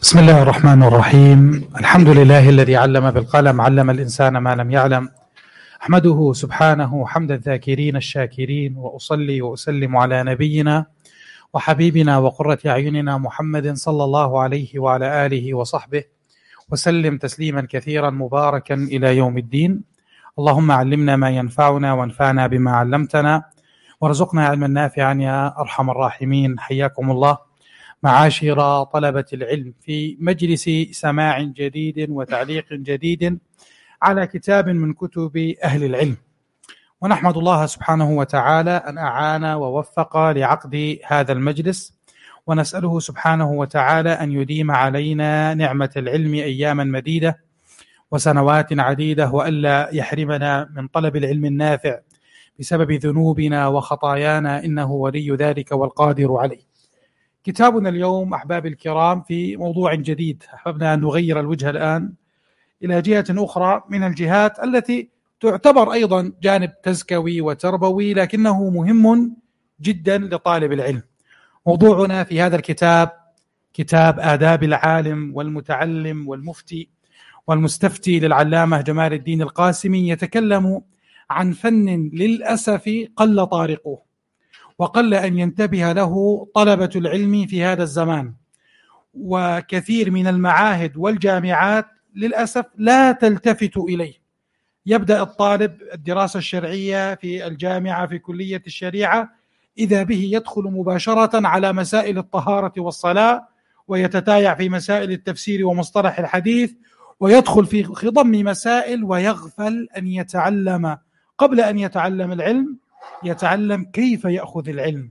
بسم الله الرحمن الرحيم. الحمد لله الذي علم بالقلم، علم الإنسان ما لم يعلم. أحمده سبحانه حمد الذاكرين الشاكرين، وأصلي وأسلم على نبينا وحبيبنا وقرة أعيننا محمد صلى الله عليه وعلى آله وصحبه وسلم تسليما كثيرا مباركا إلى يوم الدين. اللهم علمنا ما ينفعنا وانفعنا بما علمتنا وارزقنا علما نافعا يا أرحم الراحمين. حياكم الله معاشر طلبة العلم في مجلس سماع جديد وتعليق جديد على كتاب من كتب أهل العلم، ونحمد الله سبحانه وتعالى أن أعان ووفق لعقد هذا المجلس، ونسأله سبحانه وتعالى أن يديم علينا نعمة العلم أياما مديدة وسنوات عديدة، وألا يحرمنا من طلب العلم النافع بسبب ذنوبنا وخطايانا، إنه ولي ذلك والقادر عليه. كتابنا اليوم أحباب الكرام في موضوع جديد. أحببنا أن نغير الوجه الآن إلى جهة أخرى من الجهات التي تعتبر أيضا جانب تزكوي وتربوي، لكنه مهم جدا لطالب العلم. موضوعنا في هذا الكتاب كتاب آداب العالم والمتعلم والمفتي والمستفتي للعلامة جمال الدين القاسمي، يتكلم عن فن للأسف قل طارقه وقل أن ينتبه له طلبة العلم في هذا الزمان، وكثير من المعاهد والجامعات للأسف لا تلتفت إليه. يبدأ الطالب الدراسة الشرعية في الجامعة في كلية الشريعة، إذا به يدخل مباشرة على مسائل الطهارة والصلاة، ويتتايع في مسائل التفسير ومصطلح الحديث، ويدخل في خضم مسائل، ويغفل أن يتعلم قبل أن يتعلم العلم، يتعلم كيف يأخذ العلم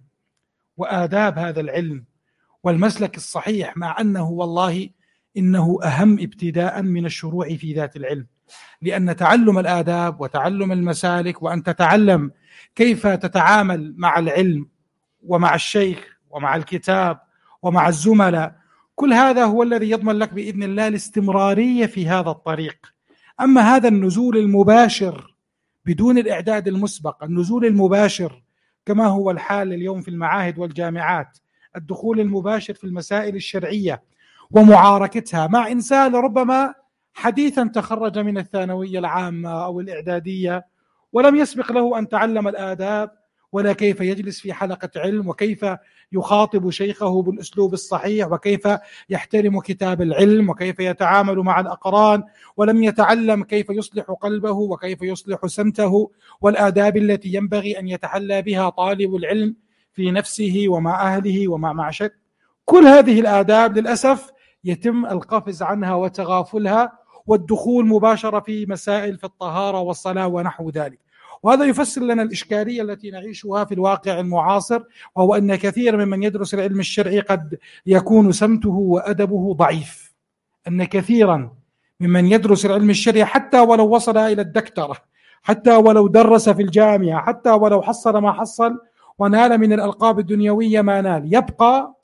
وآداب هذا العلم والمسلك الصحيح، مع أنه والله إنه أهم ابتداء من الشروع في ذات العلم، لأن تعلم الآداب وتعلم المسالك وأن تتعلم كيف تتعامل مع العلم ومع الشيخ ومع الكتاب ومع الزملاء، كل هذا هو الذي يضمن لك بإذن الله الاستمرارية في هذا الطريق. أما هذا النزول المباشر بدون الإعداد المسبق، النزول المباشر كما هو الحال اليوم في المعاهد والجامعات، الدخول المباشر في المسائل الشرعية ومعاركتها مع إنسان ربما حديثا تخرج من الثانوية العامة أو الإعدادية ولم يسبق له أن تعلم الآداب ولا كيف يجلس في حلقة علم، وكيف يخاطب شيخه بالأسلوب الصحيح، وكيف يحترم كتاب العلم، وكيف يتعامل مع الأقران، ولم يتعلم كيف يصلح قلبه وكيف يصلح سمته والآداب التي ينبغي أن يتحلى بها طالب العلم في نفسه ومع أهله ومع معشر. كل هذه الآداب للأسف يتم القفز عنها وتغافلها، والدخول مباشرة في مسائل في الطهارة والصلاة ونحو ذلك. وهذا يفسر لنا الإشكالية التي نعيشها في الواقع المعاصر، وهو أن كثير ممن يدرس العلم الشرعي قد يكون سمته وأدبه ضعيف. أن كثيرا ممن يدرس العلم الشرعي حتى ولو وصل إلى الدكتوراه، حتى ولو درس في الجامعة، حتى ولو حصل ما حصل ونال من الألقاب الدنيوية ما نال، يبقى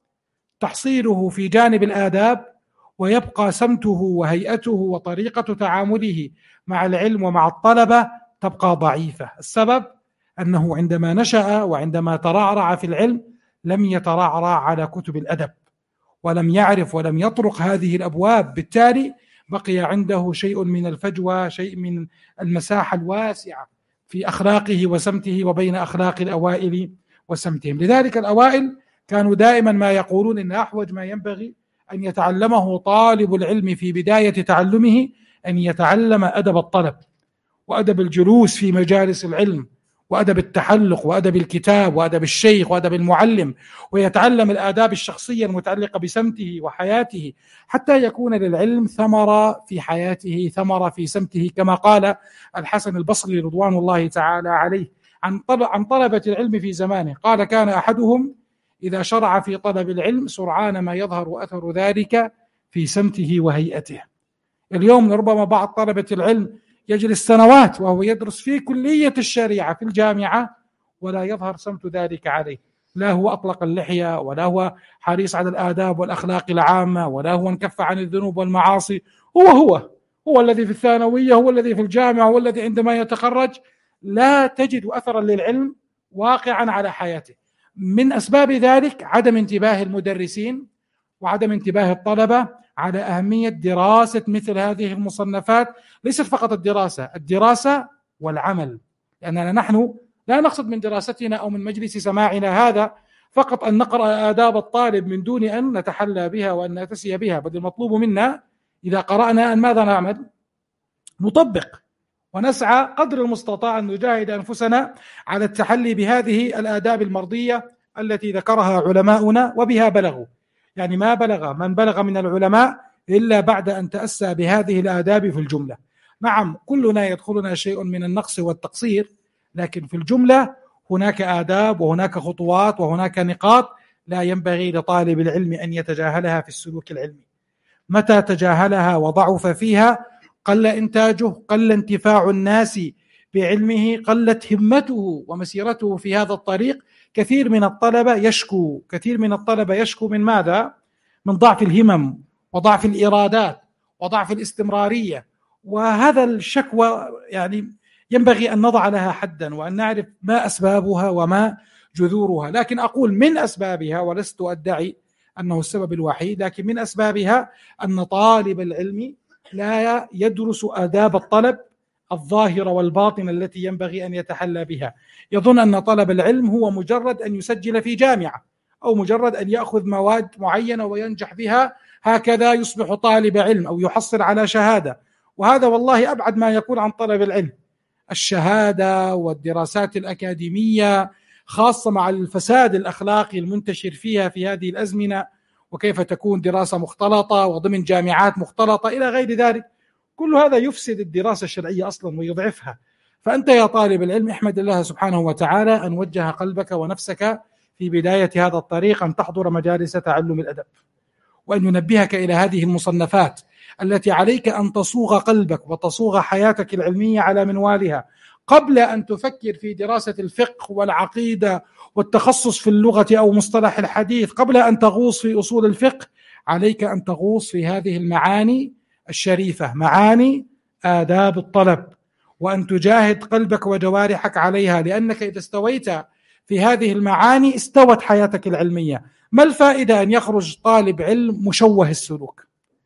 تحصيله في جانب الآداب، ويبقى سمته وهيئته وطريقة تعامله مع العلم ومع الطلبة تبقى ضعيفة. السبب أنه عندما نشأ وعندما ترعرع في العلم لم يترعرع على كتب الأدب، ولم يعرف ولم يطرق هذه الأبواب، بالتالي بقي عنده شيء من الفجوة، شيء من المساحة الواسعة في أخلاقه وسمته وبين أخلاق الأوائل وسمتهم. لذلك الأوائل كانوا دائما ما يقولون إن أحوج ما ينبغي أن يتعلمه طالب العلم في بداية تعلمه أن يتعلم أدب الطلب وأدب الجلوس في مجالس العلم وأدب التحلق وأدب الكتاب وأدب الشيخ وأدب المعلم، ويتعلم الآداب الشخصية المتعلقة بسمته وحياته، حتى يكون للعلم ثمرة في حياته، ثمرة في سمته، كما قال الحسن البصري رضوان الله تعالى عليه عن طلبة العلم في زمانه، قال: كان أحدهم إذا شرع في طلب العلم سرعان ما يظهر أثر ذلك في سمته وهيئته. اليوم ربما بعض طلبة العلم يجلس سنوات وهو يدرس في كلية الشريعة في الجامعة ولا يظهر سمت ذلك عليه، لا هو أطلق اللحية، ولا هو حريص على الآداب والأخلاق العامة، ولا هو انكف عن الذنوب والمعاصي. هو الذي في الثانوية، هو الذي في الجامعة، هو الذي عندما يتخرج لا تجد أثرا للعلم واقعا على حياته. من أسباب ذلك عدم انتباه المدرسين وعدم انتباه الطلبة، على أهمية دراسة مثل هذه المصنفات، ليست فقط الدراسة والعمل، لأننا نحن لا نقصد من دراستنا أو من مجلس سماعنا هذا فقط أن نقرأ آداب الطالب من دون أن نتحلى بها وأن نتسي بها، بل المطلوب منا إذا قرأنا أن ماذا نعمل؟ نطبق ونسعى قدر المستطاع أن نجاهد أنفسنا على التحلي بهذه الآداب المرضية التي ذكرها علماؤنا وبها بلغوا. يعني ما بلغ من بلغ من العلماء إلا بعد أن تأسى بهذه الآداب في الجملة. نعم كلنا يدخلنا شيء من النقص والتقصير، لكن في الجملة هناك آداب وهناك خطوات وهناك نقاط لا ينبغي لطالب العلم أن يتجاهلها في السلوك العلمي. متى تجاهلها وضعف فيها قل إنتاجه، قل انتفاع الناس بعلمه، قلت همته ومسيرته في هذا الطريق. كثير من الطلبة يشكو من ماذا؟ من ضعف الهمم وضعف الإرادات وضعف الاستمرارية، وهذا الشكوى يعني ينبغي أن نضع لها حدا وأن نعرف ما أسبابها وما جذورها. لكن أقول من أسبابها، ولست أدعي أنه السبب الوحيد، لكن من أسبابها أن طالب العلم لا يدرس آداب الطلب الظاهرة والباطنة التي ينبغي أن يتحلى بها. يظن أن طلب العلم هو مجرد أن يسجل في جامعة أو مجرد أن يأخذ مواد معينة وينجح بها، هكذا يصبح طالب علم أو يحصل على شهادة. وهذا والله أبعد ما يكون عن طلب العلم. الشهادة والدراسات الأكاديمية خاصة مع الفساد الأخلاقي المنتشر فيها في هذه الأزمنة، وكيف تكون دراسة مختلطة وضمن جامعات مختلطة إلى غير ذلك، كل هذا يفسد الدراسة الشرعية أصلا ويضعفها. فأنت يا طالب العلم احمد الله سبحانه وتعالى أن وجه قلبك ونفسك في بداية هذا الطريق أن تحضر مجالس تعلم الأدب، وأن ينبهك إلى هذه المصنفات التي عليك أن تصوغ قلبك وتصوغ حياتك العلمية على منوالها قبل أن تفكر في دراسة الفقه والعقيدة والتخصص في اللغة أو مصطلح الحديث. قبل أن تغوص في أصول الفقه عليك أن تغوص في هذه المعاني الشريفة، معاني آداب الطلب، وأن تجاهد قلبك وجوارحك عليها، لأنك إذا استويت في هذه المعاني استوت حياتك العلمية. ما الفائدة أن يخرج طالب علم مشوه السلوك؟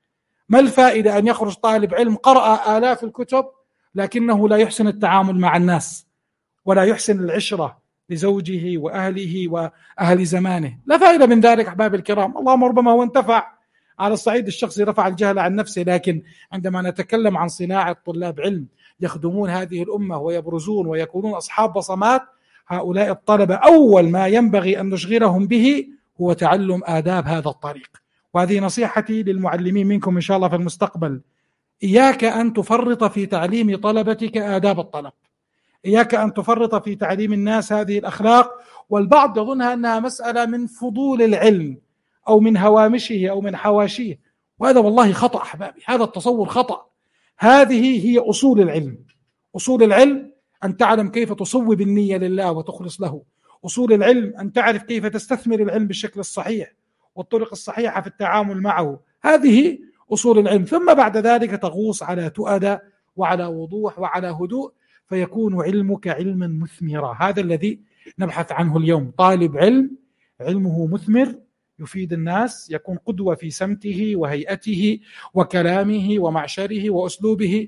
ما الفائدة أن يخرج طالب علم قرأ آلاف الكتب لكنه لا يحسن التعامل مع الناس ولا يحسن العشرة لزوجه وأهله وأهل زمانه؟ لا فائدة من ذلك أحباب الكرام. اللهم ربما هو انتفع على الصعيد الشخصي، رفع الجهل عن نفسه، لكن عندما نتكلم عن صناعة طلاب علم يخدمون هذه الأمة ويبرزون ويكونون أصحاب بصمات، هؤلاء الطلبة أول ما ينبغي أن نشغلهم به هو تعلم آداب هذا الطريق. وهذه نصيحتي للمعلمين منكم إن شاء الله في المستقبل: إياك أن تفرط في تعليم طلبتك آداب الطلب، إياك أن تفرط في تعليم الناس هذه الأخلاق. والبعض يظنها أنها مسألة من فضول العلم أو من هوامشه أو من حواشيه، وهذا والله خطأ أحبابي، هذا التصور خطأ. هذه هي أصول العلم. أصول العلم أن تعلم كيف تصوب النية لله وتخلص له. أصول العلم أن تعرف كيف تستثمر العلم بالشكل الصحيح والطرق الصحيحة في التعامل معه. هذه أصول العلم. ثم بعد ذلك تغوص على تؤدة وعلى وضوح وعلى هدوء، فيكون علمك علما مثمرا. هذا الذي نبحث عنه اليوم. طالب علم علمه مثمر، يفيد الناس، يكون قدوة في سمته وهيئته وكلامه ومعشره وأسلوبه.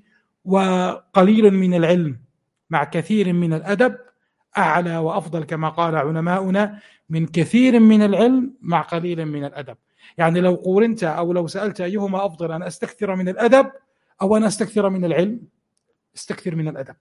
وقليل من العلم مع كثير من الأدب أعلى وأفضل، كما قال علماؤنا، من كثير من العلم مع قليل من الأدب. يعني لو قورنت أو لو سألت أيهما أفضل، أن أستكثر من الأدب أو أن أستكثر من العلم؟ استكثر من الأدب،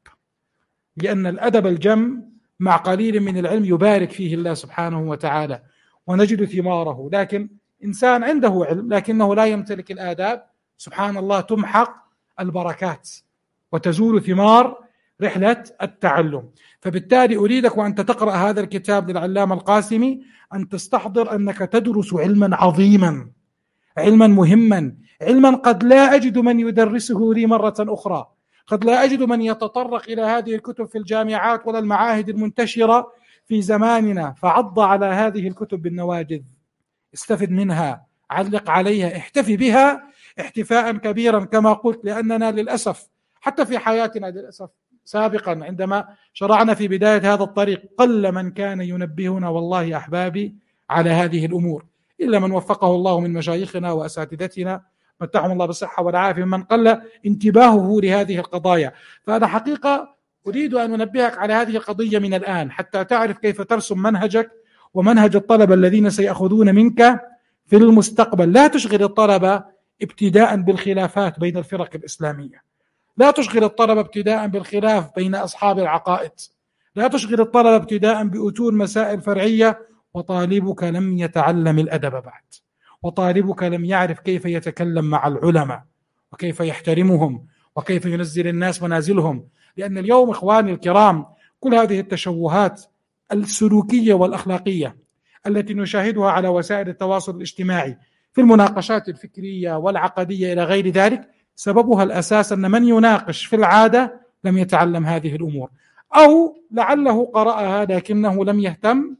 لأن الأدب الجم مع قليل من العلم يبارك فيه الله سبحانه وتعالى ونجد ثماره. لكن إنسان عنده علم لكنه لا يمتلك الآداب، سبحان الله، تمحق البركات وتزول ثمار رحلة التعلم. فبالتالي أريدك وأنت تقرأ هذا الكتاب للعلامة القاسمي أن تستحضر أنك تدرس علما عظيما، علما مهما، علما قد لا أجد من يدرسه لي مرة أخرى، قد لا أجد من يتطرق إلى هذه الكتب في الجامعات ولا المعاهد المنتشرة في زماننا. فعض على هذه الكتب بالنواجذ، استفد منها، علق عليها، احتفي بها احتفاء كبيرا كما قلت. لأننا للأسف حتى في حياتنا للأسف سابقا عندما شرعنا في بداية هذا الطريق قل من كان ينبهنا والله يا أحبابي على هذه الأمور، إلا من وفقه الله من مشايخنا وأساتذتنا متعهم الله بالصحة والعافية، ممن قل انتباهه لهذه القضايا. فأنا حقيقة أريد أن أنبهك على هذه القضية من الآن حتى تعرف كيف ترسم منهجك ومنهج الطلبة الذين سيأخذون منك في المستقبل. لا تشغل الطلبة ابتداء بالخلافات بين الفرق الإسلامية، لا تشغل الطلبة ابتداء بالخلاف بين أصحاب العقائد، لا تشغل الطلبة ابتداء بأتون مسائل فرعية، وطالبك لم يتعلم الأدب بعد، وطالبك لم يعرف كيف يتكلم مع العلماء وكيف يحترمهم وكيف ينزل الناس منازلهم. لأن اليوم إخواني الكرام كل هذه التشوهات السلوكية والأخلاقية التي نشاهدها على وسائل التواصل الاجتماعي في المناقشات الفكرية والعقدية إلى غير ذلك، سببها الأساس أن من يناقش في العادة لم يتعلم هذه الأمور، أو لعله قرأها لكنه لم يهتم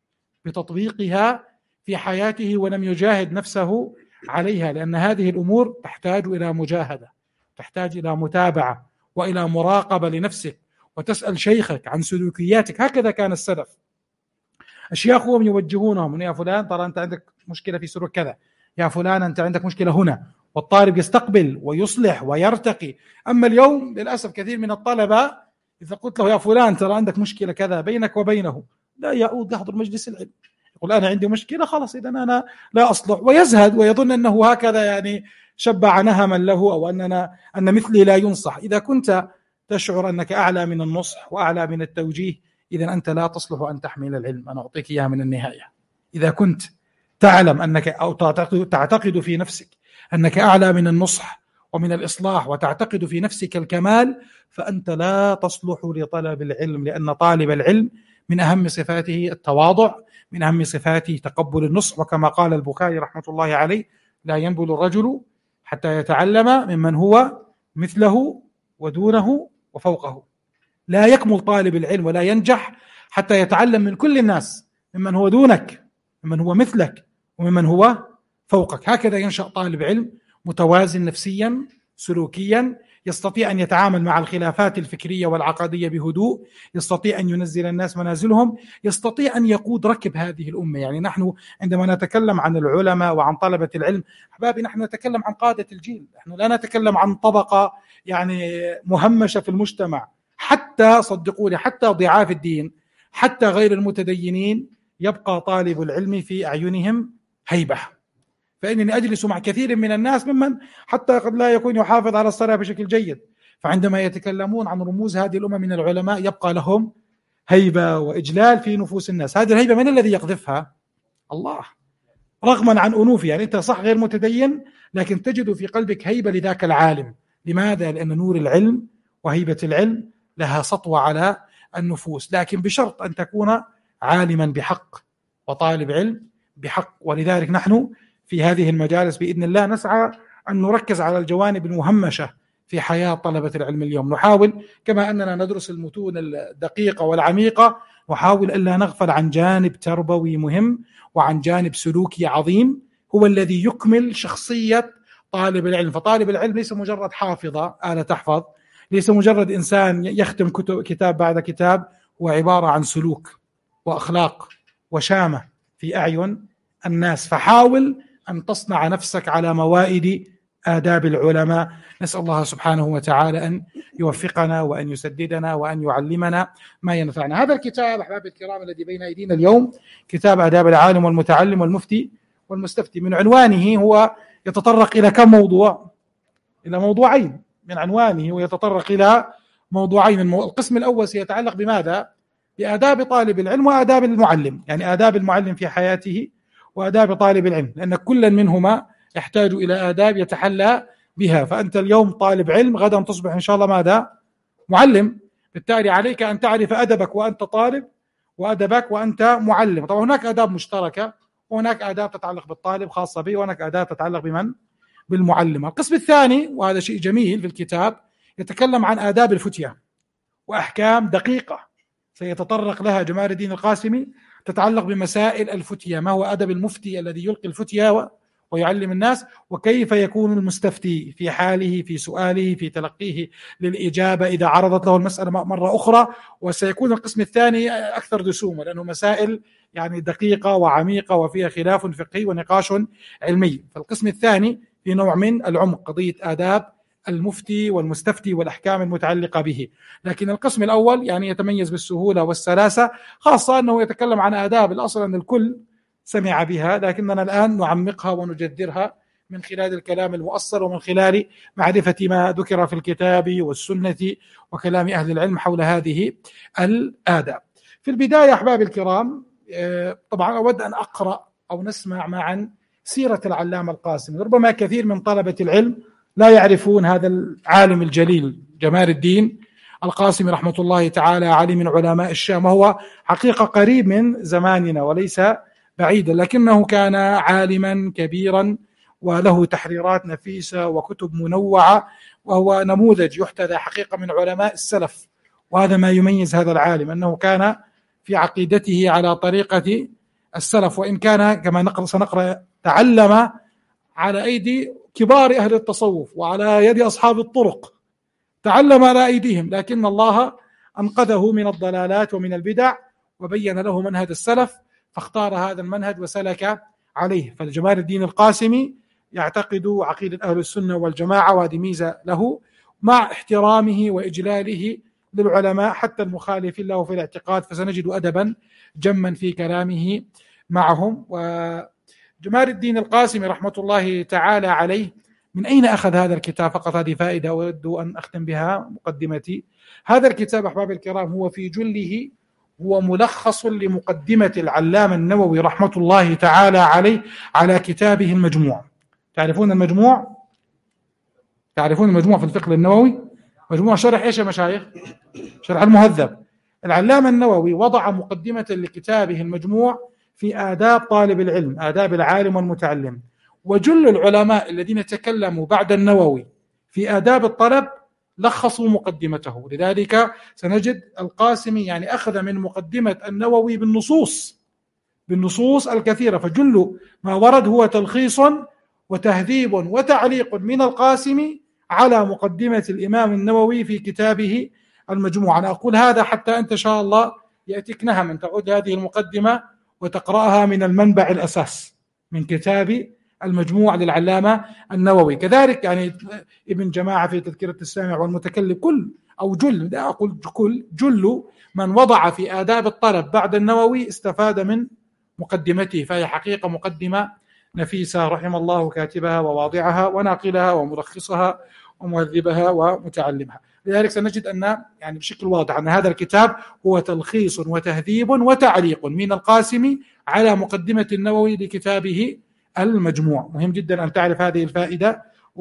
بتطبيقها في حياته ولم يجاهد نفسه عليها، لأن هذه الأمور تحتاج إلى مجاهدة، تحتاج إلى متابعة وإلى مراقبة لنفسك، وتسأل شيخك عن سلوكياتك. هكذا كان السلف، أشياخهم يوجهونهم: يا فلان ترى أنت عندك مشكلة في سلوك كذا، يا فلان أنت عندك مشكلة هنا، والطالب يستقبل ويصلح ويرتقي. أما اليوم للأسف كثير من الطلبة إذا قلت له يا فلان ترى عندك مشكلة كذا بينك وبينه، لا يعود يحضر مجلس العلم، يقول أنا عندي مشكلة خلاص إذا أنا لا أصلح، ويزهد ويظن أنه هكذا يعني شبع نهما له، أو أن مثلي لا ينصح. إذا كنت تشعر أنك أعلى من النصح وأعلى من التوجيه، إذا أنت لا تصلح أن تحمل العلم. أنا أعطيك إياها من النهاية. إذا كنت تعلم أنك أو تعتقد في نفسك أنك أعلى من النصح ومن الإصلاح وتعتقد في نفسك الكمال، فأنت لا تصلح لطلب العلم، لأن طالب العلم من أهم صفاته التواضع، من أهم صفاته تقبل النصح، وكما قال البخاري رحمة الله عليه: لا ينبل الرجل حتى يتعلم ممن هو مثله ودونه وفوقه. لا يكمل طالب العلم ولا ينجح حتى يتعلم من كل الناس، ممن هو دونك، ممن هو مثلك، وممن هو فوقك. هكذا ينشأ طالب علم متوازن نفسيا سلوكيا، يستطيع أن يتعامل مع الخلافات الفكرية والعقدية بهدوء، يستطيع أن ينزل الناس منازلهم، يستطيع أن يقود ركب هذه الأمة. يعني نحن عندما نتكلم عن العلماء وعن طلبة العلم أحبابي، نحن نتكلم عن قادة الجيل، نحن لا نتكلم عن طبقة يعني مهمشة في المجتمع. حتى صدقوني، حتى ضعاف الدين، حتى غير المتدينين، يبقى طالب العلم في أعينهم هيبة. فإنني أجلس مع كثير من الناس ممن حتى قد لا يكون يحافظ على الصلاة بشكل جيد، فعندما يتكلمون عن رموز هذه الأمة من العلماء يبقى لهم هيبة وإجلال في نفوس الناس. هذه الهيبة من الذي يقذفها؟ الله، رغما عن أنوفه. يعني أنت صح غير متدين، لكن تجد في قلبك هيبة لذاك العالم. لماذا؟ لأن نور العلم وهيبة العلم لها سطوة على النفوس، لكن بشرط أن تكون عالما بحق وطالب علم بحق. ولذلك نحن في هذه المجالس بإذن الله نسعى أن نركز على الجوانب المهمشة في حياة طلبة العلم اليوم. نحاول كما أننا ندرس المتون الدقيقة والعميقة، نحاول ألا نغفل عن جانب تربوي مهم وعن جانب سلوكي عظيم هو الذي يكمل شخصية طالب العلم. فطالب العلم ليس مجرد حافظة آلة تحفظ، ليس مجرد إنسان يختم كتاب بعد كتاب، هو عبارة عن سلوك وأخلاق وشامة في أعين الناس. فحاول أن تصنع نفسك على موائد آداب العلماء. نسأل الله سبحانه وتعالى أن يوفقنا وأن يسددنا وأن يعلمنا ما ينفعنا. هذا الكتاب أحبابي الكرام الذي بين أيدينا اليوم كتاب آداب العالم والمتعلم والمفتي والمستفتي. من عنوانه هو يتطرق إلى كم موضوع؟ إلى موضوعين. من عنوانه هو يتطرق إلى موضوعين. القسم الأول سيتعلق بماذا؟ بآداب طالب العلم وآداب المعلم، يعني آداب المعلم في حياته وآداب طالب العلم، لأن كل منهما يحتاج إلى آداب يتحلى بها. فأنت اليوم طالب علم، غدا تصبح إن شاء الله ماذا؟ معلم. بالتالي عليك أن تعرف أدبك وأنت طالب وأدبك وأنت معلم. طبعا هناك آداب مشتركة وهناك آداب تتعلق بالطالب خاصة به، وهناك آداب تتعلق بمن؟ بالمعلم. القسم الثاني وهذا شيء جميل في الكتاب يتكلم عن آداب الفتية وأحكام دقيقة سيتطرق لها جمال الدين القاسمي تتعلق بمسائل الفتية. ما هو أدب المفتي الذي يلقي الفتية ويعلم الناس، وكيف يكون المستفتي في حاله في سؤاله في تلقيه للإجابة إذا عرضت له المسألة مرة أخرى. وسيكون القسم الثاني أكثر دسوما لأنه مسائل يعني دقيقة وعميقة وفيها خلاف فقهي ونقاش علمي. فالقسم الثاني في نوع من العمق، قضية آداب المفتي والمستفتي والأحكام المتعلقة به. لكن القسم الأول يعني يتميز بالسهولة والسلاسة، خاصة أنه يتكلم عن آداب الأصل أن الكل سمع بها، لكننا الآن نعمقها ونجدرها من خلال الكلام المؤصل ومن خلال معرفة ما ذكر في الكتاب والسنة وكلام أهل العلم حول هذه الآداب. في البداية أحبابي الكرام، طبعا أود أن أقرأ أو نسمع معا سيرة العلامة القاسمي. ربما كثير من طلبة العلم لا يعرفون هذا العالم الجليل جمال الدين القاسمي رحمة الله تعالى عليه، من علماء الشام، وهو حقيقة قريب من زماننا وليس بعيدا، لكنه كان عالما كبيرا وله تحريرات نفيسة وكتب منوعة، وهو نموذج يحتذى حقيقة من علماء السلف. وهذا ما يميز هذا العالم، أنه كان في عقيدته على طريقة السلف، وإن كان كما سنقرأ تعلم على أيدي كبار أهل التصوف وعلى يد أصحاب الطرق، تعلم على أيديهم، لكن الله أنقذه من الضلالات ومن البدع وبين له منهج السلف، فاختار هذا المنهج وسلك عليه. فجمال الدين القاسمي يعتقد عقيدة أهل السنة والجماعة، وهذه ميزة له، مع احترامه وإجلاله للعلماء حتى المخالفين له في الاعتقاد، فسنجد أدبا جما في كلامه معهم. وجمال الدين القاسمي رحمة الله تعالى عليه، من أين أخذ هذا الكتاب؟ فقط هذه فائدة أود أن أختم بها مقدمتي. هذا الكتاب أحباب الكرام هو في جله هو ملخص لمقدمة العلامة النووي رحمة الله تعالى عليه على كتابه المجموع. تعرفون المجموع؟ تعرفون المجموع في الفقه النووي؟ مجموع شرح إيش يا مشايخ؟ شرح المهذب. العلامة النووي وضع مقدمة لكتابه المجموع في آداب طالب العلم، آداب العالم والمتعلم. وجل العلماء الذين تكلموا بعد النووي في آداب الطلب لخصوا مقدمته. لذلك سنجد القاسمي يعني أخذ من مقدمة النووي بالنصوص الكثيرة، فجل ما ورد هو تلخيص وتهذيب وتعليق من القاسمي على مقدمة الإمام النووي في كتابه المجموع. أنا أقول هذا حتى أنت إن شاء الله يأتيك نهم أن تعود هذه المقدمة وتقرأها من المنبع الأساس، من كتاب المجموع للعلامة النووي. كذلك يعني ابن جماعة في تذكرة السامع والمتكلم، جل من وضع في آداب الطلب بعد النووي استفاد من مقدمته، فهي حقيقة مقدمة نفيسة رحم الله كاتبها وواضعها وناقلها وملخصها ومهذبها ومتعلمها. لذلك سنجد أن يعني بشكل واضح أن هذا الكتاب هو تلخيص وتهذيب وتعليق من القاسمي على مقدمة النووي لكتابه المجموع. مهم جدا أن تعرف هذه الفائدة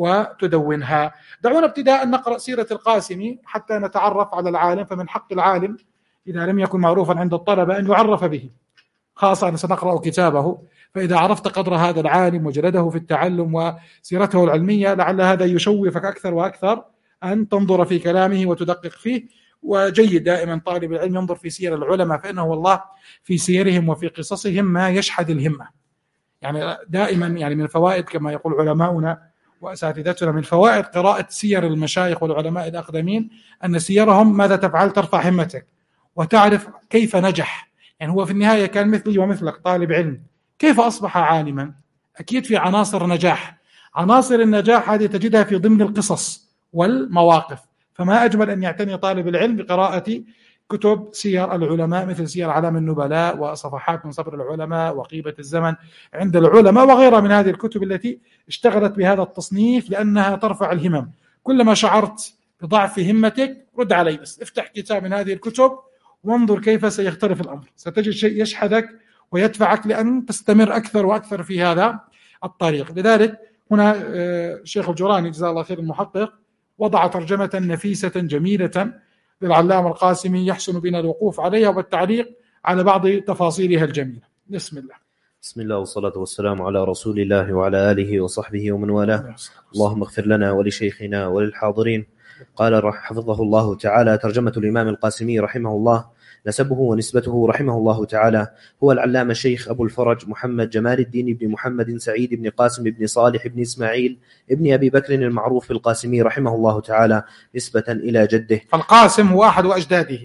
وتدونها. دعونا ابتداء نقرأ سيرة القاسمي حتى نتعرف على العالم، فمن حق العالم إذا لم يكن معروفا عند الطلبة أن يعرف به، خاصة أن سنقرأ كتابه، فإذا عرفت قدر هذا العالم وجلده في التعلم وسيرته العلمية لعل هذا يشوفك أكثر وأكثر أن تنظر في كلامه وتدقق فيه. وجيد دائما طالب العلم ينظر في سير العلماء، فإنه والله في سيرهم وفي قصصهم ما يشحذ الهمة. يعني دائما يعني من فوائد كما يقول علماؤنا وأساتذتنا، من فوائد قراءة سير المشايخ والعلماء الأقدمين أن سيرهم ماذا تفعل؟ ترفع همتك وتعرف كيف نجح. يعني هو في النهاية كان مثلي ومثلك طالب علم، كيف أصبح عالما؟ أكيد في عناصر نجاح. عناصر النجاح هذه تجدها في ضمن القصص والمواقف، فما أجمل أن يعتني طالب العلم بقراءة كتب سير العلماء مثل سير أعلام النبلاء وصفحات من صبر العلماء وقيبة الزمن عند العلماء وغيرها من هذه الكتب التي اشتغلت بهذا التصنيف لأنها ترفع الهمم. كلما شعرت بضعف همتك رد علي، بس افتح كتاب من هذه الكتب وانظر كيف سيختلف الأمر، ستجد شيء يشحذك ويدفعك لأن تستمر أكثر وأكثر في هذا الطريق. لذلك هنا الشيخ الجراني جزاه الله خير المحقق وضع ترجمة نفيسة جميلة للعلامة القاسمي يحسن بنا الوقوف عليها والتعليق على بعض تفاصيلها الجميلة. بسم الله. بسم الله والصلاة والسلام على رسول الله وعلى آله وصحبه ومن والاه. اللهم اغفر لنا ولشيخنا وللحاضرين. قال حفظه الله تعالى: ترجمة الإمام القاسمي رحمه الله. نسبه ونسبته رحمه الله تعالى: هو العلامة الشيخ أبو الفرج محمد جمال الدين بن محمد سعيد بن قاسم بن صالح بن إسماعيل ابن أبي بكر المعروف بالقاسمي رحمه الله تعالى نسبة إلى جده. فالقاسم هو أحد أجداده،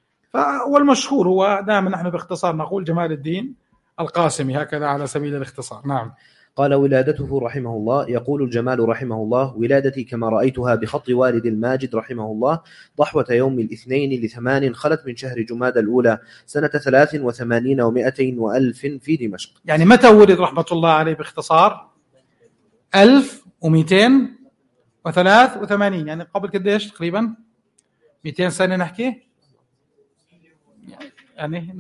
والمشهور هو دائما نحن باختصار نقول جمال الدين القاسمي، هكذا على سبيل الاختصار. نعم. قال ولادته رحمه الله. يقول الجمال رحمه الله: ولادتي كما رأيتها بخط والد الماجد رحمه الله ضحوة يوم الاثنين ل8 خلت من شهر جماد الأولى سنة 83 و200 وألف في دمشق. يعني متى ولد رحمة الله عليه باختصار؟ 1283، يعني قبل قديش تقريبا 200 سنة نحكي، يعني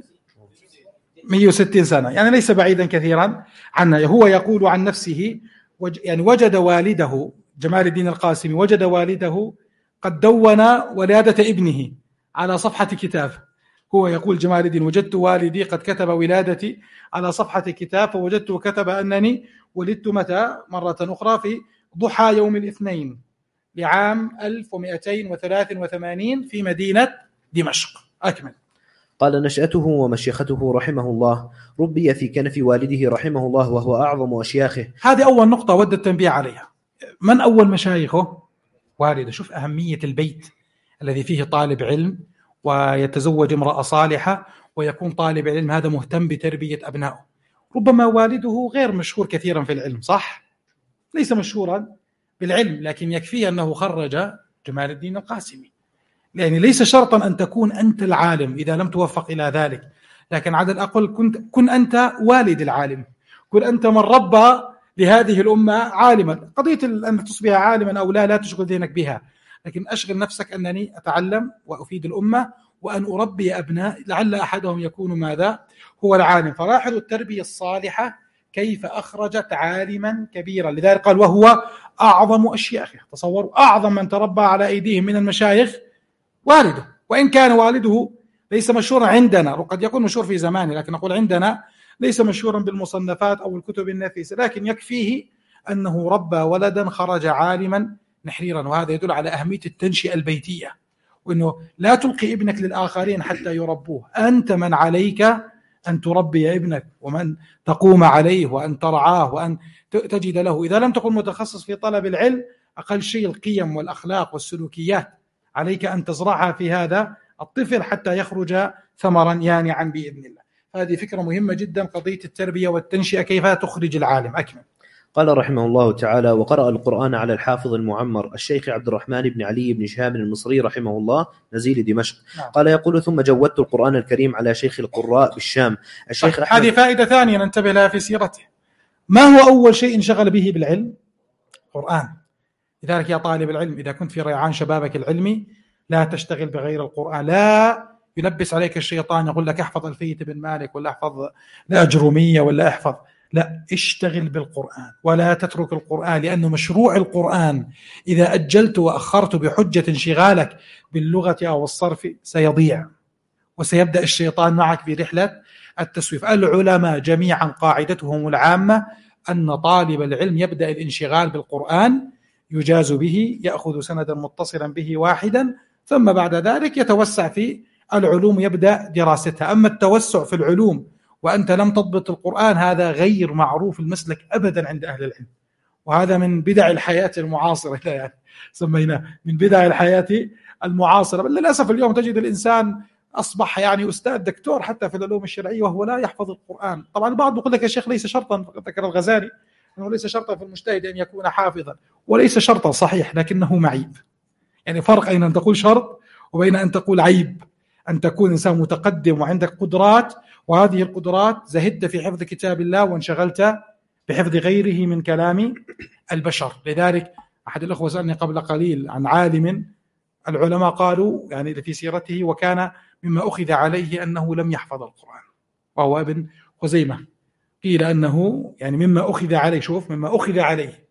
160 سنة، يعني ليس بعيدا كثيرا عنا. هو يقول عن نفسه يعني وجد والده جمال الدين القاسمي وجد والده قد دون ولادة ابنه على صفحة كتاب. هو يقول جمال الدين: وجدت والدي قد كتب ولادتي على صفحة كتاب، فوجدته كتب أنني ولدت متى مرة أخرى في ضحى يوم الاثنين لعام 1283 في مدينة دمشق. أكمل. قال: نشأته ومشيخته رحمه الله ربي في كنف والده رحمه الله وهو أعظم أشياخه. هذه أول نقطة ود التنبيه عليها. من أول مشايخه؟ والده. شوف أهمية البيت الذي فيه طالب علم ويتزوج امرأة صالحة ويكون طالب علم هذا مهتم بتربية أبنائه. ربما والده غير مشهور كثيرا في العلم، صح؟ ليس مشهورا بالعلم، لكن يكفي أنه خرج جمال الدين القاسمي. يعني ليس شرطا أن تكون أنت العالم إذا لم توفق إلى ذلك، لكن على الأقل كن أنت والد العالم، كن أنت من ربى لهذه الأمة عالما. قضية أن تصبح عالما أو لا تشغل ذهنك بها، لكن أشغل نفسك أنني أتعلم وأفيد الأمة وأن أربي أبناء لعل أحدهم يكون ماذا؟ هو العالم. فلاحظوا التربية الصالحة كيف أخرجت عالما كبيرا، لذلك قال: وهو أعظم أشياخه. تصوروا، أعظم من تربى على أيديهم من المشايخ والده، وإن كان والده ليس مشهورا عندنا، قد يكون مشهور في زمانه، لكن أقول عندنا ليس مشهورا بالمصنفات أو الكتب النفيسة، لكن يكفيه أنه ربى ولدا خرج عالما نحريرا. وهذا يدل على أهمية التنشئة البيتية، وأنه لا تلقي ابنك للآخرين حتى يربوه، أنت من عليك أن تربي ابنك ومن تقوم عليه وأن ترعاه وأن تجد له، إذا لم تكن متخصص في طلب العلم، أقل شيء القيم والأخلاق والسلوكيات عليك أن تزرعها في هذا الطفل حتى يخرج ثمرا يانعا بإذن الله. هذه فكرة مهمة جدا، قضية التربية والتنشئة كيف تخرج العالم. أكمل. قال رحمه الله تعالى: وقرأ القرآن على الحافظ المعمر الشيخ عبد الرحمن بن علي بن شهاب المصري رحمه الله نزيل دمشق. قال: يقول: ثم جودت القرآن الكريم على شيخ القراء بالشام الشيخ أحمد. هذه فائدة ثانية ننتبه لها في سيرته. ما هو أول شيء انشغل به بالعلم؟ القرآن. لذلك يا طالب العلم، إذا كنت في ريعان شبابك العلمي لا تشتغل بغير القرآن. لا يلبس عليك الشيطان يقول لك احفظ ألفية بن مالك ولا احفظ الأجرومية ولا احفظ، لا، اشتغل بالقرآن ولا تترك القرآن، لأنه مشروع القرآن إذا أجلت وأخرت بحجة انشغالك باللغة أو الصرف سيضيع، وسيبدأ الشيطان معك في رحلة التسويف. العلماء جميعا قاعدتهم العامة أن طالب العلم يبدأ الانشغال بالقرآن يجاز به، يأخذ سندا متصلا به واحدا، ثم بعد ذلك يتوسع في العلوم يبدأ دراستها. أما التوسع في العلوم وأنت لم تضبط القرآن هذا غير معروف المسلك أبدا عند أهل العلم، وهذا من بدع الحياة المعاصرة، يعني سميناه من بدع الحياة المعاصرة. بل للأسف اليوم تجد الإنسان أصبح يعني أستاذ دكتور حتى في العلوم الشرعية وهو لا يحفظ القرآن. طبعا البعض يقول لك يا شيخ ليس شرطا، ذكر الغزالي أنه ليس شرطا في المجتهد أن يكون حافظا، وليس شرطا صحيح لكنه معيب. يعني فرق أين أن تقول شرط وبين أن تقول عيب، أن تكون إنسان متقدم وعندك قدرات، وهذه القدرات زهدت في حفظ كتاب الله وانشغلت بحفظ غيره من كلام البشر. لذلك أحد الأخوة سألني قبل قليل عن عالم العلماء قالوا يعني في سيرته وكان مما أخذ عليه أنه لم يحفظ القرآن، وهو ابن خزيمة. قيل أنه يعني مما أخذ عليه، شوف، مما أخذ عليه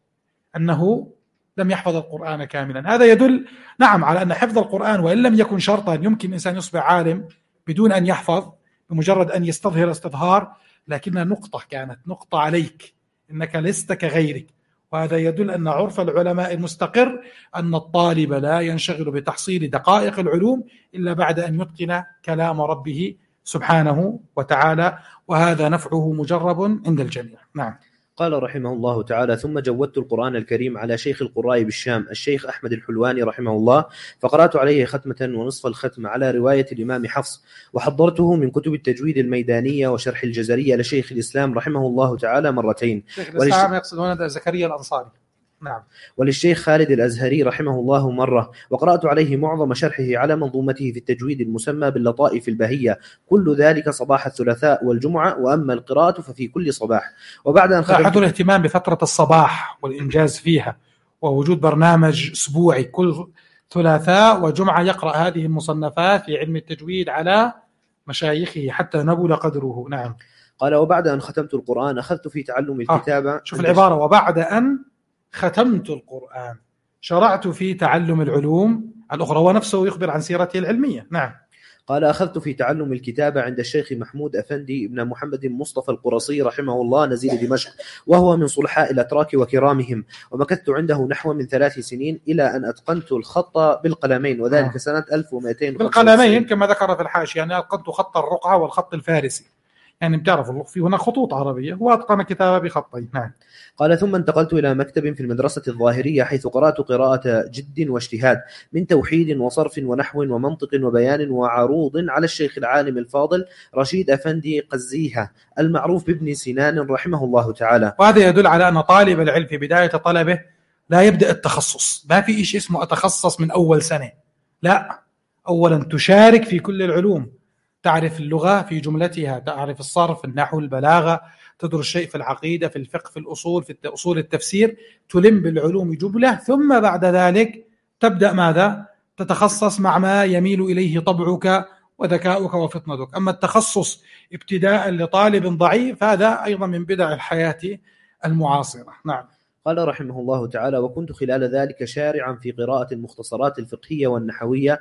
أنه لم يحفظ القرآن كاملا. هذا يدل نعم على أن حفظ القرآن وإن لم يكن شرطا يمكن إنسان يصبح عالم بدون أن يحفظ، بمجرد أن يستظهر استظهار، لكنها نقطة كانت نقطة عليك، إنك لست كغيرك. وهذا يدل أن عرف العلماء المستقر أن الطالب لا ينشغل بتحصيل دقائق العلوم إلا بعد أن يتقن كلام ربه سبحانه وتعالى، وهذا نفعه مجرب عند الجميع. نعم. قال رحمه الله تعالى: ثم جودت القرآن الكريم على شيخ القراء بالشام الشيخ أحمد الحلواني رحمه الله، فقرأت عليه ختمة ونصف الختم على رواية الإمام حفص، وحضرته من كتب التجويد الميدانية وشرح الجزرية لشيخ الإسلام رحمه الله تعالى مرتين. شيخ الإسلام يقصد هنا زكريا الأنصاري. نعم. وللشيخ خالد الأزهري رحمه الله مرة، وقرأت عليه معظم شرحه على منظومته في التجويد المسمى باللطائف البهية، كل ذلك صباح الثلاثاء والجمعة، وأما القراءة ففي كل صباح. وبعد أن لاحظوا الاهتمام بفترة الصباح والإنجاز فيها، ووجود برنامج أسبوعي كل ثلاثاء وجمعة يقرأ هذه المصنفات في علم التجويد على مشايخه حتى نبل قدره. نعم. قال: وبعد أن ختمت القرآن أخذت في تعلم الكتابة. شوف العبارة: وبعد أن ختمت القرآن شرعت في تعلم العلوم الأخرى، ونفسه يخبر عن سيرته العلمية. نعم. قال: أخذت في تعلم الكتابة عند الشيخ محمود أفندي ابن محمد مصطفى القرصي رحمه الله نزيل دمشق، وهو من صلحاء الأتراك وكرامهم، ومكثت عنده نحو من 3 سنين إلى أن أتقنت الخط بالقلمين، وذلك سنة 1200. بالقلمين كما ذكر في الحاشية، يعني أتقنت خط الرقعة والخط الفارسي، يعني بتعرف في هنا خطوط عربية، وأتقن كتابة بخطين. نعم. قال: ثم انتقلت إلى مكتب في المدرسة الظاهرية، حيث قرأت قراءة جد واجتهاد من توحيد وصرف ونحو ومنطق وبيان وعروض على الشيخ العالم الفاضل رشيد أفندي قزيها المعروف بابن سنان رحمه الله تعالى. وهذا يدل على أن طالب العلم في بداية طلبه لا يبدأ التخصص، ما في شيء اسمه أتخصص من أول سنة، لا، أولا تشارك في كل العلوم، تعرف اللغة في جملتها، تعرف الصرف، النحو، البلاغة، تدرس شيء في العقيدة، في الفقه، في الأصول، في أصول التفسير، تلم بالعلوم جملة، ثم بعد ذلك تبدأ ماذا؟ تتخصص مع ما يميل إليه طبعك وذكاؤك وفطنتك. أما التخصص ابتداء لطالب ضعيف هذا أيضا من بدع الحياة المعاصرة. نعم. قال رحمه الله تعالى: وكنت خلال ذلك شارعا في قراءة المختصرات الفقهية والنحوية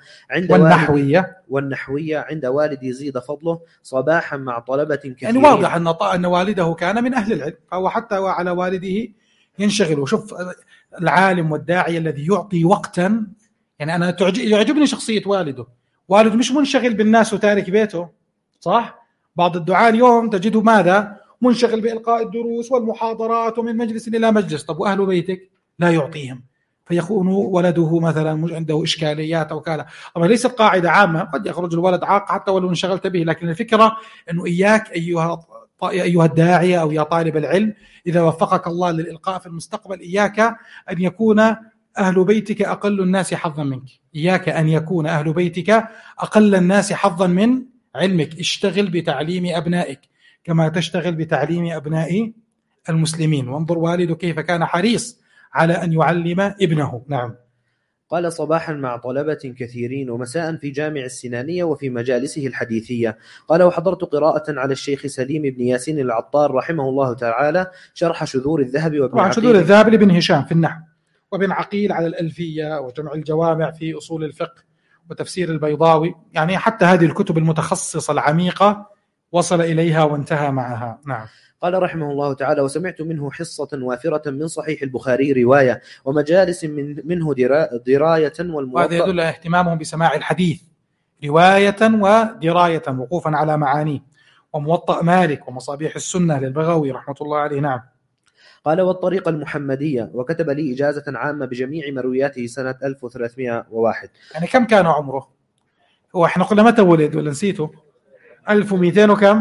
والنحوية عند والدي زيد فضله صباحا مع طلبة كثيرين. يعني واضح أن والده كان من أهل العلم، فهو حتى على والده ينشغل. وشوف العالم والداعي الذي يعطي وقتا، يعني أنا يعجبني شخصية والده مش منشغل بالناس وتارك بيته، صح؟ بعض الدعاة اليوم تجده ماذا؟ منشغل بإلقاء الدروس والمحاضرات ومن مجلس إلى مجلس. طب وأهل بيتك لا يعطيهم، فيكون ولده مثلا عنده إشكاليات أو كذا. طبعا ليست قاعدة عامة، قد يخرج الولد عاق حتى ولو انشغلت به، لكن الفكرة أنه إياك أيها الداعية أو يا طالب العلم، إذا وفقك الله للإلقاء في المستقبل، إياك أن يكون أهل بيتك أقل الناس حظا منك، إياك أن يكون أهل بيتك أقل الناس حظا من علمك. اشتغل بتعليم أبنائك كما تشتغل بتعليم أبناء المسلمين. وانظر والده كيف كان حريص على أن يعلم ابنه. نعم. قال: صباحا مع طلبة كثيرين، ومساء في جامع السنانية وفي مجالسه الحديثية. قال: وحضرت قراءة على الشيخ سليم بن ياسين العطار رحمه الله تعالى شرح شذور الذهب وابن عقيل. شذور الذهب لابن هشام في النحو، وابن عقيل على الألفية وجمع الجوامع في أصول الفقه وتفسير البيضاوي، يعني حتى هذه الكتب المتخصصة العميقة وصل إليها وانتهى معها. نعم. قال رحمه الله تعالى: وسمعت منه حصة وافرة من صحيح البخاري رواية، ومجالس منه دراية والموطأ. وهذا يدل على اهتمامهم بسماع الحديث رواية ودراية وقوفا على معانيه، وموطأ مالك ومصابيح السنة للبغوي رحمة الله عليه. نعم. قال: والطريقة المحمدية، وكتب لي إجازة عامة بجميع مروياته سنة 1301. يعني كم كان عمره؟ هو احنا قلنا متى ولد ولا نسيته؟ 1200 وكم؟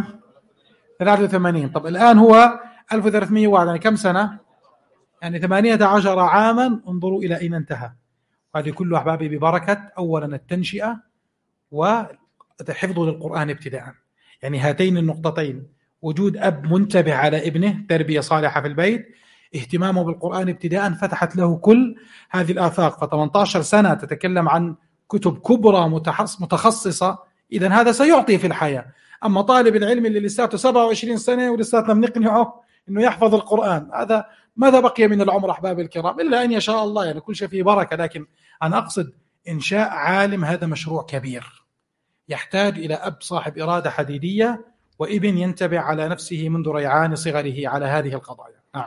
83. طب الآن هو 1301، يعني كم سنة؟ يعني 18 عاما. انظروا إلى أين انتهى. هذه كله أحبابي ببركة أولا التنشئة وحفظه للقرآن ابتداء، يعني هاتين النقطتين: وجود أب منتبه على ابنه، تربية صالحة في البيت، اهتمامه بالقرآن ابتداء، فتحت له كل هذه الآفاق. ف18 سنة تتكلم عن كتب كبرى متخصصة، إذن هذا سيعطي في الحياة. أما طالب العلم اللي لساته 27 سنة ولساتنا بنقنعه إنه يحفظ القرآن، هذا ماذا بقي من العمر أحباب الكرام؟ إلا أن يشاء الله، يعني كل شيء فيه بركة. لكن أنا أقصد إنشاء عالم هذا مشروع كبير يحتاج إلى أب صاحب إرادة حديدية، وابن ينتبه على نفسه منذ ريعان صغره على هذه القضايا. نعم.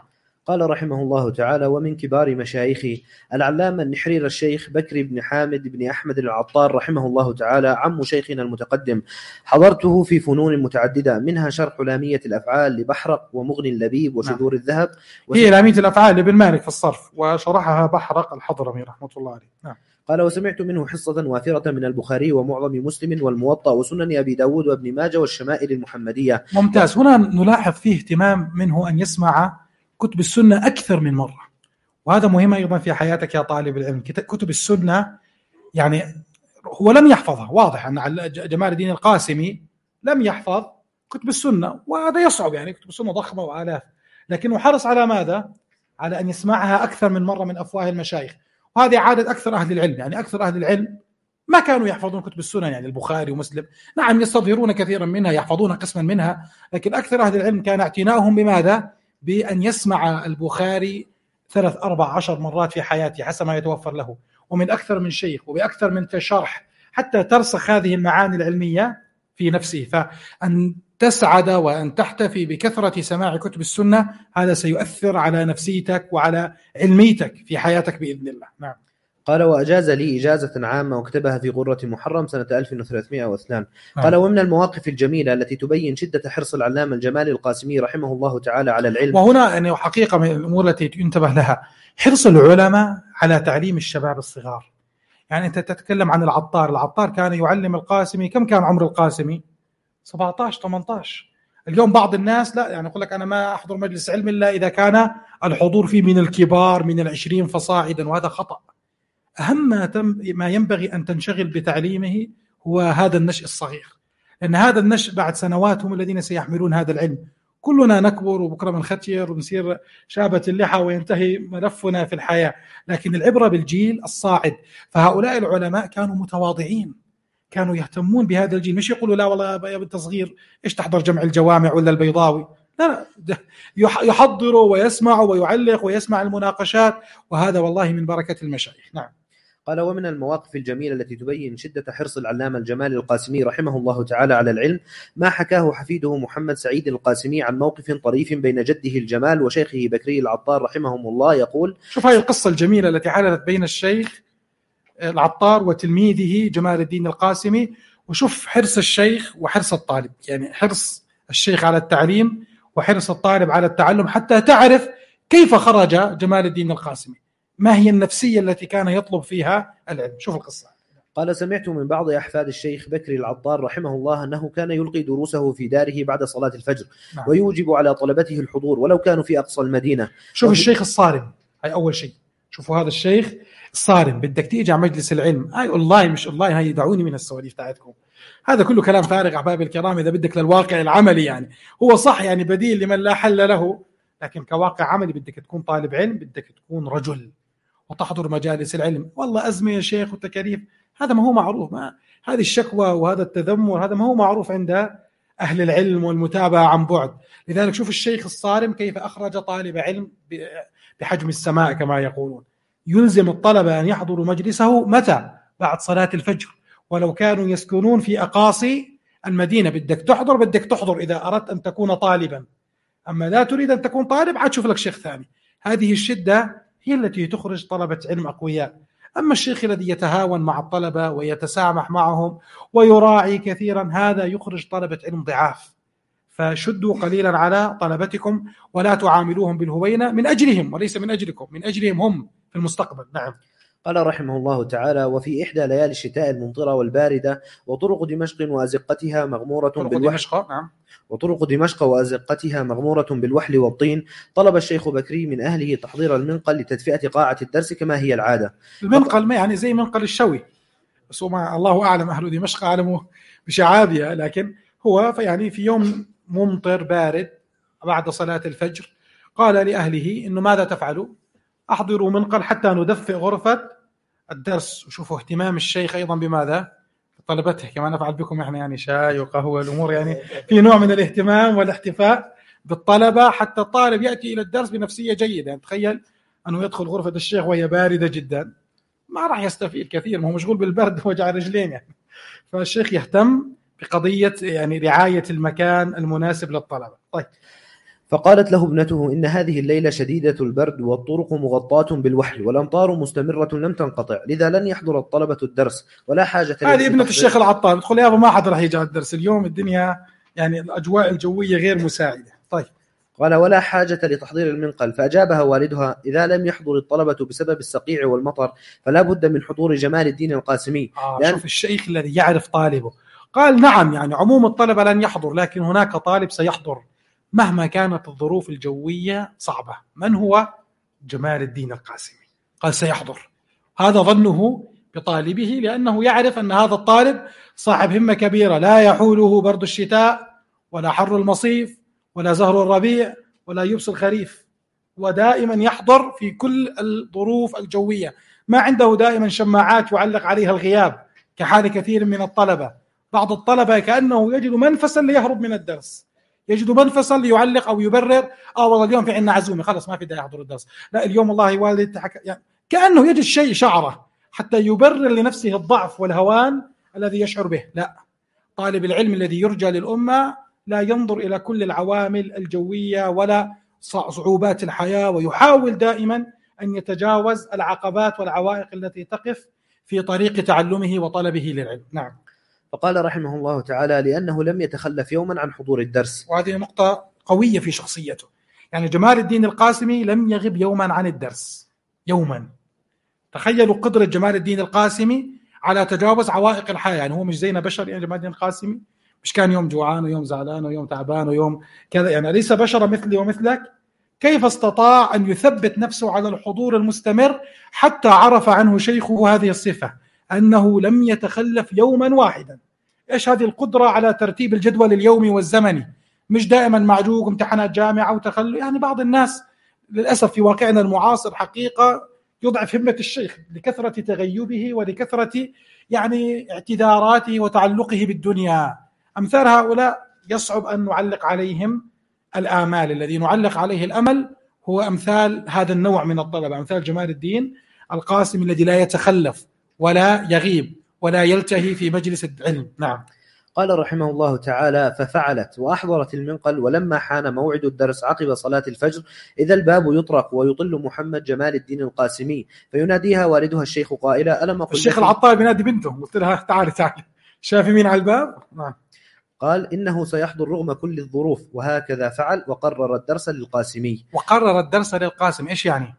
قال رحمه الله تعالى: ومن كبار مشايخي العلامة النحرير الشيخ بكر بن حامد بن أحمد العطار رحمه الله تعالى، عم شيخنا المتقدم. حضرته في فنون متعددة، منها شرح لامية الأفعال لبحرق، ومغني اللبيب، وشذور الذهب. هي لامية الأفعال لابن مالك في الصرف، وشرحها بحرق الحضرمي رحمة الله عليه. نعم. قال: وسمعت منه حصة وافرة من البخاري ومعظم مسلم والموطأ وسنن أبي داود وابن ماجه والشمائل المحمدية. ممتاز. هنا نلاحظ فيه اهتمام منه أن يسمع كتب السنة أكثر من مرة، وهذا مهم أيضا في حياتك يا طالب العلم. كتب السنة يعني هو لم يحفظها، واضح أن جمال الدين القاسمي لم يحفظ كتب السنة، وهذا يصعب، يعني كتب السنة ضخمة وآلاف، لكنه حرص على ماذا؟ على أن يسمعها أكثر من مرة من أفواه المشايخ. وهذه عادة أكثر أهل العلم، يعني أكثر أهل العلم ما كانوا يحفظون كتب السنن، يعني البخاري ومسلم نعم يستظهرون كثيرا منها، يحفظون قسما منها، لكن أكثر أهل العلم كان اعتناؤهم بماذا؟ بأن يسمع البخاري 3 4 10 مرات في حياته حسب ما يتوفر له، ومن أكثر من شيخ وبأكثر من شرح، حتى ترسخ هذه المعاني العلمية في نفسه. فأن تسعد وأن تحتفي بكثرة سماع كتب السنة هذا سيؤثر على نفسيتك وعلى علميتك في حياتك بإذن الله. نعم. قال: وأجاز لي إجازة عامة وكتبها في غرة محرم سنة 1302. قال: ومن المواقف الجميلة التي تبين شدة حرص العلامة الجمالي القاسمي رحمه الله تعالى على العلم. وهنا يعني حقيقة من الأمور التي ينتبه لها حرص العلماء على تعليم الشباب الصغار. يعني أنت تتكلم عن العطار كان يعلم القاسمي، كم كان عمر القاسمي؟ 17 18. اليوم بعض الناس لا، يعني يقول لك أنا ما أحضر مجلس علم إلا إذا كان الحضور فيه من الكبار من 20 فصاعدا، وهذا خطأ. أهم ما ينبغي أن تنشغل بتعليمه هو هذا النشء الصغير، لأن هذا النشء بعد سنوات هم الذين سيحملون هذا العلم. كلنا نكبر وبكرة بنختير ونصير شابة اللحى وينتهي ملفنا في الحياة، لكن العبرة بالجيل الصاعد. فهؤلاء العلماء كانوا متواضعين، كانوا يهتمون بهذا الجيل، مش يقولوا لا والله يا بنت صغير إيش تحضر جمع الجوامع ولا البيضاوي، لا يحضروا ويسمعوا ويعلق ويسمع المناقشات، وهذا والله من بركة المشايخ. نعم. قال: ومن المواقف الجميلة التي تبين شدة حرص العلامة الجمالي القاسمي رحمه الله تعالى على العلم ما حكاه حفيده محمد سعيد القاسمي عن موقف طريف بين جده الجمال وشيخه بكري العطار رحمهم الله. يقول: شوف هذه القصة الجميلة التي حدثت بين الشيخ العطار وتلميذه جمال الدين القاسمي، وشوف حرص الشيخ وحرص الطالب، يعني حرص الشيخ على التعليم وحرص الطالب على التعلم، حتى تعرف كيف خرج جمال الدين القاسمي، ما هي النفسية التي كان يطلب فيها العلم. شوف القصة. قال: سمعت من بعض أحفاد الشيخ بكري العطار رحمه الله أنه كان يلقي دروسه في داره بعد صلاة الفجر. نعم. ويوجب على طلبته الحضور ولو كانوا في أقصى المدينة. شوف الشيخ الصارم، هاي أول شيء. شوفوا هذا الشيخ الصارم، بدك تيجي على مجلس العلم، هاي والله مش والله، هاي دعوني من السواليف تاعتكم، هذا كله كلام فارغ أحبابي الكرام إذا بدك للواقع العملي. يعني هو صح يعني بديل لمن لا حل له، لكن كواقع عملي بدك تكون طالب علم، بدك تكون رجل وتحضر مجالس العلم. والله أزمة يا شيخ وتكاليف، هذا ما هو معروف، ما هذه الشكوى وهذا التذمر هذا ما هو معروف عند أهل العلم والمتابعة عن بعد. لذلك شوف الشيخ الصارم كيف أخرج طالب علم بحجم السماء كما يقولون، يلزم الطلبة أن يحضروا مجلسه متى؟ بعد صلاة الفجر، ولو كانوا يسكنون في أقاصي المدينة. بدك تحضر إذا أردت أن تكون طالبا، أما لا تريد أن تكون طالب عاد شوف لك شيخ ثاني. هذه الشدة هي التي تخرج طلبة علم أقوياء. أما الشيخ الذي يتهاون مع الطلبة ويتسامح معهم ويراعي كثيرا، هذا يخرج طلبة علم ضعاف. فشدوا قليلا على طلبتكم ولا تعاملوهم بالهوينة من أجلهم وليس من أجلكم، من أجلهم هم في المستقبل. نعم. قال رحمه الله تعالى: وفي إحدى ليالي الشتاء الممطرة والباردة وطرق دمشق وأزقتها مغمورة بالوحل. نعم. وطرق دمشق وأزقتها مغمورة بالوحل والطين، طلب الشيخ بكري من أهله تحضير المنقل لتدفئة قاعة الدرس كما هي العادة. المنقل ما يعني زي منقل الشوي، بس الله أعلم أهل دمشق أعلموا بشعابها، لكن هو يعني في يوم ممطر بارد بعد صلاة الفجر قال لأهله إنه ماذا تفعلوا؟ أحضروا منقل حتى ندفئ غرفة الدرس. وشوفوا اهتمام الشيخ أيضا بماذا؟ طلبته كما نفعل بكم احنا، يعني شاي وقهوة، الأمور يعني في نوع من الاهتمام والاحتفاء بالطلبة حتى الطالب يأتي إلى الدرس بنفسية جيدة. يعني تخيل أنه يدخل غرفة الشيخ وهي باردة جدا، ما راح يستفيد كثير، ما هو مشغول بالبرد وجع رجلين يعني. فالشيخ يهتم بقضية يعني رعاية المكان المناسب للطلبة. طيب. فقالت له ابنته: إن هذه الليلة شديدة البرد والطرق مغطاة بالوحل والأمطار مستمرة لم تنقطع، لذا لن يحضر الطلبة الدرس ولا حاجة. هذه ابنة الشيخ العطار تقول: يا أبا ما حد راح يجي على الدرس اليوم، الدنيا يعني الأجواء الجوية غير مساعدة. طيب. قال: ولا حاجة لتحضير المنقل. فأجابها والدها: إذا لم يحضر الطلبة بسبب الصقيع والمطر فلا بد من حضور جمال الدين القاسمي. شوف الشيخ الذي يعرف طالبه. قال: نعم، يعني عموم الطلبة لن يحضر، لكن هناك طالب سيحضر مهما كانت الظروف الجوية صعبة. من هو؟ جمال الدين القاسمي. قال: سيحضر. هذا ظنه بطالبه، لأنه يعرف أن هذا الطالب صاحب همة كبيرة، لا يحوله برد الشتاء ولا حر المصيف ولا زهر الربيع ولا يبس الخريف، ودائما يحضر في كل الظروف الجوية. ما عنده دائما شماعات يعلق عليها الغياب كحال كثير من الطلبة. بعض الطلبة كأنه يجد منفسا ليهرب من الدرس، يجد منفسا ليعلق أو يبرر: والله اليوم في عندنا عزومة، خلص ما في داعي يحضر الدرس، لا اليوم والله والدي يعني كأنه يجد شيء شعره حتى يبرر لنفسه الضعف والهوان الذي يشعر به. لا، طالب العلم الذي يرجى للأمة لا ينظر إلى كل العوامل الجوية ولا صعوبات الحياة، ويحاول دائما أن يتجاوز العقبات والعوائق التي تقف في طريق تعلمه وطلبه للعلم. نعم. فقال رحمه الله تعالى: لأنه لم يتخلف يوما عن حضور الدرس. وهذه نقطة قوية في شخصيته. يعني جمال الدين القاسمي لم يغب يوما عن الدرس، يوما. تخيلوا قدرة جمال الدين القاسمي على تجاوز عوائق الحياة. يعني هو مش زينا بشر، يعني جمال الدين القاسمي مش كان يوم جوعان ويوم زعلان ويوم تعبان ويوم كذا، يعني ليس بشر مثلي ومثلك. كيف استطاع أن يثبت نفسه على الحضور المستمر حتى عرف عنه شيخه هذه الصفة، أنه لم يتخلف يوما واحدا. إيش هذه القدرة على ترتيب الجدول اليومي والزمني؟ مش دائما معجوق امتحانات جامعة وتخلف. يعني بعض الناس للأسف في واقعنا المعاصر حقيقة يضعف همة الشيخ لكثرة تغيبه ولكثرة يعني اعتذاراته وتعلقه بالدنيا. أمثال هؤلاء يصعب أن نعلق عليهم الآمال. الذي نعلق عليه الأمل هو أمثال هذا النوع من الطلبة، أمثال جمال الدين القاسم الذي لا يتخلف ولا يغيب ولا يلتهي في مجلس العلم. نعم. قال رحمه الله تعالى: ففعلت وأحضرت المنقل، ولما حان موعد الدرس عقب صلاة الفجر إذا الباب يطرق ويطل محمد جمال الدين القاسمي، فيناديها والدها الشيخ قائلا: ألم أقل الشيخ العطار بينادي بنته، قلت لها تعالي تعالي، شايف مين على الباب؟ نعم. قال: إنه سيحضر رغم كل الظروف، وهكذا فعل وقرر الدرس للقاسمي. وقرر الدرس للقاسم. إيش يعني؟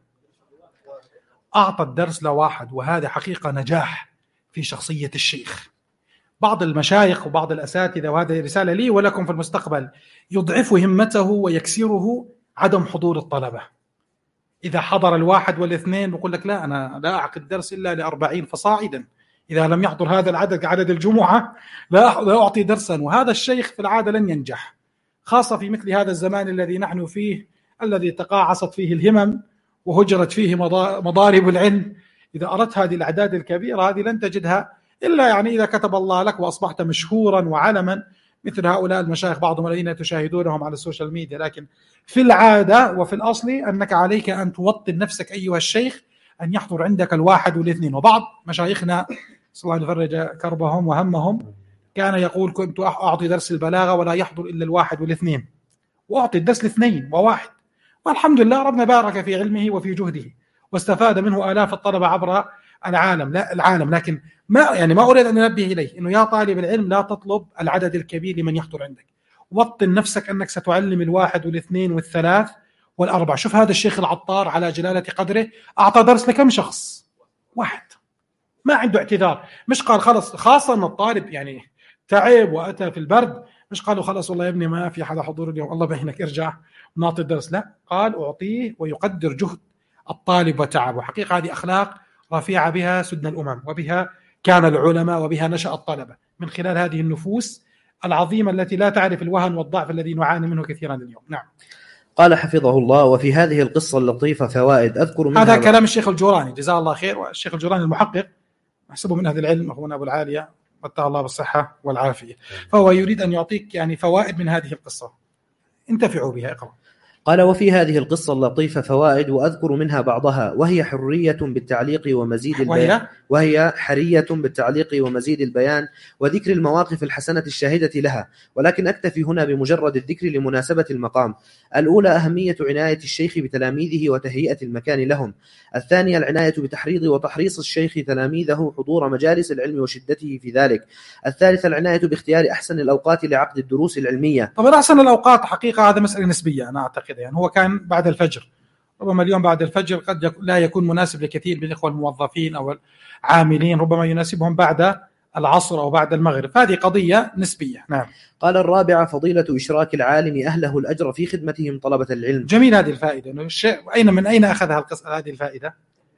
أعطى الدرس لواحد، وهذا حقيقة نجاح في شخصية الشيخ. بعض المشايخ وبعض الأساتذة، وهذه رسالة لي ولكم في المستقبل، يضعف همته ويكسره عدم حضور الطلبة. إذا حضر الواحد والاثنين بقول لك: لا، أنا لا أعقد درس إلا ل40 فصاعدا. إذا لم يحضر هذا العدد كعدد الجمعة لا أعطي درسا. وهذا الشيخ في العادة لن ينجح، خاصة في مثل هذا الزمان الذي نحن فيه، الذي تقاعست فيه الهمم وهجرت فيه مضارب العلم. إذا أردت هذه الأعداد الكبيرة هذه لن تجدها إلا يعني إذا كتب الله لك وأصبحت مشهورا وعلما مثل هؤلاء المشايخ، بعضهم الذين تشاهدونهم على السوشيال ميديا. لكن في العادة وفي الأصل أنك عليك أن توطن نفسك أيها الشيخ أن يحضر عندك الواحد والاثنين. وبعض مشايخنا صلى الله عليه يفرج كربهم وهمهم كان يقول: كنت أعطي درس البلاغة ولا يحضر إلا الواحد والاثنين، وأعطي الدرس الاثنين وواحد، والحمد لله ربنا بارك في علمه وفي جهده واستفاد منه آلاف الطلبة عبر العالم. لكن ما أريد أن أنبه إليه إنه يا طالب العلم لا تطلب العدد الكبير لمن يحضر عندك، وطن نفسك أنك ستعلم الواحد والاثنين والثلاث والأربع. شوف هذا الشيخ العطار على جلالة قدره أعطى درس لكم شخص؟ واحد. ما عنده اعتذار، مش قال خلص، خاصة أن الطالب يعني تعب وأتى في البرد، مش قالوا خلص والله يا ابني ما في حدا حضور اليوم، الله بينك ارجع ونعطي الدرس. لا، قال أعطيه ويقدر جهد الطالب وتعبه. حقيقة هذه أخلاق رفيعة بها سدنا الأمم، وبها كان العلماء، وبها نشأ الطلبة، من خلال هذه النفوس العظيمة التي لا تعرف الوهن والضعف الذي نعاني منه كثيرا اليوم. نعم. قال حفظه الله: وفي هذه القصة اللطيفة فوائد أذكر منها. هذا كلام الشيخ الجوراني جزاه الله خير، والشيخ الجوراني المحقق أحسبه من أهل العلم، أخونا أبو العالية متى الله بالصحة والعافية، فهو يريد أن يعطيك يعني فوائد من هذه القصة، انتفعوا بها. اقرأ. قال: وفي هذه القصة اللطيفة فوائد، وأذكر منها بعضها، وهي حرية بالتعليق ومزيد البيان وذكر المواقف الحسنة الشاهدة لها، ولكن أكتفي هنا بمجرد الذكر لمناسبة المقام. الأولى أهمية عناية الشيخ بتلاميذه وتهيئة المكان لهم. الثانية العناية بتحريض وتحريص الشيخ تلاميذه حضور مجالس العلم وشدته في ذلك. الثالثة العناية باختيار أحسن الأوقات لعقد الدروس العلمية. طبعا أحسن الأوقات حقيقة هذا مسألة نسبية أنا أعتقد، يعني هو كان بعد الفجر، ربما اليوم بعد الفجر قد لا يكون مناسب لكثير من الإخوة الموظفين أو العاملين، ربما يناسبهم بعد العصر أو بعد المغرب، هذه قضية نسبية. نعم. قال: الرابعة فضيلة إشراك العالم أهله الأجر في خدمتهم طلبة العلم. جميل هذه الفائدة. من أين أخذ هذه الفائدة؟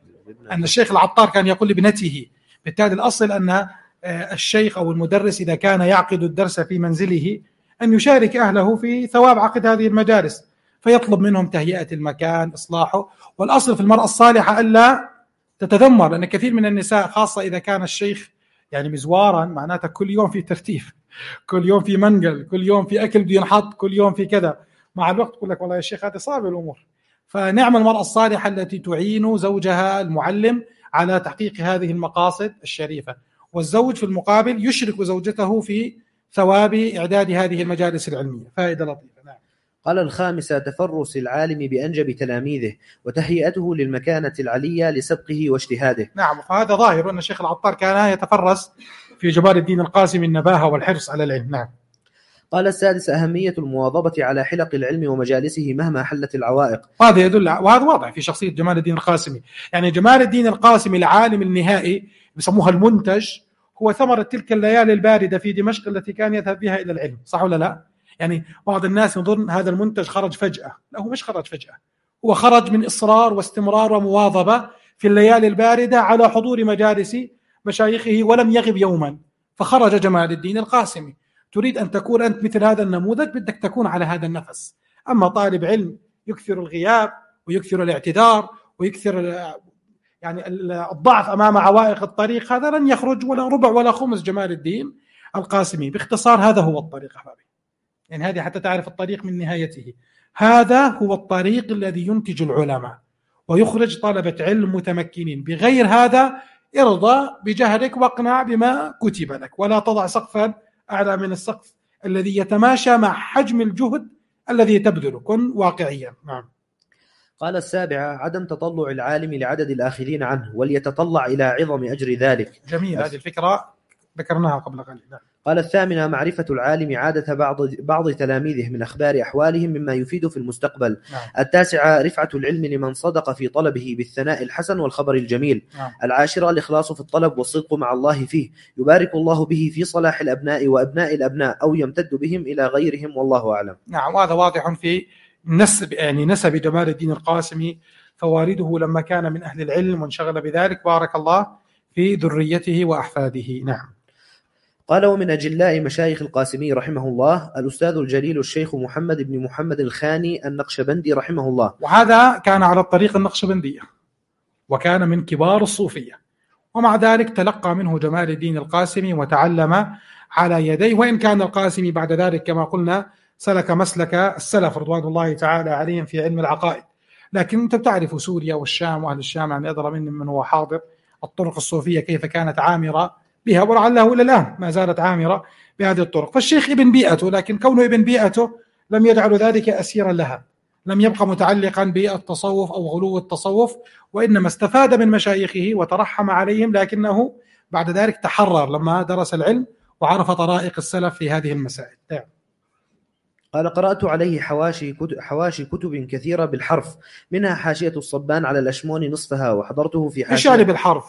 أن الشيخ العطار كان يقول لابنته، بالتالي الأصل أن الشيخ أو المدرس إذا كان يعقد الدرس في منزله أن يشارك أهله في ثواب عقد هذه المجالس، فيطلب منهم تهيئة المكان، إصلاحه، والأصل في المرأة الصالحة ألا تتذمر، لأن كثير من النساء خاصة إذا كان الشيخ يعني مزوارا معناته كل يوم في ترتيب، كل يوم في منقل، كل يوم في أكل بده ينحط، كل يوم في كذا، مع الوقت تقول لك والله يا شيخ هذه صعبة الأمور. فنعم المرأة الصالحة التي تعين زوجها المعلم على تحقيق هذه المقاصد الشريفة، والزوج في المقابل يشرك زوجته في ثواب إعداد هذه المجالس العلمية. فائدة لطيفة. نعم. قال: الخامسة تفرس العالم بأنجب تلاميذه وتهيئته للمكانة العلية لسبقه واجتهاده. نعم، فهذا ظاهر أن الشيخ العطار كان يتفرس في جمال الدين القاسمي النباهة والحرص على العلم. نعم. قال: السادس أهمية المواظبة على حلق العلم ومجالسه مهما حلت العوائق. هذا يدل، وهذا واضح في شخصية جمال الدين القاسمي. يعني جمال الدين القاسمي العالم النهائي بيسموها المنتج، هو ثمرة تلك الليالي الباردة في دمشق التي كان يذهب بها إلى العلم، صح ولا لا؟ يعني بعض الناس يظن هذا المنتج خرج فجأة، لا، هو مش خرج فجأة، هو خرج من إصرار واستمرار ومواظبة في الليالي الباردة على حضور مجالس مشايخه ولم يغب يوما، فخرج جمال الدين القاسمي. تريد أن تكون أنت مثل هذا النموذج، بدك تكون على هذا النفس. أما طالب علم يكثر الغياب ويكثر الاعتذار ويكثر يعني الضعف أمام عوائق الطريق، هذا لن يخرج ولا ربع ولا خمس جمال الدين القاسمي. باختصار هذا هو الطريق أحبابي، يعني هذه حتى تعرف الطريق من نهايته. هذا هو الطريق الذي ينتج العلماء ويخرج طلبة علم متمكنين. بغير هذا ارضى بجهلك واقنع بما كتب لك، ولا تضع سقفا أعلى من السقف الذي يتماشى مع حجم الجهد الذي تبذله. كن واقعيا. نعم. قال: السابعة عدم تطلع العالم لعدد الآخذين عنه، وليتطلع إلى عظم أجر ذلك. جميل، هذه الفكرة ذكرناها قبل قليل. قال: الثامنة معرفة العالم عادة بعض تلاميذه من أخبار أحوالهم مما يفيد في المستقبل. نعم. التاسعة رفعة العلم لمن صدق في طلبه بالثناء الحسن والخبر الجميل. نعم. العاشرة الإخلاص في الطلب والصدق مع الله فيه، يبارك الله به في صلاح الأبناء وأبناء الأبناء، أو يمتد بهم إلى غيرهم، والله أعلم. نعم، وهذا واضح في نسب جمال الدين القاسمي، فوالده لما كان من أهل العلم وانشغل بذلك بارك الله في ذريته وأحفاده. نعم. قال: ومن أجلاء مشايخ القاسمي رحمه الله الأستاذ الجليل الشيخ محمد بن محمد الخاني النقشبندي رحمه الله، وهذا كان على الطريق النقشبندية وكان من كبار الصوفية، ومع ذلك تلقى منه جمال الدين القاسمي وتعلم على يديه، وإن كان القاسمي بعد ذلك كما قلنا سلك مسلك السلف رضوان الله تعالى عليهم في علم العقائد. لكن أنت بتعرف سوريا والشام وأهل الشام يعني أدرى من هو حاضر الطرق الصوفية كيف كانت عامرة بها، ولعله إلى الآن ما زالت عامرة بهذه الطرق. فالشيخ ابن بيئته، لكن كونه ابن بيئته لم يجعل ذلك أسيرا لها، لم يبقى متعلقا بالتصوف أو غلو التصوف، وإنما استفاد من مشايخه وترحم عليهم، لكنه بعد ذلك تحرر لما درس العلم وعرف طرائق السلف في هذه المسائل. قال: قرأت عليه حواشي كتب كثيرة بالحرف، منها حاشية الصبان على الأشمون نصفها، وحضرته في حاشية. إيش يعني بالحرف؟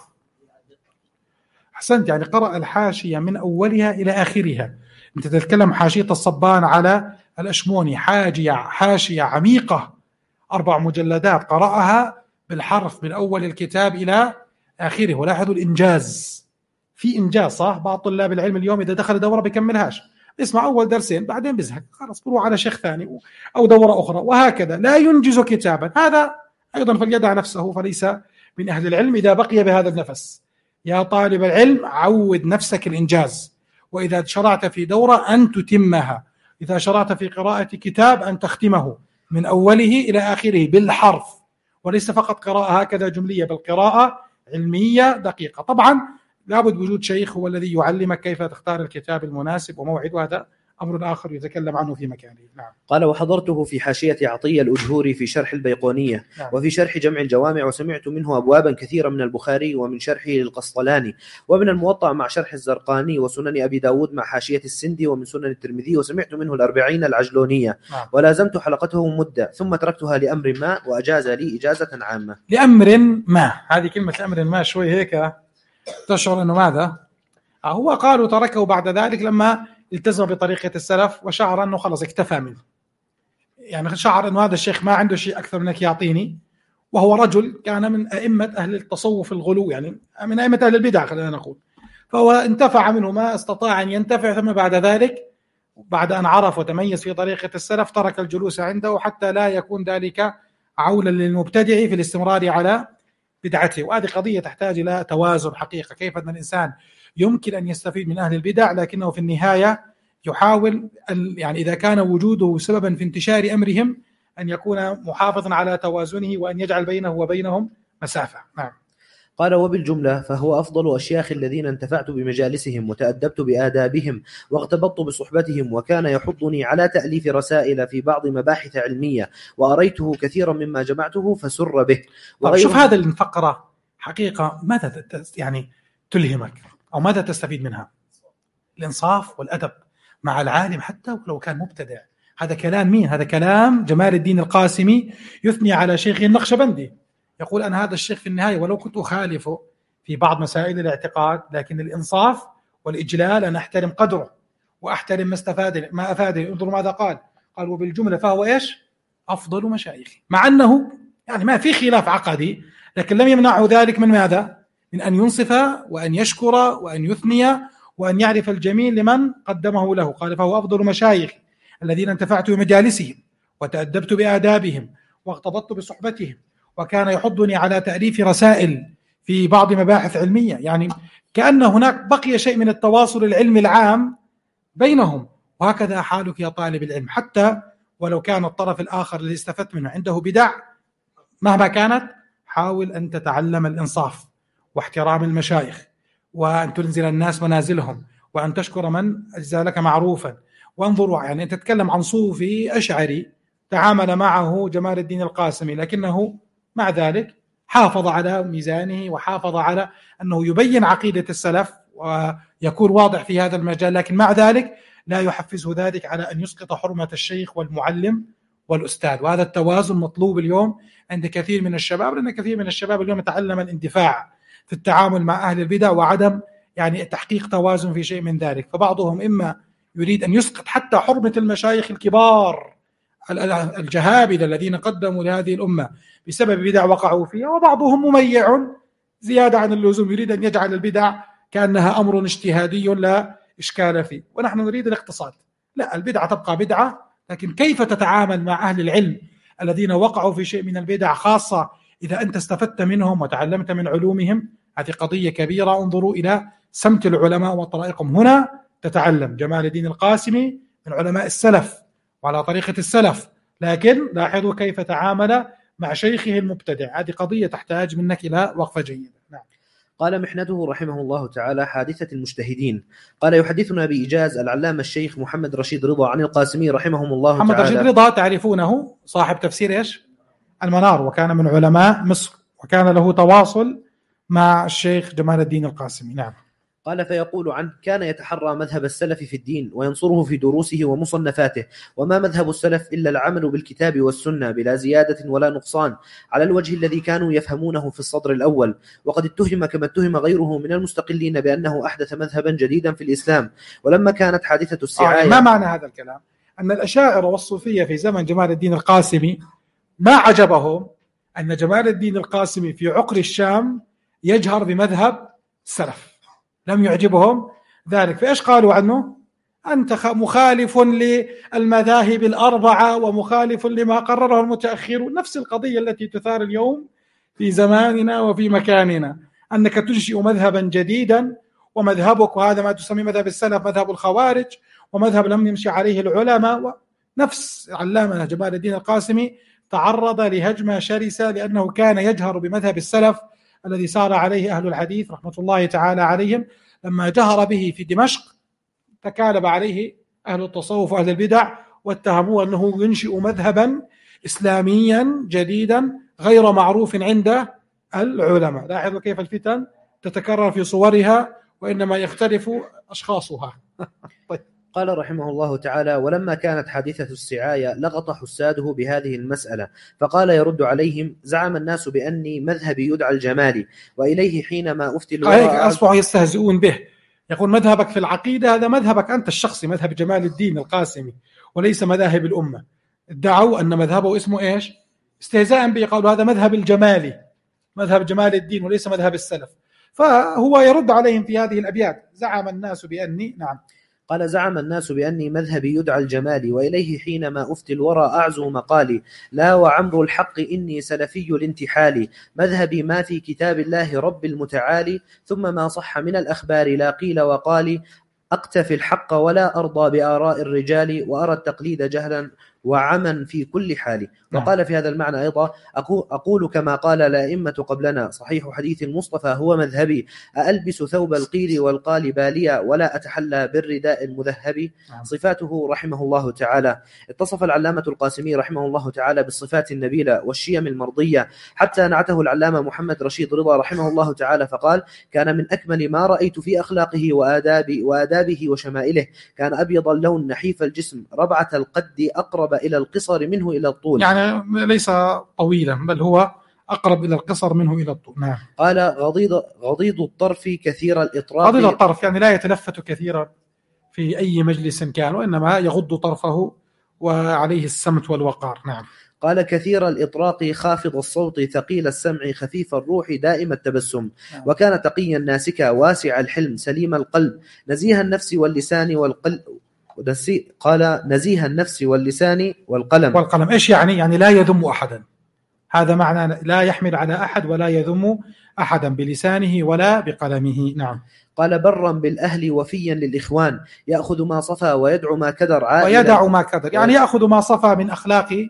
أحسنت، يعني قرأ الحاشية من أولها إلى آخرها. أنت تتكلم حاشية الصبان على الأشموني، حاشية عميقة 4 مجلدات، قرأها بالحرف من أول الكتاب إلى آخره. ولاحظوا الإنجاز، في إنجاز صح. بعض طلاب العلم اليوم إذا دخل دورة بيكملهاش، اسمع أول درسين بعدين بزهق خلاص بروح على شيخ ثاني أو دورة أخرى، وهكذا لا ينجز كتابا. هذا أيضا فليدع نفسه، فليس من أهل العلم إذا بقي بهذا النفس. يا طالب العلم عود نفسك الإنجاز، وإذا شرعت في دورة أن تتمها، إذا شرعت في قراءة كتاب أن تختمه. من أوله إلى آخره بالحرف، وليس فقط قراءة هكذا جملية، بل قراءة علمية دقيقة. طبعا لابد وجود شيخ هو الذي يعلمك كيف تختار الكتاب المناسب وموعد، وهذا أمر آخر يتكلم عنه في مكانه. نعم. قال: وحضرته في حاشية عطية الأجهوري في شرح البيقونية، نعم. وفي شرح جمع الجوامع، وسمعت منه أبوابا كثيرة من البخاري ومن شرحه للقسطلاني، ومن الموطأ مع شرح الزرقاني، وسنن أبي داود مع حاشية السندي، ومن سنن الترمذي، وسمعت منه الأربعين العجلونية. نعم. ولازمت حلقته مدة، ثم تركتها لأمر ما، وأجاز لي إجازة عامة. لأمر ما، هذه كلمة أمر ما شوي هيك تشعر أنه ماذا؟ هو قالوا تركه بعد ذلك لما التزم بطريقة السلف وشعر أنه خلص اكتفى منه، يعني شعر أنه هذا الشيخ ما عنده شيء أكثر منك يعطيني، وهو رجل كان من أئمة أهل التصوف الغلو، يعني من أئمة أهل البدع خلينا نقول، فهو انتفع منه ما استطاع أن ينتفع، ثم بعد ذلك بعد أن عرف وتميز في طريقة السلف ترك الجلوس عنده حتى لا يكون ذلك عولا للمبتدع في الاستمرار على بدعته. وهذه قضية تحتاج إلى توازن حقيقة، كيف أن الإنسان يمكن أن يستفيد من أهل البدع، لكنه في النهاية يحاول يعني إذا كان وجوده سببا في انتشار أمرهم أن يكون محافظا على توازنه وأن يجعل بينه وبينهم مسافة. نعم. قال: وبالجملة فهو أفضل أشياخ الذين انتفعت بمجالسهم وتأدبت بآدابهم واغتبطت بصحبتهم، وكان يحضني على تأليف رسائل في بعض مباحث علمية، وأريته كثيرا مما جمعته فسر به. شوف هذا الفقرة حقيقة ماذا يعني تلهمك أو ماذا تستفيد منها؟ الإنصاف والأدب مع العالم حتى ولو كان مبتدع. هذا كلام مين؟ هذا كلام جمال الدين القاسمي يثني على شيخه النقشبندي، يقول أن هذا الشيخ في النهاية ولو كنت أخالفه في بعض مسائل الاعتقاد، لكن الإنصاف والإجلال أنا أحترم قدره وأحترم ما أفاده. انظروا ماذا قال، قال: وبالجملة فهو إيش؟ أفضل مشايخي، مع أنه يعني ما في خلاف عقدي، لكن لم يمنعه ذلك من ماذا؟ من أن ينصف وأن يشكر وأن يثني وأن يعرف الجميل لمن قدمه له. قال: فهو أفضل مشايخ الذين انتفعت بمجالسهم وتأدبت بآدابهم واغتبطت بصحبتهم، وكان يحضني على تأليف رسائل في بعض مباحث علمية. يعني كأن هناك بقي شيء من التواصل العلمي العام بينهم. وهكذا حالك يا طالب العلم، حتى ولو كان الطرف الآخر الذي استفدت منه عنده بدع مهما كانت، حاول أن تتعلم الإنصاف واحترام المشايخ، وأن تنزل الناس منازلهم، وأن تشكر من أجزى لك معروفا. وانظروا، يعني أنت تتكلم عن صوفي أشعري تعامل معه جمال الدين القاسمي، لكنه مع ذلك حافظ على ميزانه وحافظ على أنه يبين عقيدة السلف ويكون واضح في هذا المجال، لكن مع ذلك لا يحفزه ذلك على أن يسقط حرمة الشيخ والمعلم والأستاذ. وهذا التوازن مطلوب اليوم عند كثير من الشباب، لأن كثير من الشباب اليوم يتعلم الاندفاع في التعامل مع أهل البدع وعدم يعني تحقيق توازن في شيء من ذلك. فبعضهم إما يريد أن يسقط حتى حرمة المشايخ الكبار الجهابذة الذين قدموا لهذه الأمة بسبب بدع وقعوا فيها، وبعضهم مميع زيادة عن اللزوم يريد أن يجعل البدع كأنها أمر اجتهادي لا إشكال فيه. ونحن نريد الاقتصاد، لا، البدعة تبقى بدعة، لكن كيف تتعامل مع أهل العلم الذين وقعوا في شيء من البدع، خاصة إذا أنت استفدت منهم وتعلمت من علومهم، هذه قضية كبيرة. انظروا إلى سمت العلماء وطرائقهم. هنا تتعلم جمال الدين القاسمي من علماء السلف وعلى طريقة السلف، لكن لاحظوا كيف تعامل مع شيخه المبتدع. هذه قضية تحتاج منك إلى وقفة جيدة. نعم. قال: محنته رحمه الله تعالى حادثة المجتهدين. قال: يحدثنا بإيجاز العلامة الشيخ محمد رشيد رضا عن القاسمي رحمهم الله تعالى. محمد رشيد رضا تعرفونه، صاحب تفسير إيش؟ المنار، وكان من علماء مصر، وكان له تواصل مع الشيخ جمال الدين القاسمي. نعم. قال: فيقول عنه: كان يتحرى مذهب السلف في الدين وينصره في دروسه ومصنفاته، وما مذهب السلف إلا العمل بالكتاب والسنة بلا زيادة ولا نقصان، على الوجه الذي كانوا يفهمونه في الصدر الأول. وقد اتهم كما اتهم غيره من المستقلين بأنه أحدث مذهبا جديدا في الإسلام. ولما كانت حادثة السعاية، ما معنى هذا الكلام؟ أن الأشاعرة والصوفية في زمن جمال الدين القاسمي ما عجبهم أن جمال الدين القاسمي في عقر الشام يجهر بمذهب السلف، لم يعجبهم ذلك. فإيش قالوا عنه؟ أنت مخالف للمذاهب الأربعة ومخالف لما قرره المتأخرون. نفس القضية التي تثار اليوم في زماننا وفي مكاننا، أنك تنشئ مذهبا جديدا، ومذهبك وهذا ما تسمي مذهب السلف مذهب الخوارج، ومذهب لم يمشي عليه العلماء نفس علامة جمال الدين القاسمي تعرض لهجمة شرسة لأنه كان يجهر بمذهب السلف الذي سار عليه أهل الحديث رحمة الله تعالى عليهم. لما جهر به في دمشق تكالب عليه أهل التصوف وأهل البدع واتهموه أنه ينشئ مذهبا إسلاميا جديدا غير معروف عند العلماء. لاحظوا كيف الفتن تتكرر في صورها وإنما يختلف أشخاصها. طيب. قال رحمه الله تعالى: ولما كانت حادثة السعاية لغط حساده بهذه المسألة، فقال يرد عليهم: زعم الناس بأني مذهبي يدعى الجمالي، وإليه حينما أفتي الوراء أصبحوا يستهزئون به، يقول مذهبك في العقيدة هذا مذهبك أنت الشخصي، مذهب جمال الدين القاسمي وليس مذاهب الأمة. ادعوا أن مذهبه اسمه إيش؟ استهزاء به، قالوا هذا مذهب الجمالي، مذهب جمال الدين وليس مذهب السلف. فهو يرد عليهم في هذه الأبيات: زعم الناس بأني، نعم، قال: زعم الناس بأني مذهبي يدعى الجمالي، وإليه حينما أفتي الورى أعزو مقالي، لا وعمر الحق إني سلفي الانتحال، مذهبي ما في كتاب الله رب المتعالي، ثم ما صح من الأخبار لا قيل وقالي، أقتفي الحق ولا أرضى بآراء الرجال، وأرى التقليد جهلا وعمى في كل حال. وقال في هذا المعنى أيضا: أقول كما قال الأئمة قبلنا، صحيح حديث المصطفى هو مذهبي، ألبس ثوب القيل والقال باليا، ولا أتحلى بالرداء المذهب. صفاته رحمه الله تعالى: اتصف العلامة القاسمي رحمه الله تعالى بالصفات النبيلة والشيم المرضية، حتى نعته العلامة محمد رشيد رضا رحمه الله تعالى فقال: كان من أكمل ما رأيت في أخلاقه وآدابه وشمائله، كان أبيض اللون نحيف الجسم ربعة القد أقرب إلى القصر منه إلى الطول، يعني ليس طويلا بل هو أقرب إلى القصر منه إلى الطول. نعم. قال: غضيض الطرف كثير الإطراف، غضيض الطرف يعني لا يتلفت كثيرا في أي مجلس كان، وإنما يغض طرفه وعليه السمت والوقار. نعم. قال: كثير الإطراق خافض الصوت ثقيل السمع خفيف الروح دائم التبسم. وكان تقيا ناسكا واسع الحلم سليم القلب نزيه النفس واللسان والقلب. قال: نزيه النفس واللسان والقلم. إيش يعني؟ يعني لا يذم أحدا، هذا معنى لا يحمل على أحد ولا يذم أحدا بلسانه ولا بقلمه. نعم. قال: برا بالأهل وفيا للإخوان يأخذ ما صفى ويدع ما كدر ويدع ما كدر، يعني يأخذ ما صفى من أخلاق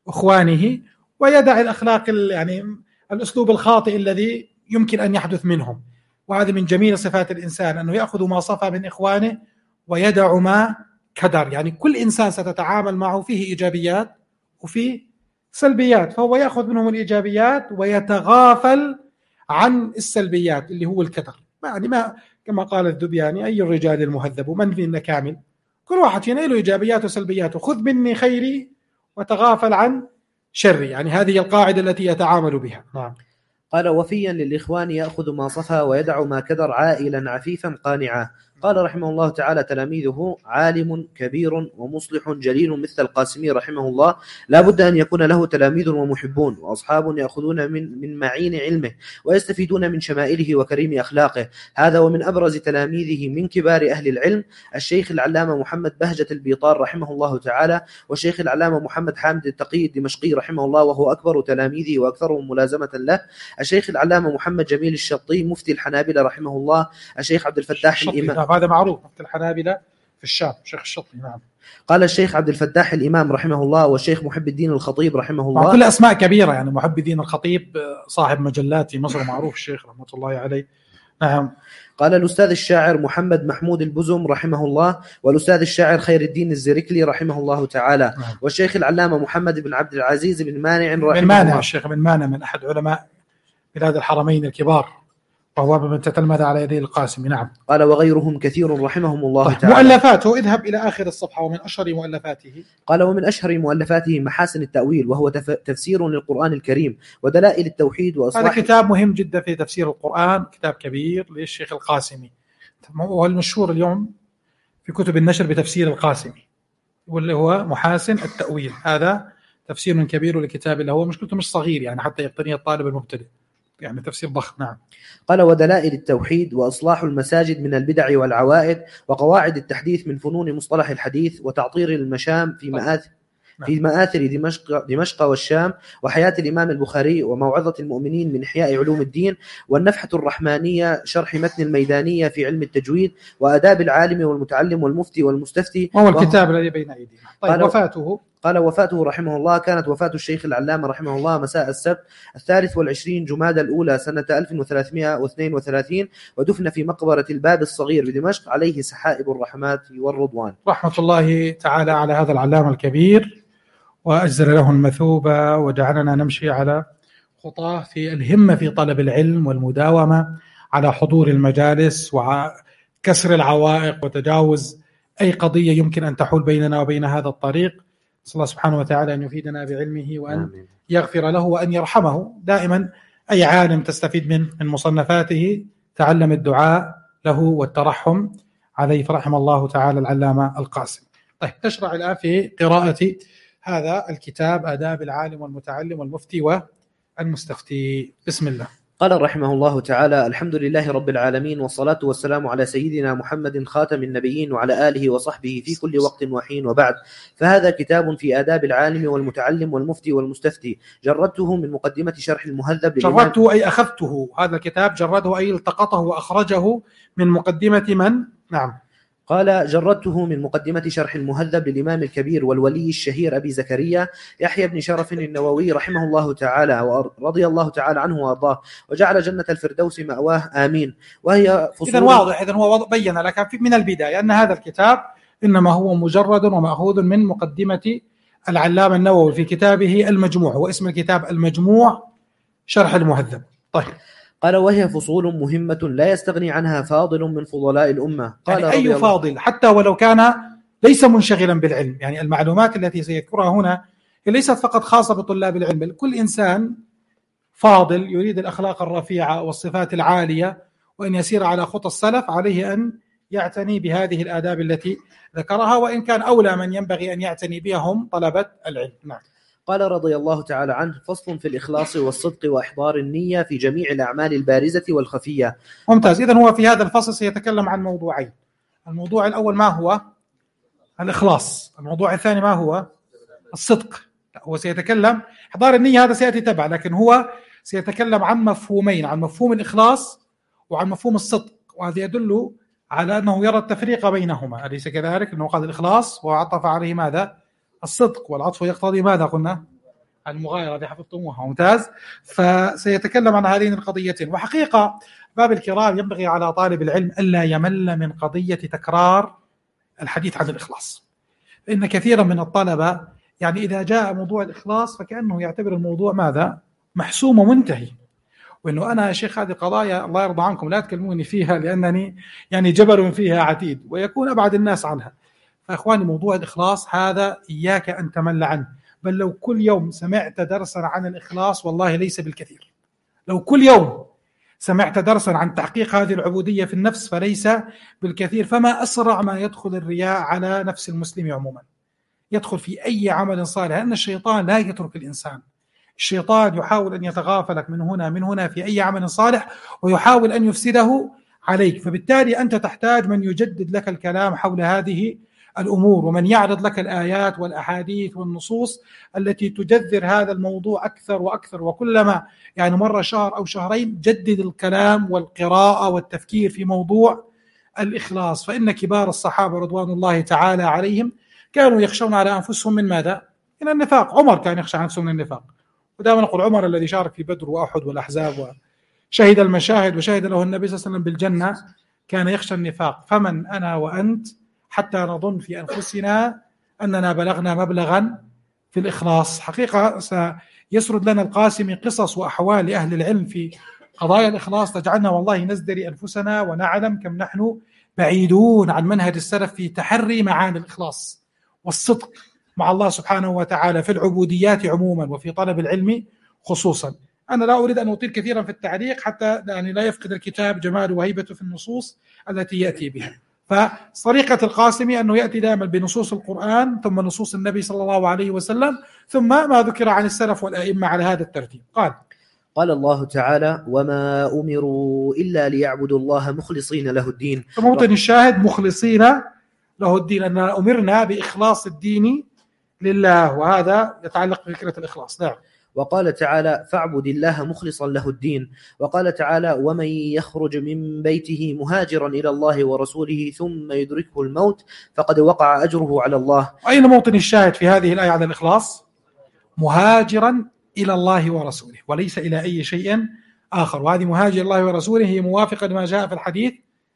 إخوانه ويدع الأخلاق يعني الأسلوب الخاطئ الذي يمكن أن يحدث منهم. وهذا من جميل صفات الإنسان أنه يأخذ ما صفى من إخوانه ويدع ما كدر، يعني كل إنسان ستتعامل معه فيه إيجابيات وفيه سلبيات، فهو يأخذ منهم الإيجابيات ويتغافل عن السلبيات اللي هو الكدر. يعني ما كما قال الذبياني: أي الرجال المهذب من فينا كامل، كل واحد فينا له إيجابيات وسلبيات، خذ مني خيري وتغافل عن شري، يعني هذه القاعدة التي يتعامل بها. نعم. قال: وفيا للإخوان يأخذ ما صفى ويدع ما كدر عائلا عفيفا قانعا. قال رحمه الله تعالى: تلاميذه عالم كبير ومصلح جليل مثل القاسمي رحمه الله، لا بد أن يكون له تلاميذ ومحبون وأصحاب يأخذون من معين علمه ويستفيدون من شمائله وكريم أخلاقه. هذا ومن أبرز تلاميذه من كبار أهل العلم الشيخ العلامة محمد بهجة البيطار رحمه الله تعالى، والشيخ العلامة محمد حامد التقي الدمشقي رحمه الله وهو أكبر تلاميذه وأكثرهم ملازمة له، الشيخ العلامة محمد جميل الشطي مفتي الحنابلة رحمه الله، الشيخ عبد الفتاح الإمام، هذا معروف مفتي الحنابلة في الشام، شيخ الشطي. نعم. قال الشيخ عبد الفتاح الإمام رحمه الله، والشيخ محب الدين الخطيب رحمه الله، كل أسماء كبيرة، يعني محب الدين الخطيب صاحب مجلات في مصر معروف الشيخ رحمة الله عليه. نعم. قال الأستاذ الشاعر محمد محمود البزم رحمه الله، والأستاذ الشاعر خير الدين الزركلي رحمه الله تعالى. نعم. والشيخ العلامة محمد بن عبد العزيز بن مانع رحمه الله. الشيخ بن مانع من أحد علماء بلاد الحرمين الكبار، وهو من تتلمذ على يدي القاسمي. نعم. قال: وغيرهم كثير رحمهم الله تعالى. مؤلفاته، اذهب إلى آخر الصفحة. ومن أشهر مؤلفاته، قال: ومن أشهر مؤلفاته محاسن التأويل، وهو تفسير للقرآن الكريم ودلائل التوحيد وأصلاح. هذا كتاب مهم جدا في تفسير القرآن، كتاب كبير للشيخ القاسمي، والمشهور اليوم في كتب النشر بتفسير القاسمي، واللي هو محاسن التأويل. هذا تفسير كبير لكتاب الله، هو مشكلته مش صغير يعني حتى يقتنيه الطالب المبتدئ، يعني تفسير ضخم. نعم. قال: ودلائل التوحيد وإصلاح المساجد من البدع والعوائد، وقواعد التحديث من فنون مصطلح الحديث، وتعطير المشام في مآثر. في مآثر دمشق والشام، وحياة الإمام البخاري، وموعظة المؤمنين من إحياء علوم الدين، والنفحة الرحمانية، شرح متن الميدانية في علم التجويد، وآداب العالم والمتعلم والمفتي والمستفتي، وهو الكتاب الذي بين أيدينا. طيب، وفاته. قال وفاته رحمه الله كانت وفاة الشيخ العلامة رحمه الله مساء السبت 23 جمادى الأولى سنة 1332، ودفن في مقبرة الباب الصغير بدمشق، عليه سحائب الرحمات والرضوان. رحمة الله تعالى على هذا العلامة الكبير، وأجزل له المثوبة، وجعلنا نمشي على خطاه في الهمة في طلب العلم والمداومة على حضور المجالس وكسر العوائق وتجاوز أي قضية يمكن أن تحول بيننا وبين هذا الطريق. صلى الله سبحانه وتعالى أن يفيدنا بعلمه، وأن يغفر له، وأن يرحمه. دائما أي عالم تستفيد من مصنفاته تعلم الدعاء له والترحم عليه، فرحم الله تعالى العلامة القاسم. طيب، نشرع الآن في قراءة هذا الكتاب، آداب العالم والمتعلم والمفتي والمستفتي. بسم الله. قال رحمه الله تعالى: الحمد لله رب العالمين، والصلاة والسلام على سيدنا محمد خاتم النبيين وعلى آله وصحبه في كل وقت وحين، وبعد. فهذا كتاب في آداب العالم والمتعلم والمفتي والمستفتي، جردته من مقدمة شرح المهذب. جردته أي أخذته، هذا الكتاب جرده أي التقطه وأخرجه من مقدمة من؟ نعم. قال: جردته من مقدمة شرح المهذب للإمام الكبير والولي الشهير أبي زكريا يحيى بن شرف النووي رحمه الله تعالى ورضي الله تعالى عنه وأرضاه، وجعل جنة الفردوس مأواه، آمين. وهي فصول. إذن واضح، إذن هو بين لك من البداية أن هذا الكتاب إنما هو مجرد ومأخوذ من مقدمة العلامة النووي في كتابه المجموع، واسم الكتاب المجموع شرح المهذب. طيب. قال: وهي فصول مهمة لا يستغني عنها فاضل من فضلاء الأمة. قال: يعني أي فاضل حتى ولو كان ليس منشغلا بالعلم، يعني المعلومات التي سيذكرها هنا ليست فقط خاصة بطلاب العلم، بل كل إنسان فاضل يريد الأخلاق الرفيعة والصفات العالية وأن يسير على خطى السلف عليه أن يعتني بهذه الآداب التي ذكرها، وإن كان أولى من ينبغي أن يعتني بها هم طلبة العلم. نعم. قال رضي الله تعالى عنه: فصل في الإخلاص والصدق وإحضار النية في جميع الأعمال البارزة والخفية. ممتاز. إذن هو في هذا الفصل سيتكلم عن موضوعين. الموضوع الأول ما هو؟ الإخلاص. الموضوع الثاني ما هو؟ الصدق. هو سيتكلم إحضار النية، هذا سيأتي تبع، لكن هو سيتكلم عن مفهومين، عن مفهوم الإخلاص وعن مفهوم الصدق، وهذا يدل على أنه يرى التفريق بينهما، أليس كذلك؟ أنه قال الإخلاص وعطف عليه ماذا؟ الصدق، والعطف يقتضي ماذا قلنا؟ المغايرة. هذه حفظتموها، ممتاز. فسيتكلم عن هذين القضيتين. وحقيقة باب الكرام ينبغي على طالب العلم ألا يمل من قضية تكرار الحديث عن الإخلاص، فإن كثيرا من الطلبة يعني إذا جاء موضوع الإخلاص فكأنه يعتبر الموضوع ماذا؟ محسوم ومنتهي، وإنه أنا يا شيخ هذه قضايا الله يرضى عنكم لا تكلموني فيها لأنني يعني جبل فيها عتيد، ويكون أبعد الناس عنها. فإخواني، موضوع الإخلاص هذا إياك أن تمل عنه، بل لو كل يوم سمعت درسا عن الإخلاص والله ليس بالكثير. لو كل يوم سمعت درسا عن تحقيق هذه العبودية في النفس فليس بالكثير. فما أسرع ما يدخل الرياء على نفس المسلم عموما، يدخل في أي عمل صالح، لأن الشيطان لا يترك الإنسان. الشيطان يحاول أن يتغافلك من هنا في أي عمل صالح، ويحاول أن يفسده عليك. فبالتالي أنت تحتاج من يجدد لك الكلام حول هذه الأمور، ومن يعرض لك الآيات والأحاديث والنصوص التي تجذر هذا الموضوع أكثر وأكثر. وكلما يعني مر شهر أو شهرين جدد الكلام والقراءة والتفكير في موضوع الإخلاص. فإن كبار الصحابة رضوان الله تعالى عليهم كانوا يخشون على أنفسهم من ماذا؟ من النفاق. عمر كان يخشى على نفسه من النفاق، ودائما نقول عمر الذي شارك في بدر وأحد والأحزاب وشهد المشاهد وشهد له النبي صلى الله عليه وسلم بالجنة، كان يخشى النفاق. فمن أنا وأنت حتى نظن في أنفسنا أننا بلغنا مبلغا في الإخلاص؟ حقيقة سيسرد لنا القاسم قصص وأحوال لأهل العلم في قضايا الإخلاص تجعلنا والله نزدري أنفسنا ونعلم كم نحن بعيدون عن منهج السلف في تحري معاني الإخلاص والصدق مع الله سبحانه وتعالى في العبوديات عموما وفي طلب العلم خصوصا. أنا لا أريد أن أطيل كثيرا في التعليق حتى يعني لا يفقد الكتاب جمال وهيبته في النصوص التي يأتي بها. فطريقة القاسمي أنه يأتي دائما بنصوص القرآن ثم نصوص النبي صلى الله عليه وسلم ثم ما ذكر عن السلف والأئمة على هذا الترتيب. قال الله تعالى: وما أمروا إلا ليعبدوا الله مخلصين له الدين. موطن الشاهد مخلصين له الدين، أننا أمرنا بإخلاص الدين لله، وهذا يتعلق بفكرة الإخلاص. نعم. وقال تعالى فاعبد الله مخلصا له الدين. وقال تعالى ومن يخرج من بيته مهاجرا إلى الله ورسوله ثم يدركه الموت فقد وقع أجره على الله. أين موطن الشاهد في هذه الآية على الإخلاص؟ مهاجرا إلى الله ورسوله وليس إلى أي شيء آخر، وهذه مهاجر الله ورسوله هي موافقة لما جاء في الحديث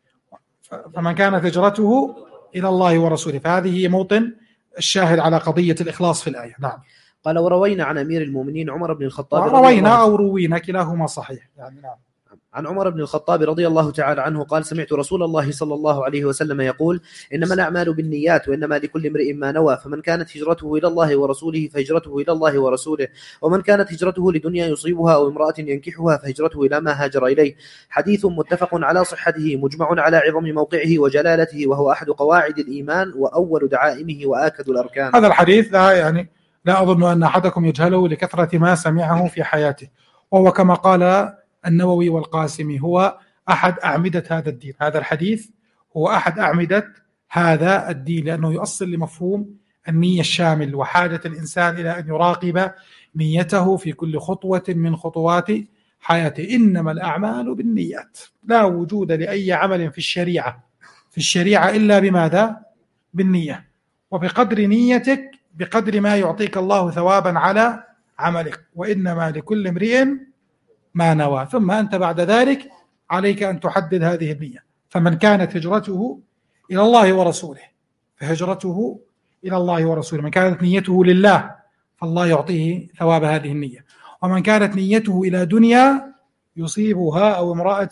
فمن كانت هجرته إلى الله ورسوله، فهذه هي موطن الشاهد على قضية الإخلاص في الآية. نعم. قال وروينا عن أمير المؤمنين عمر بن الخطاب روينا أو روينا كلاهما صحيح يعني. نعم. عن عمر بن الخطاب رضي الله تعالى عنه قال سمعت رسول الله صلى الله عليه وسلم يقول إنما الأعمال بالنيات وإنما لكل امرئ ما نوى فمن كانت هجرته إلى الله ورسوله فهجرته إلى الله ورسوله ومن كانت هجرته لدنيا يصيبها أو امرأة ينكحها فهجرته إلى ما هاجر إليه. حديث متفق على صحته مجمع على عظم موقعه وجلالته، وهو أحد قواعد الإيمان وأول دعائمه وآكد الأركان. هذا الحديث لا أظن أن أحدكم يجهله لكثرة ما سمعه في حياته، وهو كما قال النووي والقاسمي هو أحد أعمدة هذا الدين. هذا الحديث هو أحد أعمدة هذا الدين، لأنه يؤصل لمفهوم النية الشامل وحاجة الإنسان إلى أن يراقب نيته في كل خطوة من خطوات حياته. إنما الأعمال بالنيات، لا وجود لأي عمل في الشريعة إلا بماذا؟ بالنية، وبقدر نيتك بقدر ما يعطيك الله ثوابا على عملك، وإنما لكل امرئ ما نوى. ثم أنت بعد ذلك عليك أن تحدد هذه النية. فمن كانت هجرته إلى الله ورسوله فهجرته إلى الله ورسوله. من كانت نيته لله فالله يعطيه ثواب هذه النية. ومن كانت نيته إلى دنيا يصيبها أو امرأة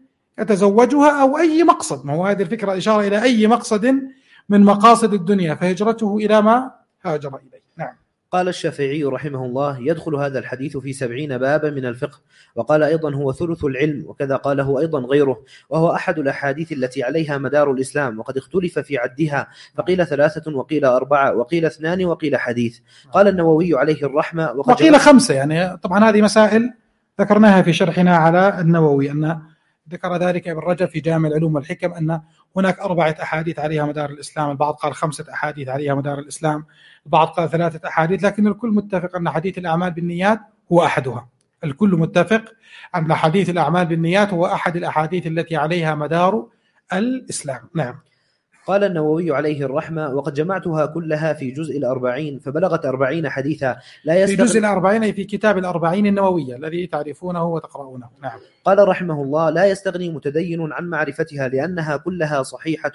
يتزوجها أو أي مقصد، ما هو هذه الفكرة إشارة إلى أي مقصد من مقاصد الدنيا، فهجرته إلى ما هاجر إليه. نعم. قال الشافعي رحمه الله يدخل هذا الحديث في 70 بابا من الفقه. وقال أيضا هو ثلث العلم، وكذا قاله أيضا غيره، وهو أحد الأحاديث التي عليها مدار الإسلام، وقد اختلف في عدها فقيل 3 وقيل 4 وقيل 2 وقيل حديث. قال النووي عليه الرحمة وقيل 5. يعني طبعا هذه مسائل ذكرناها في شرحنا على النووي، أن ذكر ذلك ابن رجب في جامع العلوم والحكم أن هناك 4 أحاديث عليها مدار الإسلام، البعض قال 5 أحاديث عليها مدار الإسلام، البعض قال 3 أحاديث، لكن الكل متفق أن حديث الأعمال بالنيات هو أحدها. الكل متفق أن حديث الأعمال بالنيات هو أحد الأحاديث التي عليها مدار الإسلام. نعم. قال النووي عليه الرحمة وقد جمعتها كلها في جزء 40 فبلغت 40 حديثا لا في جزء 40 أي في كتاب 40 النووية الذي تعرفونه وتقرؤونه. نعم. قال رحمه الله لا يستغني متدين عن معرفتها لأنها كلها صحيحة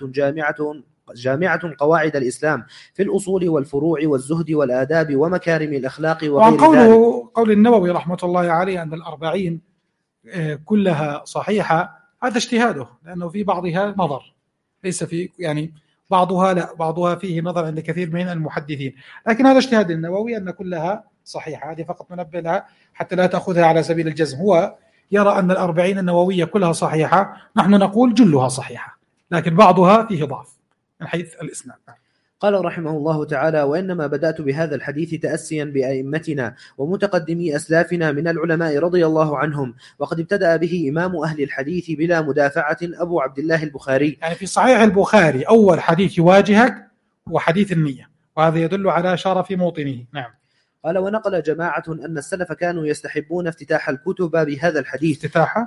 جامعة قواعد الإسلام في الأصول والفروع والزهد والآداب ومكارم الأخلاق وغير ذلك. قول النووي رحمة الله عليه أن 40 كلها صحيحة، هذا اجتهاده، لأنه في بعضها نظر، ليس في يعني بعضها لا، بعضها فيه نظر عند كثير من المحدثين، لكن هذا اجتهاد النووي أن كلها صحيحة. هذه فقط منبه لها حتى لا تأخذها على سبيل الجزم. هو يرى أن 40 النووية كلها صحيحة، نحن نقول جلها صحيحة، لكن بعضها فيه ضعف من حيث الإسناد. قال رحمه الله تعالى وإنما بدأت بهذا الحديث تأسيا بأئمتنا ومتقدمي أسلافنا من العلماء رضي الله عنهم، وقد ابتدأ به إمام أهل الحديث بلا مدافعة أبو عبد الله البخاري. يعني في صحيح البخاري أول حديث يواجهك هو حديث النية، وهذا يدل على شرف موطنه. نعم. قال ونقل جماعة أن السلف كانوا يستحبون افتتاح الكتب بهذا الحديث.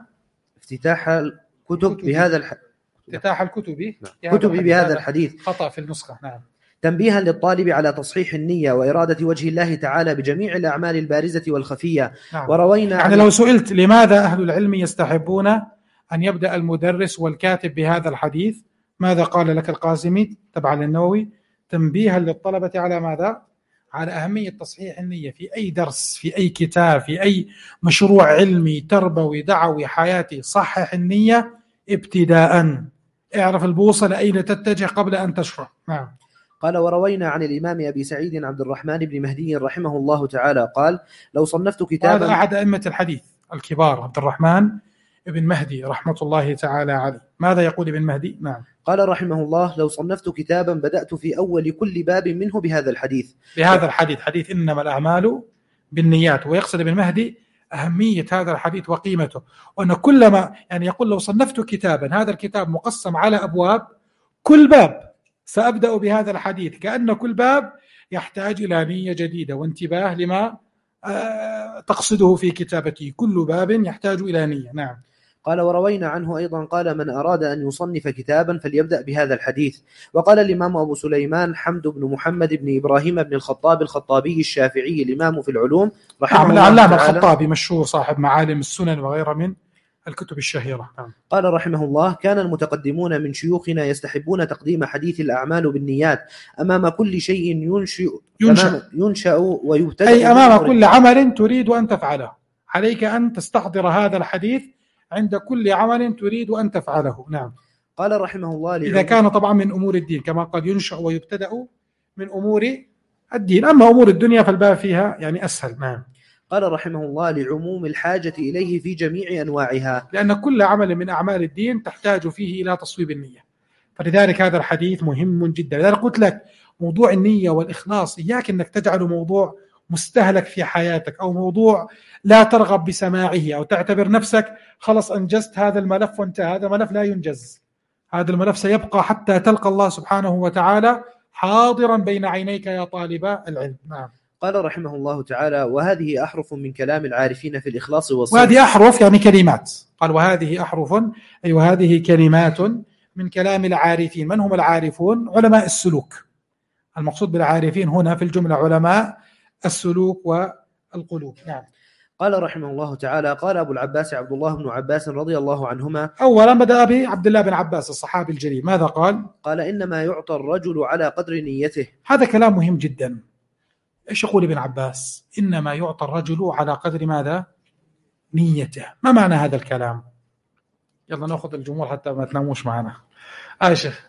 افتتاح الكتب بهذا الحديث. افتتاح الكتب بهذا الحديث خطأ في النسخة. نعم. تنبيها للطالب على تصحيح النية وإرادة وجه الله تعالى بجميع الأعمال البارزة والخفية. نعم. وروينا يعني لو سئلت لماذا أهل العلم يستحبون أن يبدأ المدرس والكاتب بهذا الحديث، ماذا قال لك القاسمي تبع للنووي؟ تنبيها للطلبة على ماذا؟ على أهمية تصحيح النية في أي درس، في أي كتاب، في أي مشروع علمي تربوي دعوي حياتي. صحح النية ابتداء، اعرف البوصلة أين تتجه قبل أن تشرع. نعم. قال وروينا عن الإمام أبي سعيد عبد الرحمن بن مهدي رحمه الله تعالى قال لو صنفت كتابا، هذا أحد أئمة الحديث الكبار عبد الرحمن ابن مهدي رحمة الله تعالى عليه. ماذا يقول ابن مهدي؟ نعم. قال رحمه الله لو صنفت كتابا بدأت في أول كل باب منه بهذا الحديث. حديث إنما الأعمال بالنيات. ويقصد ابن مهدي أهمية هذا الحديث وقيمته، وأن كلما يعني يقول لو صنفت كتابا، هذا الكتاب مقسم على أبواب، كل باب سأبدأ بهذا الحديث، كأن كل باب يحتاج إلى نية جديدة وانتباه لما تقصده في كتابته. كل باب يحتاج إلى نية. نعم. قال وروينا عنه أيضا قال من أراد أن يصنف كتابا فليبدأ بهذا الحديث. وقال الإمام أبو سليمان حمد بن محمد بن إبراهيم بن الخطاب الخطابي الشافعي الإمام في العلوم رحمه الله تعالى. العلامة الخطابي مشهور صاحب معالم السنن وغيره من الكتب الشهيرة. قال رحمه الله كان المتقدمون من شيوخنا يستحبون تقديم حديث الأعمال بالنيات أمام كل شيء ينشأ ويبتدأ، أي أمام كل عمل تريد أن تفعله عليك أن تستحضر هذا الحديث عند كل عمل تريد أن تفعله. نعم. قال رحمه الله إذا كان طبعا من أمور الدين، كما قال ينشأ ويبتدأ من أمور الدين. أما أمور الدنيا فالباب فيها يعني أسهل. نعم. قال رحمه الله لعموم الحاجة إليه في جميع أنواعها، لأن كل عمل من أعمال الدين تحتاج فيه إلى تصويب النية، فلذلك هذا الحديث مهم جدا. لذلك قلت لك موضوع النية والإخلاص إياك أنك تجعله موضوع مستهلك في حياتك أو موضوع لا ترغب بسماعه أو تعتبر نفسك خلص أنجزت هذا الملف وانتهى. هذا الملف لا ينجز، هذا الملف سيبقى حتى تلقى الله سبحانه وتعالى حاضرا بين عينيك يا طالب العلم. نعم. قال رحمه الله تعالى وهذه أحرف من كلام العارفين في الإخلاص والصدق. وهذه أحرف يعني كلمات. قال وهذه أحرف أي وهذه كلمات من كلام العارفين. من هم العارفون؟ علماء السلوك. المقصود بالعارفين هنا في الجملة علماء السلوك والقلوب. نعم. قال رحمه الله تعالى قال أبو العباس عبد الله بن عباس رضي الله عنهما. أولا بدأ بعبد الله بن عباس الصحابي الجليل. ماذا قال؟ قال إنما يعطى الرجل على قدر نيته. هذا كلام مهم جدا. إيش يقول ابن عباس؟ إنما يعطى الرجل على قدر ماذا؟ نيته. ما معنى هذا الكلام؟ يلا نأخذ الجمهور حتى ما تناموش معنا. شيخ.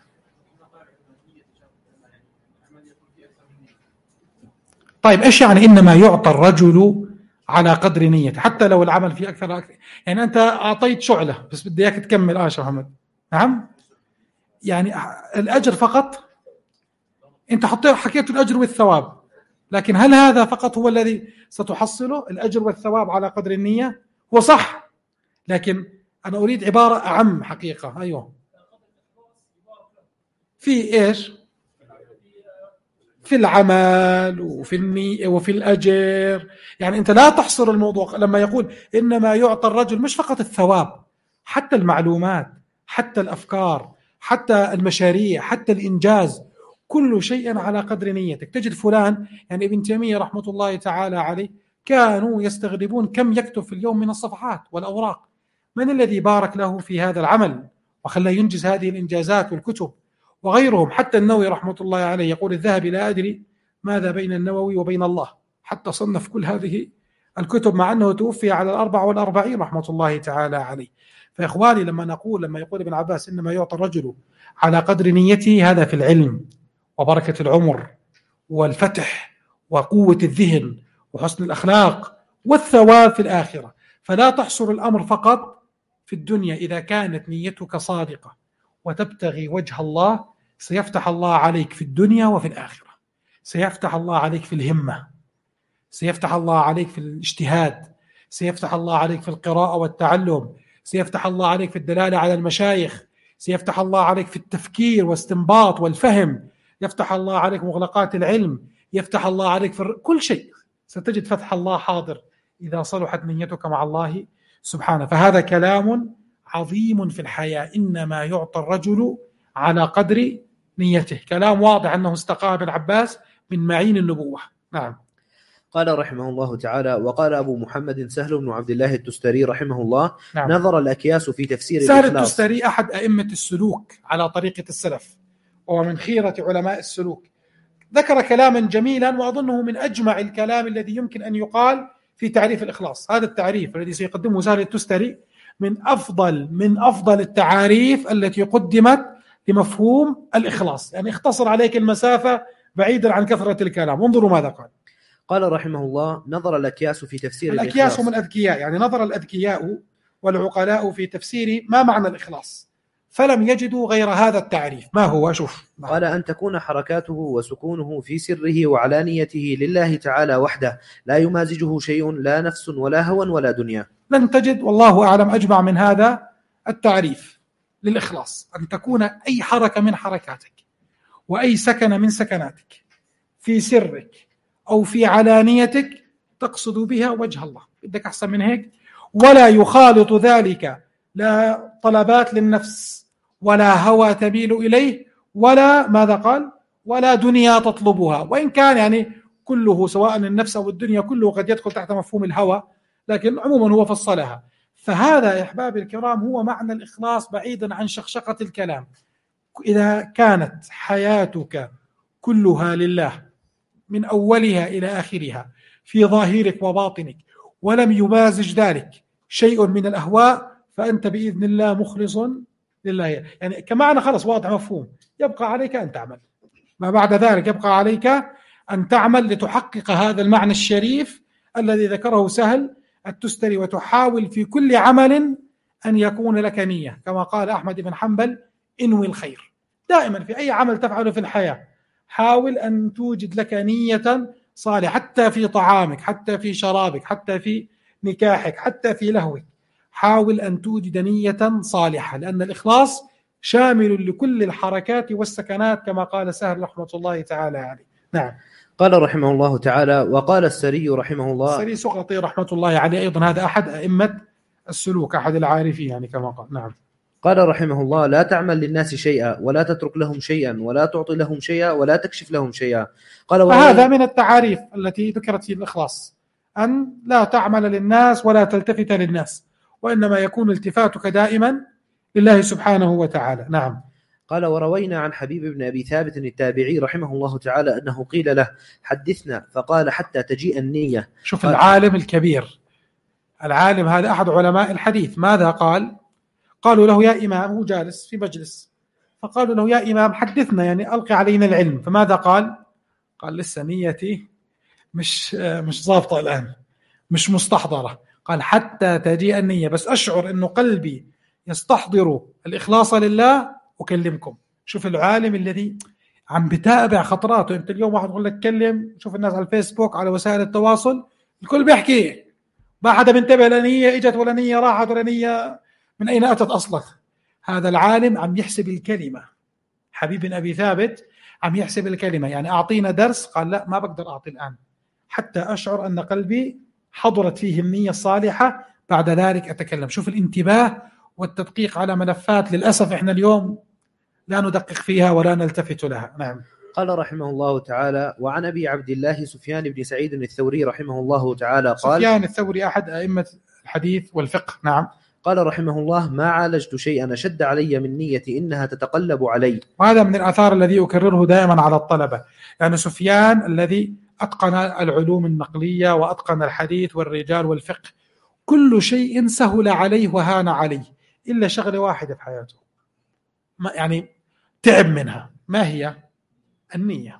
طيب إيش يعني إنما يعطى الرجل على قدر نيته؟ حتى لو العمل فيه أكثر. يعني أنت أعطيت شعلة بس بدي إياك تكمل. شيخ محمد. نعم. يعني الأجر فقط أنت حكيت الأجر والثواب، لكن هل هذا فقط هو الذي ستحصله؟ الأجر والثواب على قدر النية هو صح، لكن أنا أريد عبارة أعم حقيقة. أيوه. في إيش؟ في العمل وفي النية وفي الأجر. يعني أنت لا تحصر الموضوع لما يقول إنما يعطى الرجل، مش فقط الثواب، حتى المعلومات، حتى الأفكار، حتى المشاريع، حتى الإنجاز، كل شيء على قدر نيتك. تجد فلان يعني ابن تيمية رحمة الله تعالى عليه كانوا يستغربون كم يكتب في اليوم من الصفحات والأوراق. من الذي بارك له في هذا العمل وخلى ينجز هذه الإنجازات والكتب؟ وغيرهم. حتى النووي رحمة الله عليه يقول الذهبي لا أدري ماذا بين النووي وبين الله حتى صنف كل هذه الكتب، مع أنه توفي على 44 رحمة الله تعالى عليه. فإخواني لما يقول ابن عباس إنما يعطى الرجل على قدر نيته، هذا في العلم وبركة العمر والفتح وقوة الذهن وحسن الأخلاق والثواب في الآخرة. فلا تحصر الأمر فقط في الدنيا. إذا كانت نيتك صادقة وتبتغي وجه الله سيفتح الله عليك في الدنيا وفي الآخرة. سيفتح الله عليك في الهمة، سيفتح الله عليك في الاجتهاد، سيفتح الله عليك في القراءة والتعلم، سيفتح الله عليك في الدلالة على المشايخ، سيفتح الله عليك في التفكير واستنباط والفهم، يفتح الله عليك مغلقات العلم، يفتح الله عليك في كل شيء. ستجد فتح الله حاضر إذا صلحت نيتك مع الله سبحانه. فهذا كلام عظيم في الحياة. إنما يعطى الرجل على قدر نيته. كلام واضح أنه استقى ابن عباس من معين النبوة. نعم. قال رحمه الله تعالى وقال أبو محمد سهل بن عبد الله التستري رحمه الله. نعم. نظر الأكياس في تفسير سهل التستري أحد أئمة السلوك على طريقة السلف، وهو من خيرة علماء السلوك. ذكر كلاما جميلا وأظنه من أجمع الكلام الذي يمكن أن يقال في تعريف الإخلاص. هذا التعريف الذي سيقدمه سهل التستري من أفضل التعاريف التي قدمت لمفهوم الإخلاص. يعني اختصر عليك المسافة بعيدا عن كثرة الكلام. انظروا ماذا قال. قال رحمه الله نظر الأكياس في تفسير الأكياس هم الأذكياء، يعني نظر الأذكياء والعقلاء في تفسير ما معنى الإخلاص فلم يجدوا غير هذا التعريف. ما هو؟ شوف. قال أن تكون حركاته وسكونه في سره وعلانيته لله تعالى وحده، لا يمازجه شيء، لا نفس ولا هوى ولا دنيا. لن تجد والله أعلم أجمع من هذا التعريف للإخلاص. أن تكون أي حركة من حركاتك وأي سكن من سكناتك في سرك أو في علانيتك تقصد بها وجه الله، بدك أحسن من هيك؟ ولا يخالط ذلك لا طلبات للنفس ولا هوى تميل إليه ولا ماذا قال؟ ولا دنيا تطلبها، وإن كان يعني كله سواء النفس أو الدنيا كله قد يدخل تحت مفهوم الهوى، لكن عموما هو فصلها. فهذا يا أحبابي الكرام هو معنى الإخلاص بعيدا عن شخشقة الكلام. إذا كانت حياتك كلها لله من أولها إلى آخرها في ظاهرك وباطنك ولم يمازج ذلك شيء من الأهواء فأنت بإذن الله مخلص لله. يعني كمعنى خلص واضح مفهوم. يبقى عليك أن تعمل، ما بعد ذلك يبقى عليك أن تعمل لتحقق هذا المعنى الشريف الذي ذكره سهل التستري، وتحاول في كل عمل أن يكون لك نية، كما قال أحمد بن حنبل: انوي الخير. دائما في أي عمل تفعله في الحياة حاول أن توجد لك نية صالحة، حتى في طعامك، حتى في شرابك، حتى في نكاحك، حتى في لهوك، حاول أن توجد نية صالحة، لأن الإخلاص شامل لكل الحركات والسكنات كما قال سهل رحمة الله تعالى عليه. نعم. قال رحمه الله تعالى: وقال السري رحمه الله، السري سقطي رحمة الله عليه أيضا، هذا أحد أئمة السلوك، أحد العارفين يعني كما قال. نعم. قال رحمه الله: لا تعمل للناس شيئا ولا تترك لهم شيئا ولا تعطي لهم شيئا ولا تكشف لهم شيئا. قال فهذا من التعاريف التي ذكرت في الإخلاص، أن لا تعمل للناس ولا تلتفت للناس، وإنما يكون التفاتك دائما لله سبحانه وتعالى. نعم. قال: وروينا عن حبيب بن أبي ثابت التابعي رحمه الله تعالى أنه قيل له: حدثنا، فقال: حتى تجيء النية. شوف العالم الكبير، العالم هذا أحد علماء الحديث، ماذا قال؟ قالوا له: يا إمام، هو جالس في مجلس، فقالوا له: يا إمام حدثنا، يعني ألقي علينا العلم. فماذا قال؟ قال: لسه نيتي مش ضابطة الآن، مش مستحضرة. قال: حتى تجيء النية، بس أشعر أنه قلبي يستحضر الإخلاص لله أكلمكم. شوف العالم الذي عم بتابع خطراته. أنت اليوم واحد يقول لك كلم، شوف الناس على الفيسبوك على وسائل التواصل الكل بيحكي، ما حدا بينتبه لنية إجت ولا نية راحت ولا نية من أين أتت أصلا. هذا العالم عم يحسب الكلمة. حبيب بن أبي ثابت عم يحسب الكلمة، يعني أعطينا درس، قال: لا، ما بقدر أعطي الآن حتى أشعر أن قلبي حضرت فيه النية الصالحة، بعد ذلك أتكلم. شوف الانتباه والتدقيق على ملفات للأسف إحنا اليوم لا ندقق فيها ولا نلتفت لها. نعم. قال رحمه الله تعالى: وعن أبي عبد الله سفيان بن سعيد الثوري رحمه الله تعالى قال: سفيان الثوري أحد أئمة الحديث والفقه. نعم. قال رحمه الله: ما عالجت شيئا أشد علي من نيتي إنها تتقلب علي. وهذا من الآثار الذي أكرره دائما على الطلبة، يعني سفيان الذي أتقن العلوم النقلية وأتقن الحديث والرجال والفقه، كل شيء سهل عليه وهان عليه إلا شغلة واحدة في حياته، يعني تعب منها. ما هي؟ النية.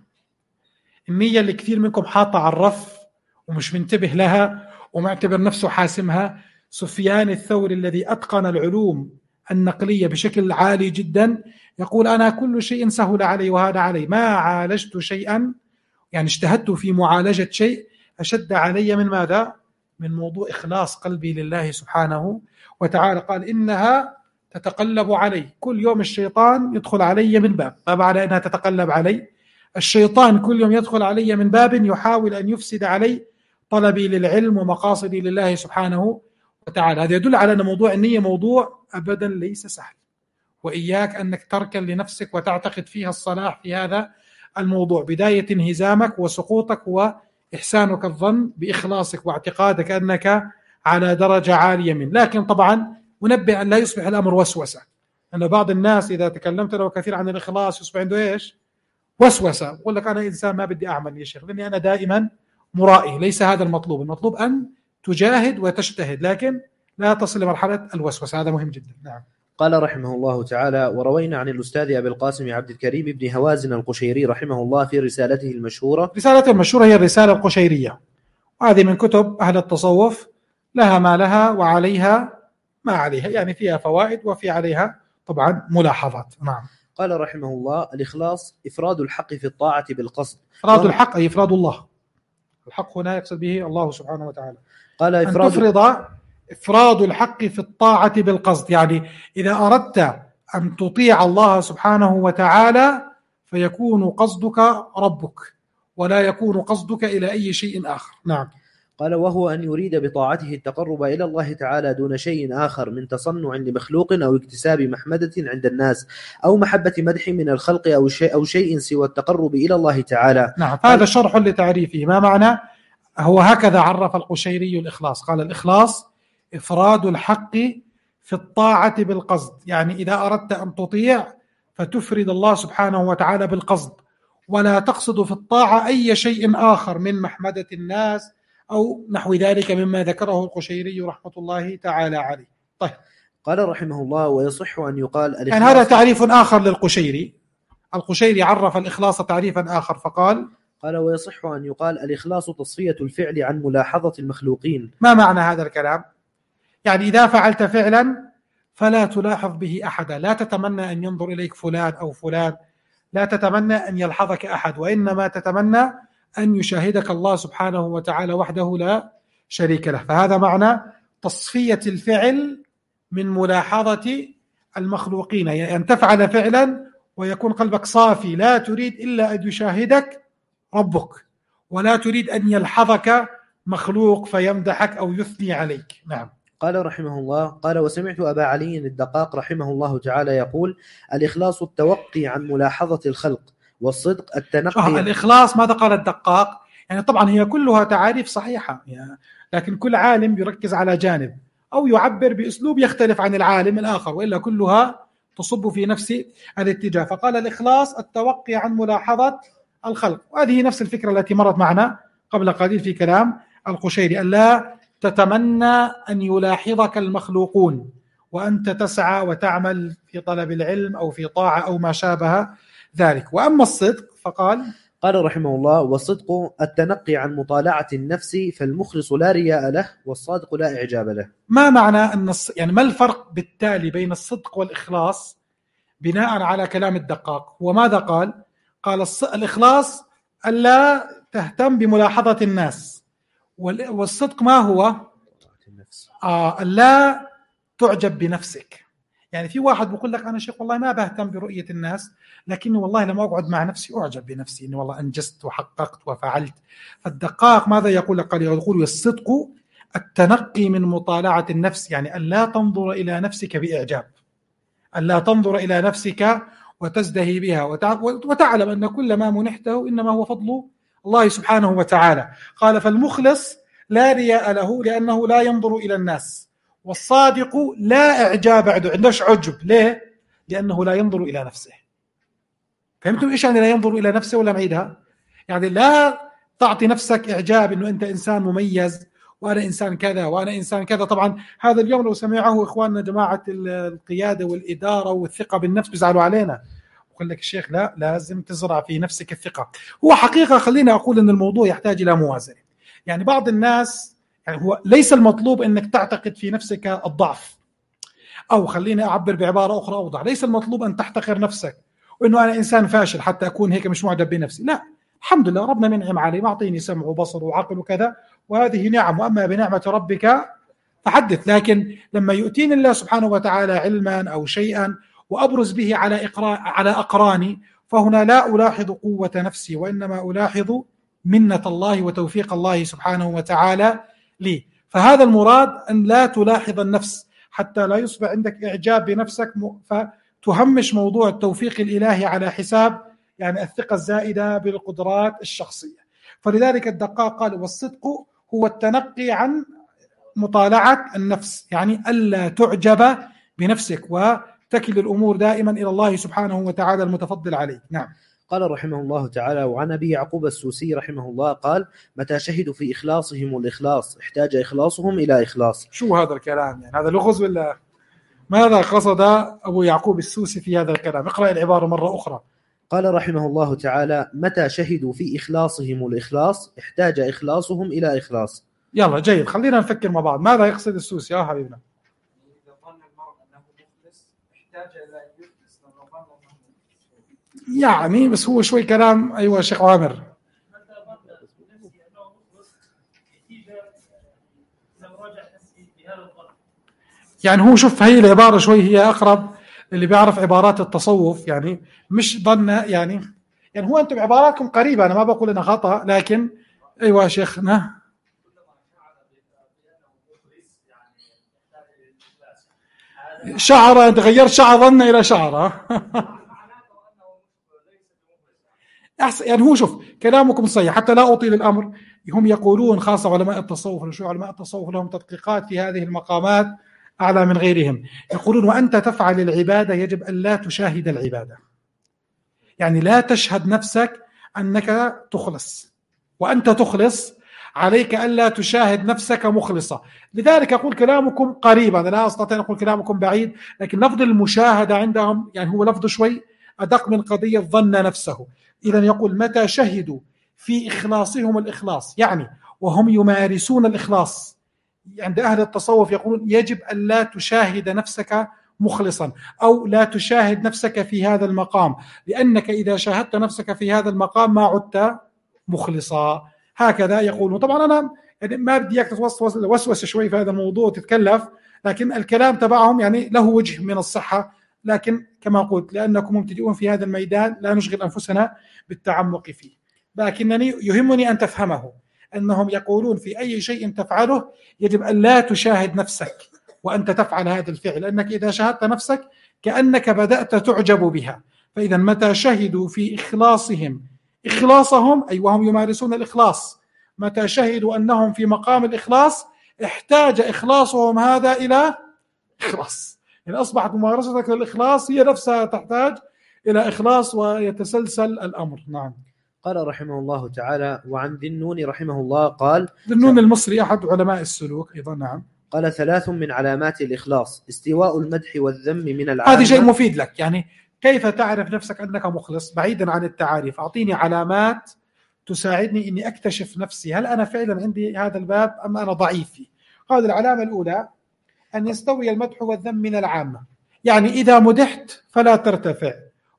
النية اللي كثير منكم حاطة على الرف ومش منتبه لها ومعتبر نفسه حاسمها. سفيان الثوري الذي أتقن العلوم النقلية بشكل عالي جدا يقول: أنا كل شيء سهل علي وهذا علي، ما عالجت شيئا، يعني اجتهدت في معالجة شيء أشد علي من ماذا؟ من موضوع إخلاص قلبي لله سبحانه وتعالى. قال: إنها تتقلب علي، كل يوم الشيطان يدخل علي من باب، ما بعد أنها تتقلب علي، الشيطان كل يوم يدخل علي من باب يحاول أن يفسد علي طلبي للعلم ومقاصدي لله سبحانه وتعالى. هذا يدل على أن موضوع النية موضوع أبدا ليس سهل، وإياك أنك تركن لنفسك وتعتقد فيها الصلاح في هذا الموضوع. بداية انهزامك وسقوطك هو إحسانك الظن بإخلاصك واعتقادك أنك على درجة عالية منه. لكن طبعا منبه أن لا يصبح الأمر وسوسة، أن بعض الناس إذا تكلمت له كثير عن الإخلاص يصبح عنده إيش؟ وسوسة، يقول لك أنا إنسان ما بدي أعمل يا شيخ لأني أنا دائما مرائي. ليس هذا المطلوب، المطلوب أن تجاهد وتجتهد لكن لا تصل لمرحلة الوسوسة، هذا مهم جدا. نعم. قال رحمه الله تعالى: وروينا عن الأستاذ أبي القاسم عبد الكريم بن هوازن القشيري رحمه الله في رسالته المشهورة. رسالته المشهورة هي الرسالة القشيرية، وهذه من كتب أهل التصوف، لها ما لها وعليها ما عليها، يعني فيها فوائد وفي عليها طبعا ملاحظات. نعم. قال رحمه الله: الإخلاص إفراد الحق في الطاعة بالقصد. إفراد الحق أي إفراد الله، الحق هنا يقصد به الله سبحانه وتعالى. قال: أن تفرض إفراد الحق في الطاعة بالقصد، يعني إذا أردت أن تطيع الله سبحانه وتعالى فيكون قصدك ربك، ولا يكون قصدك إلى أي شيء آخر. نعم. قال وهو أن يريد بطاعته التقرب إلى الله تعالى دون شيء آخر من تصنع لمخلوق أو اكتساب محمدة عند الناس أو محبة مدح من الخلق أو شيء سوى التقرب إلى الله تعالى. نعم. هذا شرح لتعريفه. ما معنى؟ هو هكذا عرف القشيري الإخلاص. قال الإخلاص إفراد الحق في الطاعة بالقصد، يعني إذا أردت أن تطيع فتفرد الله سبحانه وتعالى بالقصد، ولا تقصد في الطاعة أي شيء آخر من محمدة الناس أو نحو ذلك مما ذكره القشيري رحمة الله تعالى عليه. طيب. قال رحمه الله ويصح أن يقال يعني هذا تعريف آخر للقشيري. القشيري عرف الإخلاص تعريفا آخر فقال ويصح أن يقال الإخلاص تصفية الفعل عن ملاحظة المخلوقين. ما معنى هذا الكلام؟ يعني إذا فعلت فعلا فلا تلاحظ به أحدا، لا تتمنى أن ينظر إليك فلان أو فلان، لا تتمنى أن يلحظك أحد، وإنما تتمنى أن يشاهدك الله سبحانه وتعالى وحده لا شريك له. فهذا معنى تصفية الفعل من ملاحظة المخلوقين، يعني أن تفعل فعلا ويكون قلبك صافي، لا تريد إلا أن يشاهدك ربك، ولا تريد أن يلحظك مخلوق فيمدحك أو يثني عليك. نعم. قال رحمه الله قال وسمعت أبا علي الدقاق رحمه الله تعالى يقول الإخلاص التوقي عن ملاحظة الخلق، والصدق التنقي. الإخلاص ماذا قال الدقاق؟ يعني طبعا هي كلها تعاريف صحيحة، يعني لكن كل عالم يركز على جانب أو يعبر بأسلوب يختلف عن العالم الآخر، وإلا كلها تصب في نفس الاتجاه. فقال الإخلاص التوقي عن ملاحظة الخلق، وهذه نفس الفكرة التي مرت معنا قبل قليل في كلام القشيري، ألا تتمنى أن يلاحظك المخلوقون وأنت تسعى وتعمل في طلب العلم أو في طاعة أو ما شابه ذلك. وأما الصدق فقال رحمه الله والصدق التنقي عن مطالعة النفس، فالمخلص لا رياء له والصادق لا إعجاب له. ما معنى أن يعني ما الفرق بالتالي بين الصدق والإخلاص بناء على كلام الدقاق؟ وماذا قال؟ قال الإخلاص ألا تهتم بملاحظة الناس، والصدق ما هو؟ ألا تعجب بنفسك. يعني في واحد بيقول لك أنا شيخ والله ما بهتم برؤية الناس، لكني والله لما أقعد مع نفسي أعجب بنفسي إني والله أنجزت وحققت وفعلت. فالدقاق ماذا يقول؟ يقول الصدق التنقي من مطالعة النفس، يعني ألا تنظر إلى نفسك بإعجاب، ألا تنظر إلى نفسك وتزدهي بها وتعلم أن كل ما منحته إنما هو فضل الله سبحانه وتعالى. قال فالمخلص لا رياء له لأنه لا ينظر إلى الناس، والصادق لا إعجاب عندهش عجب. ليه؟ لأنه لا ينظر إلى نفسه. فهمتم إيش يعني لا ينظر إلى نفسه ولا معيدها؟ يعني لا تعطي نفسك إعجاب أنه أنت إنسان مميز وأنا إنسان كذا وأنا إنسان كذا. طبعا هذا اليوم لو سمعه إخواننا جماعة القيادة والإدارة والثقة بالنفس بيزعلوا علينا، وقال لك الشيخ لا لازم تزرع في نفسك الثقة. هو حقيقة خليني أقول أن الموضوع يحتاج إلى موازنة. يعني بعض الناس يعني هو ليس المطلوب أنك تعتقد في نفسك الضعف، أو خليني أعبر بعبارة أخرى أوضح، ليس المطلوب أن تحتقر نفسك وأنه أنا إنسان فاشل حتى أكون هيك مش معجب بنفسي. لا، الحمد لله ربنا منعم علي، معطيني سمع وبصر وعقل وكذا، وهذه نعم، وأما بنعمة ربك فحدث. لكن لما يؤتيني الله سبحانه وتعالى علما أو شيئا وأبرز به على أقراني، فهنا لا ألاحظ قوة نفسي، وإنما ألاحظ منة الله وتوفيق الله سبحانه وتعالى لي. فهذا المراد أن لا تلاحظ النفس حتى لا يصبح عندك إعجاب بنفسك فتهمش موضوع التوفيق الإلهي على حساب يعني الثقة الزائدة بالقدرات الشخصية. فلذلك الدقاق قال والصدق هو التنقي عن مطالعة النفس، يعني ألا تعجب بنفسك وتكل الأمور دائما إلى الله سبحانه وتعالى المتفضل عليه. نعم. قال رحمه الله تعالى وعن أبي يعقوب السوسي رحمه الله قال متى شهدوا في إخلاصهم الإخلاص احتاج إخلاصهم إلى إخلاص. شو هذا الكلام؟ يعني هذا لغز ولا ماذا قصد أبو يعقوب السوسي في هذا الكلام؟ اقرأ العبارة مرة أخرى. قال رحمه الله تعالى متى شهدوا في إخلاصهم الإخلاص احتاج إخلاصهم إلى إخلاص. يلا جيد، خلينا نفكر مع بعض. ماذا يقصد السوسي يا حبيبنا؟ إذا ظن المرء أنه مخلص احتاج إلى أن يخلص لما ظن أنه مخلص. يعني بس هو شوي كلام. أيوة شيخ عامر. يعني هو شوف هي العبارة شوي هي أقرب اللي بيعرف عبارات التصوف، يعني مش ظن يعني يعني هو أنتم عباراتكم قريبة، أنا ما بقول أنها خطأ، لكن أيوة شيخنا شعر، تغير شعر ظن إلى شعر. أحسن، يعني هو شوف كلامكم صحيح حتى لا أطيل الأمر. هم يقولون خاصة علماء التصوف، علماء التصوف لهم تدقيقات في هذه المقامات أعلى من غيرهم. يقولون وأنت تفعل العبادة يجب أن لا تشاهد العبادة، يعني لا تشهد نفسك أنك تخلص، وأنت تخلص عليك ألا تشاهد نفسك مخلصة. لذلك أقول كلامكم قريب، أنا لا أستطيع أن أقول كلامكم بعيد، لكن لفظ المشاهدة عندهم يعني هو لفظ شوي أدق من قضية ظن نفسه. إذن يقول متى شهدوا في إخلاصهم الإخلاص، يعني وهم يمارسون الإخلاص. عند أهل التصوف يقولون يجب أن لا تشاهد نفسك مخلصا، أو لا تشاهد نفسك في هذا المقام، لأنك إذا شاهدت نفسك في هذا المقام ما عدت مخلصا. هكذا يقولون. طبعا أنا يعني ما بدي إياك توسوس شوي في هذا الموضوع وتتكلف، لكن الكلام تبعهم يعني له وجه من الصحة، لكن كما قلت لأنكم مبتدئون في هذا الميدان لا نشغل أنفسنا بالتعمق فيه. لكنني يهمني أن تفهمه أنهم يقولون في أي شيء تفعله يجب أن لا تشاهد نفسك وأنت تفعل هذا الفعل، لأنك إذا شاهدت نفسك كأنك بدأت تعجب بها. فإذا متى شهدوا في إخلاصهم أي وهم يمارسون الإخلاص، متى شهدوا أنهم في مقام الإخلاص احتاج إخلاصهم هذا إلى إخلاص، يعني أصبحت ممارستك للإخلاص هي نفسها تحتاج إلى إخلاص ويتسلسل الأمر. نعم. قال رحمه الله تعالى: وعن ذي النون رحمه الله قال: ذي النون المصري أحد علماء السلوك أيضا. نعم. قال: 3 من علامات الإخلاص استواء المدح والذم من العامة. هذا شيء مفيد لك، يعني كيف تعرف نفسك أنك مخلص بعيدا عن التعاريف؟ أعطيني علامات تساعدني أني أكتشف نفسي، هل أنا فعلا عندي هذا الباب أم أنا ضعيف فيه؟ قال العلامة الأولى أن يستوي المدح والذم من العامة، يعني إذا مدحت فلا ترتفع،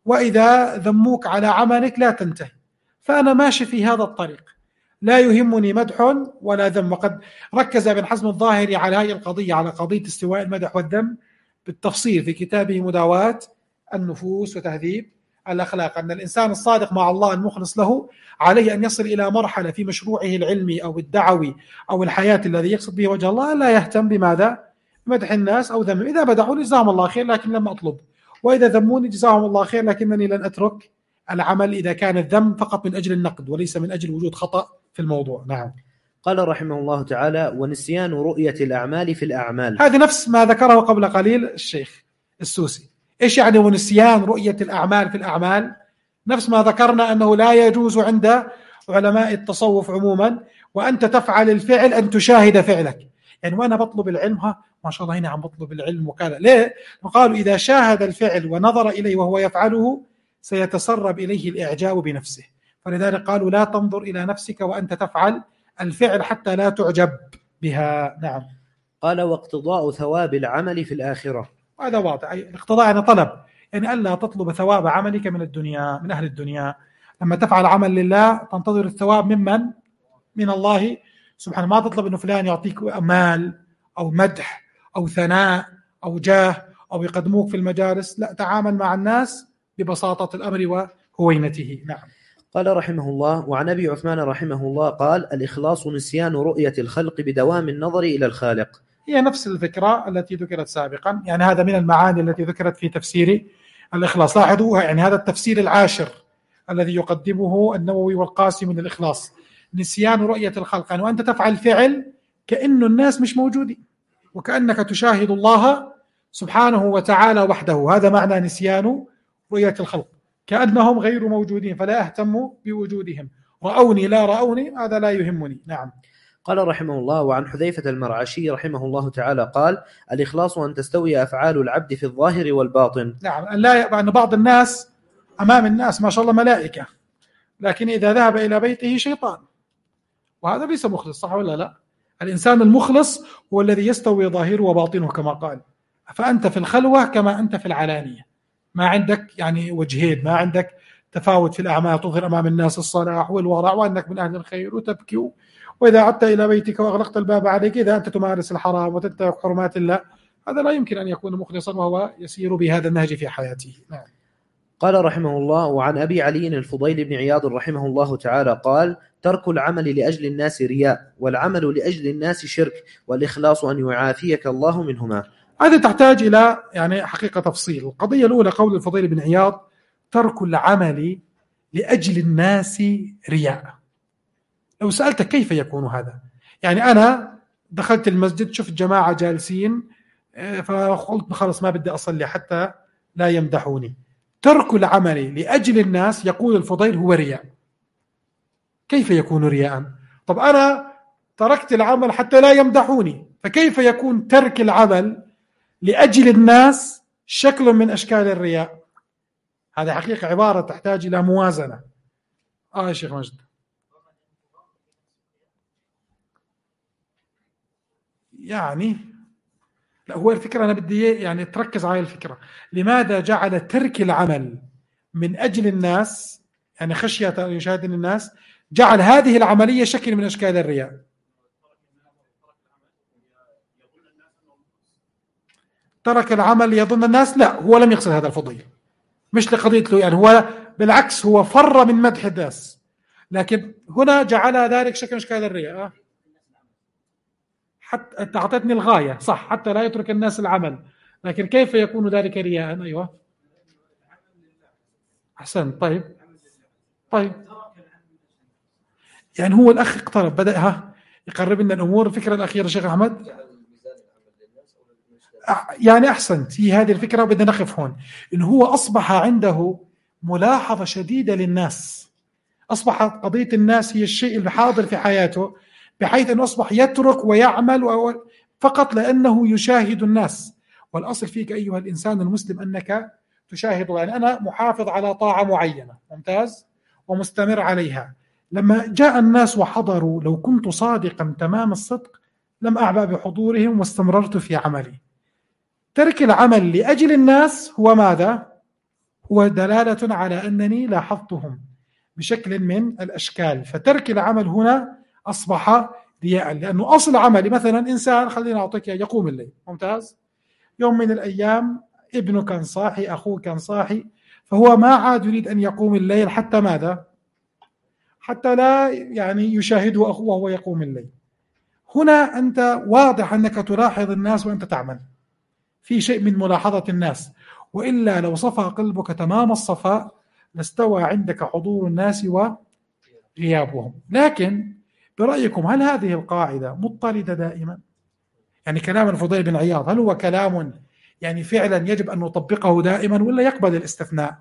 وإذا ذموك على عملك لا تنتهي. فأنا ماشي في هذا الطريق، لا يهمني مدح ولا ذم. وقد ركز ابن حزم الظاهري على هذه القضية، على قضية استواء المدح والذم بالتفصيل في كتابه مداواة النفوس وتهذيب الأخلاق، أن الإنسان الصادق مع الله المخلص له عليه أن يصل إلى مرحلة في مشروعه العلمي أو الدعوي أو الحياة الذي يقصد به وجه الله لا يهتم بماذا؟ مدح الناس أو ذم. إذا مدحوني جزاهم الله خير لكن لم أطلب، وإذا ذموني جزاهم الله خير لكنني لن أترك العمل إذا كان الذم فقط من أجل النقد وليس من أجل وجود خطأ في الموضوع. نعم. قال رحمه الله تعالى: ونسيان رؤية الأعمال في الأعمال. هذا نفس ما ذكره قبل قليل الشيخ السوسي. إيش يعني ونسيان رؤية الأعمال في الأعمال؟ نفس ما ذكرنا أنه لا يجوز عند علماء التصوف عموما وأنت تفعل الفعل أن تشاهد فعلك. يعني وأنا بطلب العلم، ما شاء الله هنا عم بطلب العلم وكذا، ليه؟ قالوا إذا شاهد الفعل ونظر إليه وهو يفعله سيتسرب إليه الإعجاب بنفسه، فلذلك قالوا لا تنظر إلى نفسك وأنت تفعل الفعل حتى لا تعجب بها. نعم. قال: واقتضاء ثواب العمل في الآخرة. هذا واضح، الاقتضاء يعني طلب، يعني ألا تطلب ثواب عملك من الدنيا، من أهل الدنيا. لما تفعل عمل لله تنتظر الثواب ممن؟ من الله سبحانه. ما تطلب أنه فلان يعطيك مال أو مدح أو ثناء أو جاه أو يقدموك في المجالس، لا، تعامل مع الناس ببساطة الأمر وهوينته. نعم. قال رحمه الله: وعن أبي عثمان رحمه الله قال: الإخلاص نسيان رؤية الخلق بدوام النظر إلى الخالق. هي نفس الفكرة التي ذكرت سابقا، يعني هذا من المعاني التي ذكرت في تفسير الإخلاص. لاحظوا يعني هذا التفسير العاشر الذي يقدمه النووي والقاسي من الإخلاص، نسيان رؤية الخلق، يعني وأنت تفعل فعل كأن الناس مش موجودين وكأنك تشاهد الله سبحانه وتعالى وحده، هذا معنى نسيان رؤية الخلق، كأنهم غير موجودين فلا أهتم بوجودهم، رأوني لا رأوني هذا لا يهمني. نعم. قال رحمه الله: وعن حذيفة المرعشي رحمه الله تعالى قال: الإخلاص أن تستوي أفعال العبد في الظاهر والباطن. نعم. أن بعض الناس أمام الناس ما شاء الله ملائكة، لكن إذا ذهب إلى بيته شيطان، وهذا ليس مخلص، صح ولا لا؟ الإنسان المخلص هو الذي يستوي ظاهره وباطنه كما قال، فأنت في الخلوة كما أنت في العلانية، ما عندك يعني وجهين، ما عندك تفاوت في الأعمال، تظهر أمام الناس الصلاح والورع وأنك من أهل الخير وتبكي، وإذا عدت إلى بيتك وأغلقت الباب عليك إذا أنت تمارس الحرام وتنتهك حرمات الله، هذا لا يمكن أن يكون مخلصا وهو يسير بهذا النهج في حياته. نعم. قال رحمه الله: وعن أبي علي الفضيل بن عياض رحمه الله تعالى قال: ترك العمل لأجل الناس رياء، والعمل لأجل الناس شرك، والإخلاص أن يعافيك الله منهما. هذه تحتاج إلى يعني حقيقة تفصيل. القضية الأولى قول الفضيل بن عياض: ترك العمل لأجل الناس رياء. لو سألتك كيف يكون هذا؟ يعني أنا دخلت المسجد شفت جماعة جالسين فقلت خلص ما بدي أصلي حتى لا يمدحوني. ترك العمل لأجل الناس يقول الفضيل هو رياء. كيف يكون رياء؟ طب أنا تركت العمل حتى لا يمدحوني، فكيف يكون ترك العمل لأجل الناس شكل من أشكال الرياء؟ هذه حقيقة عبارة تحتاج إلى موازنة. يا شيخ مجد. يعني لا، هو الفكرة أنا بدي يعني تركز على الفكرة. لماذا جعل ترك العمل من أجل الناس، يعني خشية أن يشاهد الناس، جعل هذه العملية شكل من أشكال الرياء؟ ترك العمل يظن الناس، لا هو لم يقصد هذا الفضيل، مش لقضيته، يعني هو بالعكس هو فر من مدح الناس، لكن هنا جعل ذلك شكل من أشكال الرياء. حتى أنت أعطتني الغاية صح، حتى لا يترك الناس العمل، لكن كيف يكون ذلك رياء؟ أيوة أحسن. طيب يعني هو الأخ اقترب، بدأ يقرب لنا الأمور. الفكرة الأخيرة شيخ أحمد يعني أحسنت في هذه الفكرة، وبدنا نقف هون. إنه هو أصبح عنده ملاحظة شديدة للناس، أصبحت قضية الناس هي الشيء الحاضر في حياته، بحيث أنه أصبح يترك ويعمل فقط لأنه يشاهد الناس. والأصل فيك أيها الإنسان المسلم أنك تشاهد، يعني أنا محافظ على طاعة معينة ممتاز ومستمر عليها، لما جاء الناس وحضروا لو كنت صادقا تمام الصدق لم أعبأ بحضورهم واستمررت في عملي. ترك العمل لأجل الناس هو ماذا؟ هو دلالة على أنني لاحظتهم بشكل من الأشكال، فترك العمل هنا أصبح رياء. لأنه أصل عملي مثلا إنسان، خلينا أعطيك يقوم الليل ممتاز، يوم من الأيام ابنه كان صاحي، أخوه كان صاحي، فهو ما عاد يريد أن يقوم الليل حتى ماذا؟ حتى لا يعني يشاهده أخوه وهو يقوم الليل. هنا أنت واضح أنك تلاحظ الناس وأنت تعمل، في شيء من ملاحظة الناس، وإلا لو صفى قلبك تمام الصفاء لاستوى عندك حضور الناس وغيابهم. لكن برأيكم هل هذه القاعدة مضطردة دائما؟ يعني كلام الفضيل بن عياض هل هو كلام يعني فعلا يجب أن نطبقه دائما، ولا يقبل الاستثناء؟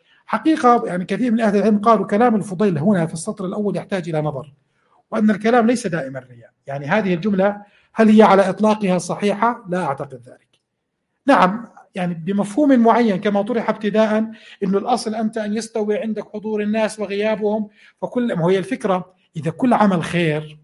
حقيقة يعني كثير من أهل العلم قالوا كلام الفضيل هنا في السطر الأول يحتاج إلى نظر، وأن الكلام ليس دائما رياء. يعني هذه الجملة هل هي على إطلاقها صحيحة؟ لا أعتقد ذلك. نعم يعني بمفهوم معين كما طرح ابتداء، إنه الأصل أنت أن يستوي عندك حضور الناس وغيابهم، فكل ما هي الفكرة إذا كل عمل خير،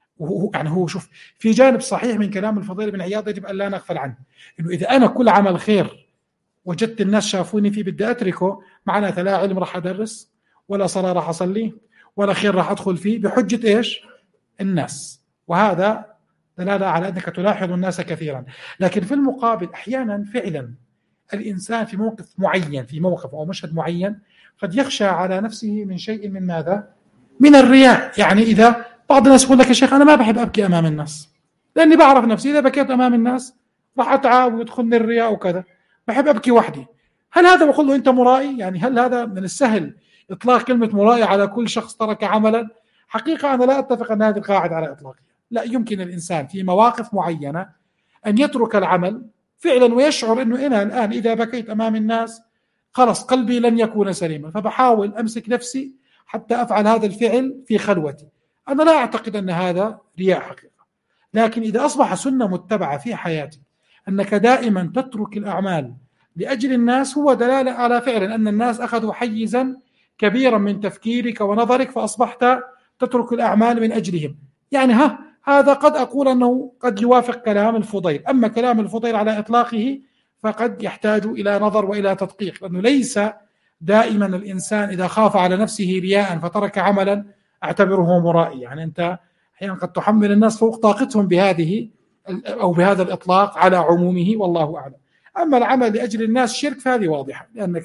يعني هو شوف في جانب صحيح من كلام الفضيل بن عياض يجب أن لا نغفل عنه، إنه إذا أنا كل عمل خير وجدت الناس شافوني فيه بدي أتركه، معناته لا علم راح أدرس ولا صلاة راح أصلي ولا خير راح أدخل فيه، بحجة إيش؟ الناس. وهذا دلالة على أنك تلاحظ الناس كثيرا. لكن في المقابل أحيانا فعلا الإنسان في موقف معين، في موقف أو مشهد معين، قد يخشى على نفسه من شيء من ماذا؟ من الرياء. يعني إذا بعض الناس يقول لك يا شيخ أنا ما بحب أبكي أمام الناس، لأني بعرف نفسي إذا بكيت أمام الناس راح أتعب ويدخلني الرياء وكذا، بحب أبكي وحدي. هل هذا بقول له أنت مرائي؟ يعني هل هذا من السهل إطلاق كلمة مرائي على كل شخص ترك عملا؟ حقيقة أنا لا أتفق أن هذه القاعدة على إطلاقها. لا، يمكن الإنسان في مواقف معينة أن يترك العمل فعلا ويشعر أنه أنا الآن إذا بكيت أمام الناس خلص قلبي لن يكون سليما، فبحاول أمسك نفسي حتى أفعل هذا الفعل في خلوتي. أنا لا أعتقد أن هذا رياء حقيقة. لكن إذا أصبح سنة متبعة في حياتي أنك دائما تترك الأعمال لأجل الناس، هو دلالة على فعلا أن الناس أخذوا حيزا كبيرا من تفكيرك ونظرك، فأصبحت تترك الأعمال من أجلهم. يعني هذا قد أقول أنه قد يوافق كلام الفضيل. أما كلام الفضيل على إطلاقه فقد يحتاج إلى نظر وإلى تدقيق، لأنه ليس دائما الإنسان إذا خاف على نفسه رياء فترك عملا اعتبره مرائي. يعني أنت أحيانا قد تحمل الناس فوق طاقتهم بهذه أو بهذا الإطلاق على عمومه، والله أعلم. أما العمل لأجل الناس شرك فهذه واضحة، لأنك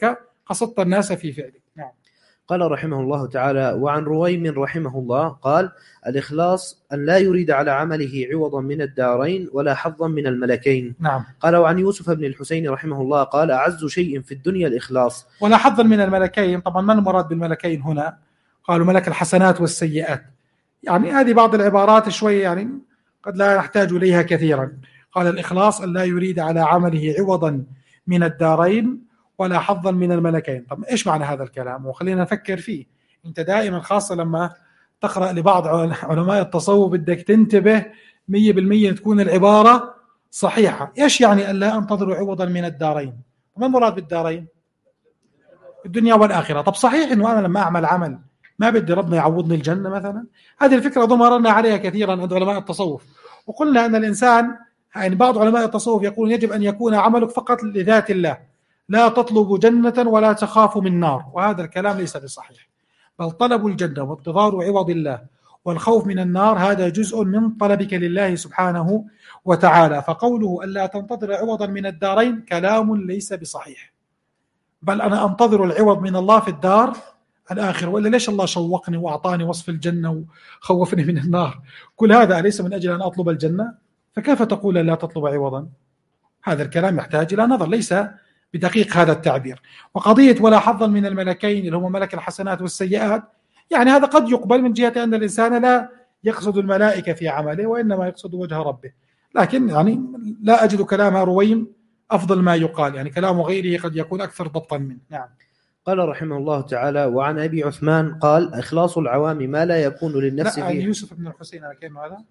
قصدت الناس في فعلك. نعم. قال رحمه الله تعالى: وعن رويم رحمه الله قال: الإخلاص أن لا يريد على عمله عوضا من الدارين ولا حظا من الملكين. نعم. قال: وعن يوسف بن الحسين رحمه الله قال: أعز شيء في الدنيا الإخلاص ولا حظا من الملكين. طبعا ما المراد بالملكين هنا؟ قالوا ملك الحسنات والسيئات. يعني هذه بعض العبارات شوية يعني قد لا نحتاج إليها كثيرا. قال: الإخلاص أن لا يريد على عمله عوضا من الدارين ولا حظا من الملكين. طب إيش معنى هذا الكلام؟ وخلينا نفكر فيه. أنت دائما خاصة لما تقرأ لبعض علماء التصوف بدك تنتبه 100% تكون العبارة صحيحة. إيش يعني أن لا أنتظر عوضا من الدارين؟ ما المراد بالدارين؟ الدنيا والآخرة. طب صحيح أنه أنا لما أعمل عمل ما بدي ربنا يعوضني الجنة مثلا؟ هذه الفكرة ضمرنا عليها كثيرا عند علماء التصوف، وقلنا أن الإنسان يعني بعض علماء التصوف يقول يجب أن يكون عملك فقط لذات الله، لا تطلب جنة ولا تخاف من نار، وهذا الكلام ليس بصحيح. بل طلب الجنة وانتظار عوض الله والخوف من النار هذا جزء من طلبك لله سبحانه وتعالى. فقوله ألا تنتظر عوضا من الدارين كلام ليس بصحيح، بل أنا أنتظر العوض من الله في الدار الآخر. وإلا ليش الله شوقني وأعطاني وصف الجنة وخوفني من النار؟ كل هذا أليس من أجل أن أطلب الجنة؟ فكيف تقول لا تطلب عوضا؟ هذا الكلام يحتاج إلى نظر، ليس بدقيق هذا التعبير. وقضية ولا حظا من الملكين اللي هم ملك الحسنات والسيئات، يعني هذا قد يقبل من جهة أن الإنسان لا يقصد الملائكة في عمله وإنما يقصد وجه ربه، لكن يعني لا أجد كلام رويم أفضل ما يقال، يعني كلام غيره قد يكون أكثر ضبطا منه. نعم. قال رحمه الله تعالى: وعن أبي عثمان قال: إخلاص العوام ما لا يكون للنفس لا، فيه. يوسف بن الحسين أنا كلمة هذا؟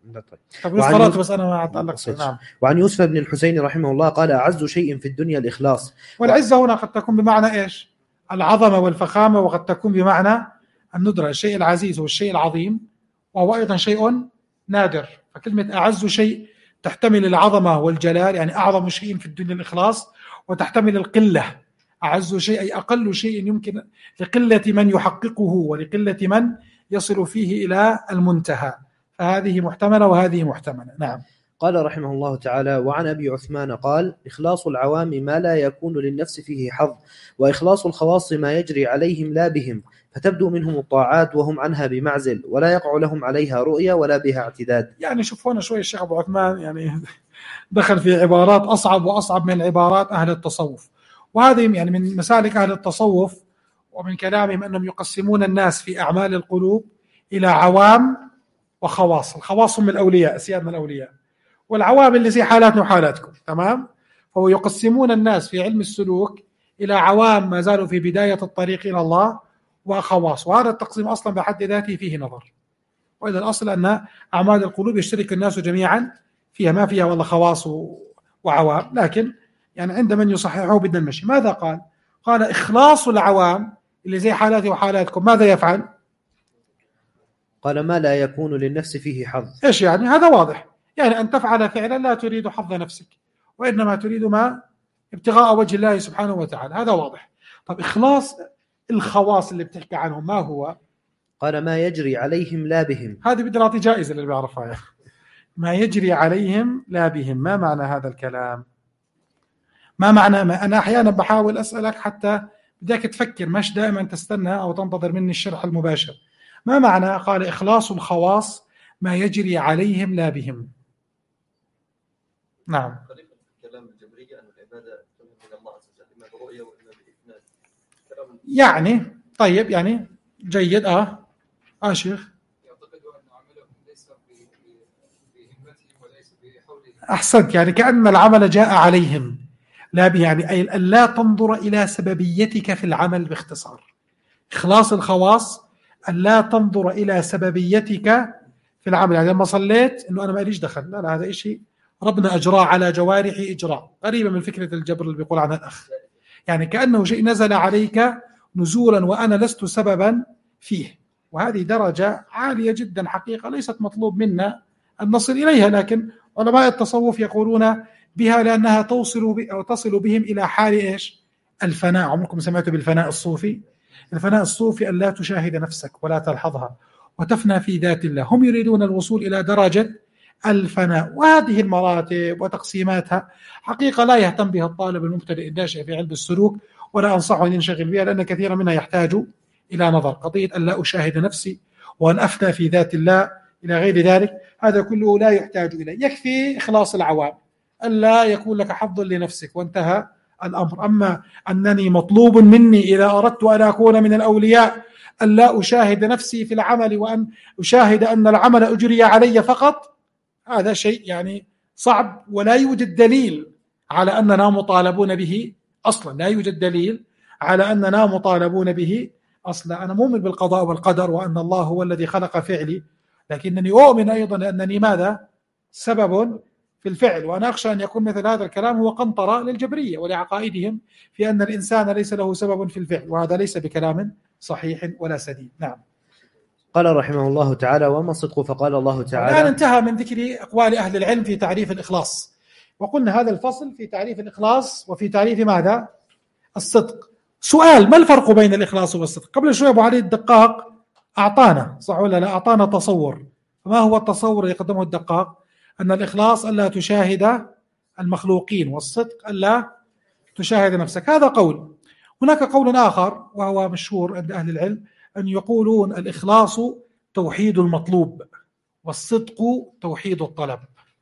طيب. قرأت بس أنا ما أتعلق. نعم. وعن يوسف بن الحسين رحمه الله قال: أعز شيء في الدنيا الإخلاص. والعزة هنا قد تكون بمعنى إيش؟ العظمة والفخامة، وقد تكون بمعنى الندرة. الشيء العزيز هو الشيء العظيم، وهو أيضا شيء نادر. فكلمة أعز شيء تحتمل العظمة والجلال، يعني أعظم شيء في الدنيا الإخلاص، وتحتمل القلة. أعز شيء أي أقل شيء يمكن لقلة من يحققه ولقلة من يصل فيه إلى المنتهى، فهذه محتملة وهذه محتملة. نعم. قال رحمه الله تعالى: وعن أبي عثمان قال: إخلاص العوام ما لا يكون للنفس فيه حظ، وإخلاص الخواص ما يجري عليهم لا بهم، فتبدو منهم الطاعات وهم عنها بمعزل، ولا يقع لهم عليها رؤية ولا بها اعتداد. يعني شوف هنا شوي الشيخ أبو عثمان يعني دخل في عبارات أصعب وأصعب من عبارات أهل التصوف، وهذه يعني من مسالك أهل التصوف ومن كلامهم أنهم يقسمون الناس في أعمال القلوب إلى عوام وخواص. الخواص هم الأولياء، سيادنا الأولياء، والعوام اللي زي حالاتنا وحالاتكم. تمام. فهو يقسمون الناس في علم السلوك إلى عوام ما زالوا في بداية الطريق إلى الله، وخواص. وهذا التقسيم أصلا بحد ذاته فيه نظر، وإذا الأصل أن أعمال القلوب يشترك الناس جميعا فيها، ما فيها والله خواص وعوام، لكن يعني عند من يصححه بدنا المشي. ماذا قال؟ قال: إخلاص العوام اللي زي حالاتي وحالاتكم ماذا يفعل؟ قال: ما لا يكون للنفس فيه حظ. إيش يعني؟ هذا واضح، يعني أن تفعل فعلا لا تريد حظ نفسك، وإنما تريد ما ابتغاء وجه الله سبحانه وتعالى، هذا واضح. طب إخلاص الخواص اللي بتحكي عنهم ما هو؟ قال: ما يجري عليهم لا بهم. هذه بدي أعطي جائزة اللي بيعرفها يعني. ما يجري عليهم لا بهم، ما معنى هذا الكلام؟ ما معنى ما أنا أحيانا بحاول أسألك حتى بدك تفكر، مش دائما تستنى أو تنتظر مني الشرح المباشر. ما معنى قال إخلاص الخواص ما يجري عليهم لا بهم؟ نعم. كلام الجبرية أن العبادة من الله عز وجل إما برؤية وإما بإثنان. يعني طيب يعني جيد. شيخ يعتقد أن عملهم ليس بهمتهم وليس بحولهم. أحسنت، يعني كأن العمل جاء عليهم لا به، يعني أي أن لا تنظر إلى سببيتك في العمل. باختصار إخلاص الخواص أن لا تنظر إلى سببيتك في العمل، يعني لما صليت إنه أنا ما ليش دخل، لا هذا إشي ربنا أجراه على جوارحي إجراء، قريبة من فكرة الجبر اللي بيقول عنها الأخ، يعني كأنه شيء نزل عليك نزولا وأنا لست سببا فيه. وهذه درجة عالية جدا حقيقة، ليست مطلوب منا أن نصل إليها، لكن علماء التصوف يقولون بها لأنها تصل بهم إلى حال إيش؟ الفناء. عمركم سمعتوا بالفناء الصوفي؟ الفناء الصوفي أن لا تشاهد نفسك ولا تلحظها وتفنى في ذات الله. هم يريدون الوصول إلى درجة الفناء، وهذه المراتب وتقسيماتها حقيقة لا يهتم بها الطالب المبتدئ الناشئ في علم السلوك، ولا أنصحه أن ينشغل بها، لأن كثيرا منها يحتاج إلى نظر. قضية أن لا أشاهد نفسي وأن أفنى في ذات الله إلى غير ذلك، هذا كله لا يحتاج إليه. يكفي إخلاص العوام، ألا يكون لك حظ لنفسك وانتهى الأمر. أما أنني مطلوب مني إذا أردت أن أكون من الأولياء أن لا أشاهد نفسي في العمل وأن أشاهد أن العمل أجري علي فقط، هذا شيء يعني صعب، ولا يوجد دليل على أننا مطالبون به أصلا. لا يوجد دليل على أننا مطالبون به أصلا. أنا مؤمن بالقضاء والقدر وأن الله هو الذي خلق فعلي، لكنني أؤمن أيضا أنني ماذا؟ سبب في الفعل. وأنا أخشى أن يكون مثل هذا الكلام هو قنطرة للجبرية ولعقائدهم في أن الإنسان ليس له سبب في الفعل، وهذا ليس بكلام صحيح ولا سديد. نعم. قال رحمه الله تعالى: وأما الصدق فقال الله تعالى. الآن انتهى من ذكر أقوال أهل العلم في تعريف الإخلاص، وقلنا هذا الفصل في تعريف الإخلاص وفي تعريف ماذا؟ الصدق. سؤال: ما الفرق بين الإخلاص والصدق؟ قبل شوي أبو علي الدقاق أعطانا، صح ولا لا؟ أعطانا تصور. ما هو التصور اللي قدمه الدقاق؟ أن الإخلاص ألا تشاهد المخلوقين، والصدق ألا تشاهد نفسك. هذا قول. هناك قول آخر وهو مشهور عند أهل العلم، أن يقولون الإخلاص توحيد المطلوب والصدق توحيد الطلب.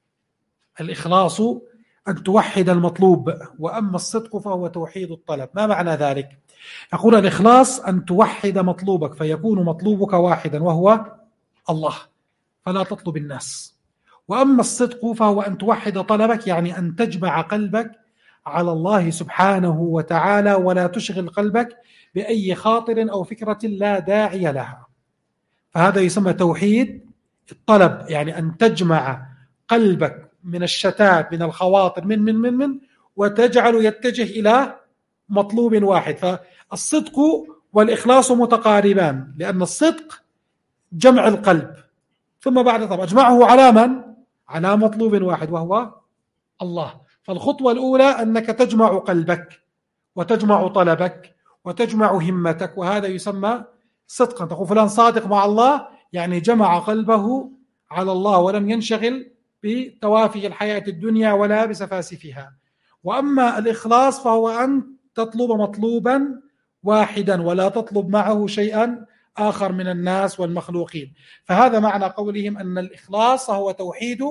الإخلاص أن توحد المطلوب، وأما الصدق فهو توحيد الطلب. ما معنى ذلك؟ يقول الإخلاص أن توحد مطلوبك فيكون مطلوبك واحدا وهو الله، فلا تطلب الناس. وأما الصدق فهو أن توحد طلبك، يعني أن تجمع قلبك على الله سبحانه وتعالى، ولا تشغل قلبك بأي خاطر أو فكرة لا داعي لها. فهذا يسمى توحيد الطلب، يعني أن تجمع قلبك من الشتات، من الخواطر، من وتجعل يتجه إلى مطلوب واحد. فالصدق والإخلاص متقاربان، لأن الصدق جمع القلب، ثم بعد طبعا اجمعه على من؟ على مطلوب واحد وهو الله. فالخطوة الأولى أنك تجمع قلبك وتجمع طلبك وتجمع همتك، وهذا يسمى صدقا. تقول فلان صادق مع الله، يعني جمع قلبه على الله ولم ينشغل بتوافه الحياة الدنيا ولا بسفاسفها. وأما الإخلاص فهو أن تطلب مطلوبا واحدا ولا تطلب معه شيئا آخر من الناس والمخلوقين. فهذا معنى قولهم أن الإخلاص هو توحيد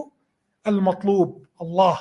المطلوب الله.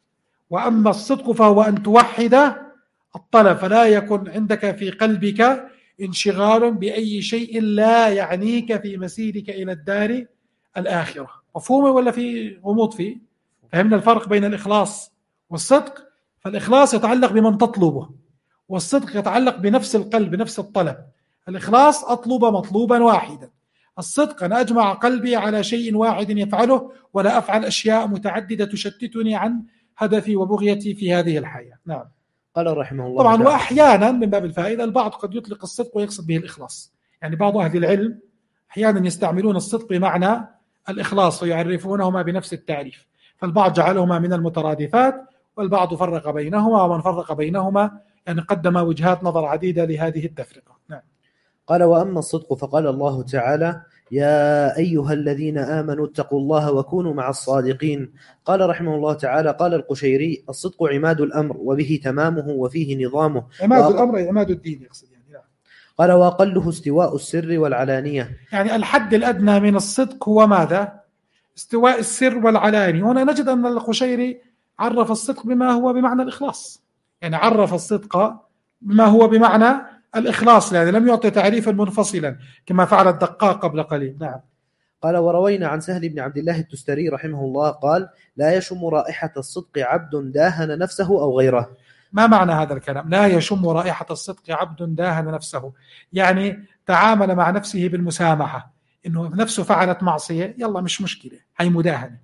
وأما الصدق فهو أن توحد الطلب، فلا يكن عندك في قلبك انشغال بأي شيء لا يعنيك في مسيرك إلى الدار الآخرة. مفهوم ولا في غموض فيه؟ فهمنا الفرق بين الإخلاص والصدق؟ فالإخلاص يتعلق بمن تطلبه، والصدق يتعلق بنفس القلب، بنفس الطلب. الإخلاص أطلب مطلوبا واحدا، الصدق أن أجمع قلبي على شيء واحد يفعله ولا أفعل أشياء متعددة تشتتني عن هدفي وبغيتي في هذه الحياة. نعم. قال رحمه الله طبعا تعالى. وأحيانا من باب الفائدة البعض قد يطلق الصدق ويقصد به الإخلاص، يعني بعض أهل العلم أحيانا يستعملون الصدق بمعنى الإخلاص ويعرفونهما بنفس التعريف، فالبعض جعلهما من المترادفات والبعض فرق بينهما، ومن فرق بينهما يعني قدم وجهات نظر عديدة لهذه التفرقة. نعم. قال: وأما الصدق فقال الله تعالى: يا أيها الذين آمنوا اتقوا الله وكونوا مع الصادقين. قال رحمه الله تعالى: قال القشيري: الصدق عماد الأمر وبه تمامه وفيه نظامه. عماد الأمر عماد الدين يقصد يعني. نعم. قال: وأقله استواء السر والعلانية. يعني الحد الأدنى من الصدق هو ماذا؟ استواء السر والعلانية. هنا نجد أن القشيري عرف الصدق بما هو بمعنى الإخلاص، يعني عرف الصدق بما هو بمعنى الإخلاص، يعني لم يعطي تعريفا منفصلا كما فعل الدقاق قبل قليل. نعم. قال: وروينا عن سهل بن عبد الله التستري رحمه الله قال: لا يشم رائحة الصدق عبد داهن نفسه أو غيره. ما معنى هذا الكلام؟ لا يشم رائحة الصدق عبد داهن نفسه، يعني تعامل مع نفسه بالمسامحة، إنه نفسه فعلت معصية، يلا مش مشكلة، هي مداهنة،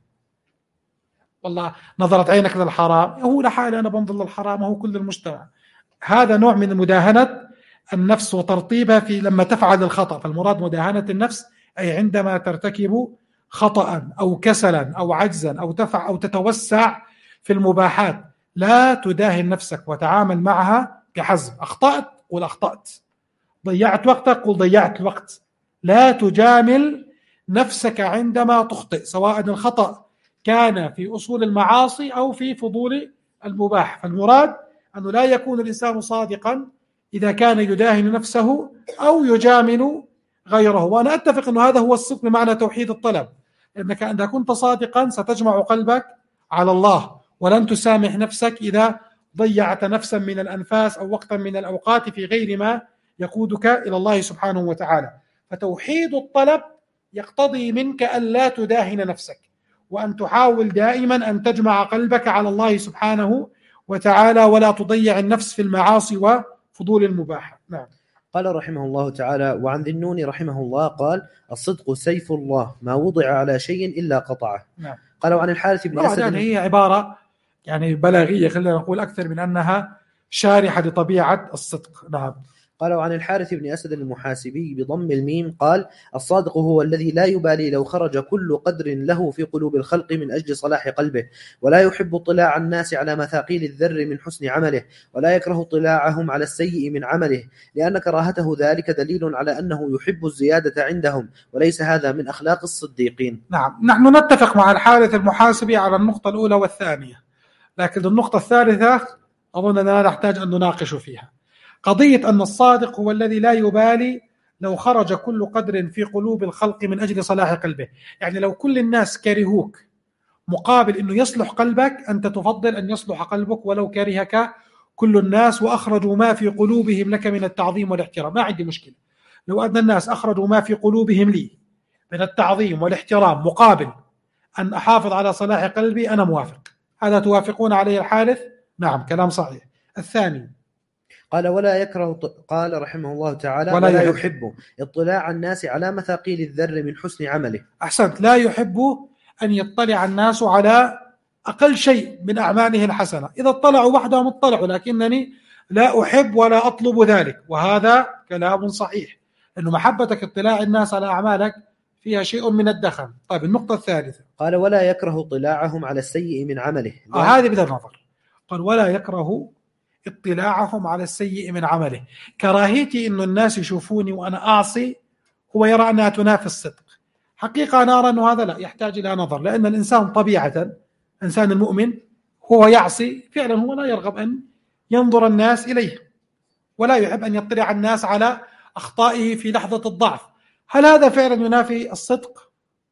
والله نظرت عينك للحرام، هو لحالي أنا بنظر للحرام، هو كل المجتمع. هذا نوع من مداهنة النفس وترطيبها في لما تفعل الخطأ. فالمراد مداهنة النفس أي عندما ترتكب خطأ أو كسلا أو عجزا أو تفع أو تتوسع في المباحات، لا تداهن نفسك وتعامل معها بحزم. أخطأت قل أخطأت، ضيعت وقتك قل ضيعت الوقت. لا تجامل نفسك عندما تخطئ، سواء الخطأ كان في أصول المعاصي أو في فضول المباح. فالمراد أنه لا يكون الإنسان صادقا إذا كان يداهن نفسه أو يجامل غيره. وأنا أتفق أن هذا هو الصدق بمعنى توحيد الطلب، لأنك إذا كنت صادقا ستجمع قلبك على الله، ولن تسامح نفسك إذا ضيعت نفسا من الأنفاس أو وقتا من الأوقات في غير ما يقودك إلى الله سبحانه وتعالى. فتوحيد الطلب يقتضي منك أن لا تداهن نفسك، وأن تحاول دائما أن تجمع قلبك على الله سبحانه وتعالى، ولا تضيع النفس في المعاصي وفضول المباحة. نعم. قال رحمه الله تعالى: وعن ذي النون رحمه الله قال: الصدق سيف الله ما وضع على شيء إلا قطعه. نعم. قال: وعن الحارث بن أسد. يعني هي عبارة يعني بلاغية، خلينا نقول أكثر من أنها شارحة لطبيعة الصدق. نعم. قال: وعن الحارث بن أسد المحاسبي بضم الميم قال: الصادق هو الذي لا يبالي لو خرج كل قدر له في قلوب الخلق من أجل صلاح قلبه، ولا يحب اطلاع الناس على مثاقيل الذر من حسن عمله، ولا يكره اطلاعهم على السيء من عمله، لأن كراهته ذلك دليل على أنه يحب الزيادة عندهم، وليس هذا من أخلاق الصديقين. نعم. نحن نتفق مع الحارث المحاسبي على النقطة الأولى والثانية، لكن النقطة الثالثة أظن أننا نحتاج أن نناقش فيها قضية أن الصادق هو الذي لا يبالي لو خرج كل قدر في قلوب الخلق من أجل صلاح قلبه. يعني لو كل الناس كرهوك مقابل أنه يصلح قلبك، أنت تفضل أن يصلح قلبك ولو كرهك كل الناس وأخرجوا ما في قلوبهم لك من التعظيم والاحترام. ما عندي مشكلة لو أن الناس أخرجوا ما في قلوبهم لي من التعظيم والاحترام مقابل أن أحافظ على صلاح قلبي، أنا موافق. هذا توافقون عليه الحارث؟ نعم، كلام صحيح. الثاني قال: ولا يكره، قال رحمه الله تعالى: ولا يحب اطلاع الناس على مثاقيل الذر من حسن عمله. أحسنت. لا يحب أن يطلع الناس على أقل شيء من أعماله الحسنة. إذا اطلعوا وحدهم اطلعوا، لكنني لا أحب ولا أطلب ذلك، وهذا كلام صحيح، أنه محبتك اطلاع الناس على أعمالك فيها شيء من الدخن. طيب، النقطة الثالثة قال: ولا يكره اطلاعهم على السيء من عمله. هذه بدأ النظر. قال: ولا يكره اطلاعهم على السيء من عمله. كراهيتي أن الناس يشوفوني وأنا أعصي هو يرى أنها تنافي الصدق. حقيقة أنا أرى أنه هذا لا يحتاج إلى نظر، لأن الإنسان طبيعة، إنسان المؤمن هو يعصي فعلا، هو لا يرغب أن ينظر الناس إليه، ولا يحب أن يطلع الناس على أخطائه في لحظة الضعف. هل هذا فعلا ينافي الصدق؟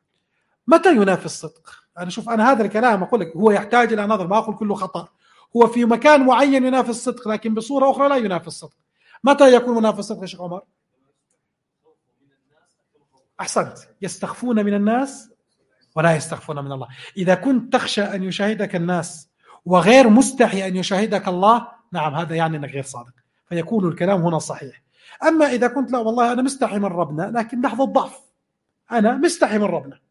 متى ينافي الصدق؟ أنا شوف، أنا هذا الكلام أقول لك هو يحتاج إلى نظر، ما أقول كله خطأ. هو في مكان معين ينافي الصدق، لكن بصورة أخرى لا ينافي الصدق. متى يكون منافي الصدق يا شيخ عمر؟ أحسنت. يستخفون من الناس ولا يستخفون من الله. إذا كنت تخشى أن يشاهدك الناس وغير مستحي أن يشاهدك الله، نعم، هذا يعني أنك غير صادق، فيكون الكلام هنا صحيح. أما إذا كنت لا والله أنا مستحي من ربنا، لكن لحظة ضعف، أنا مستحي من ربنا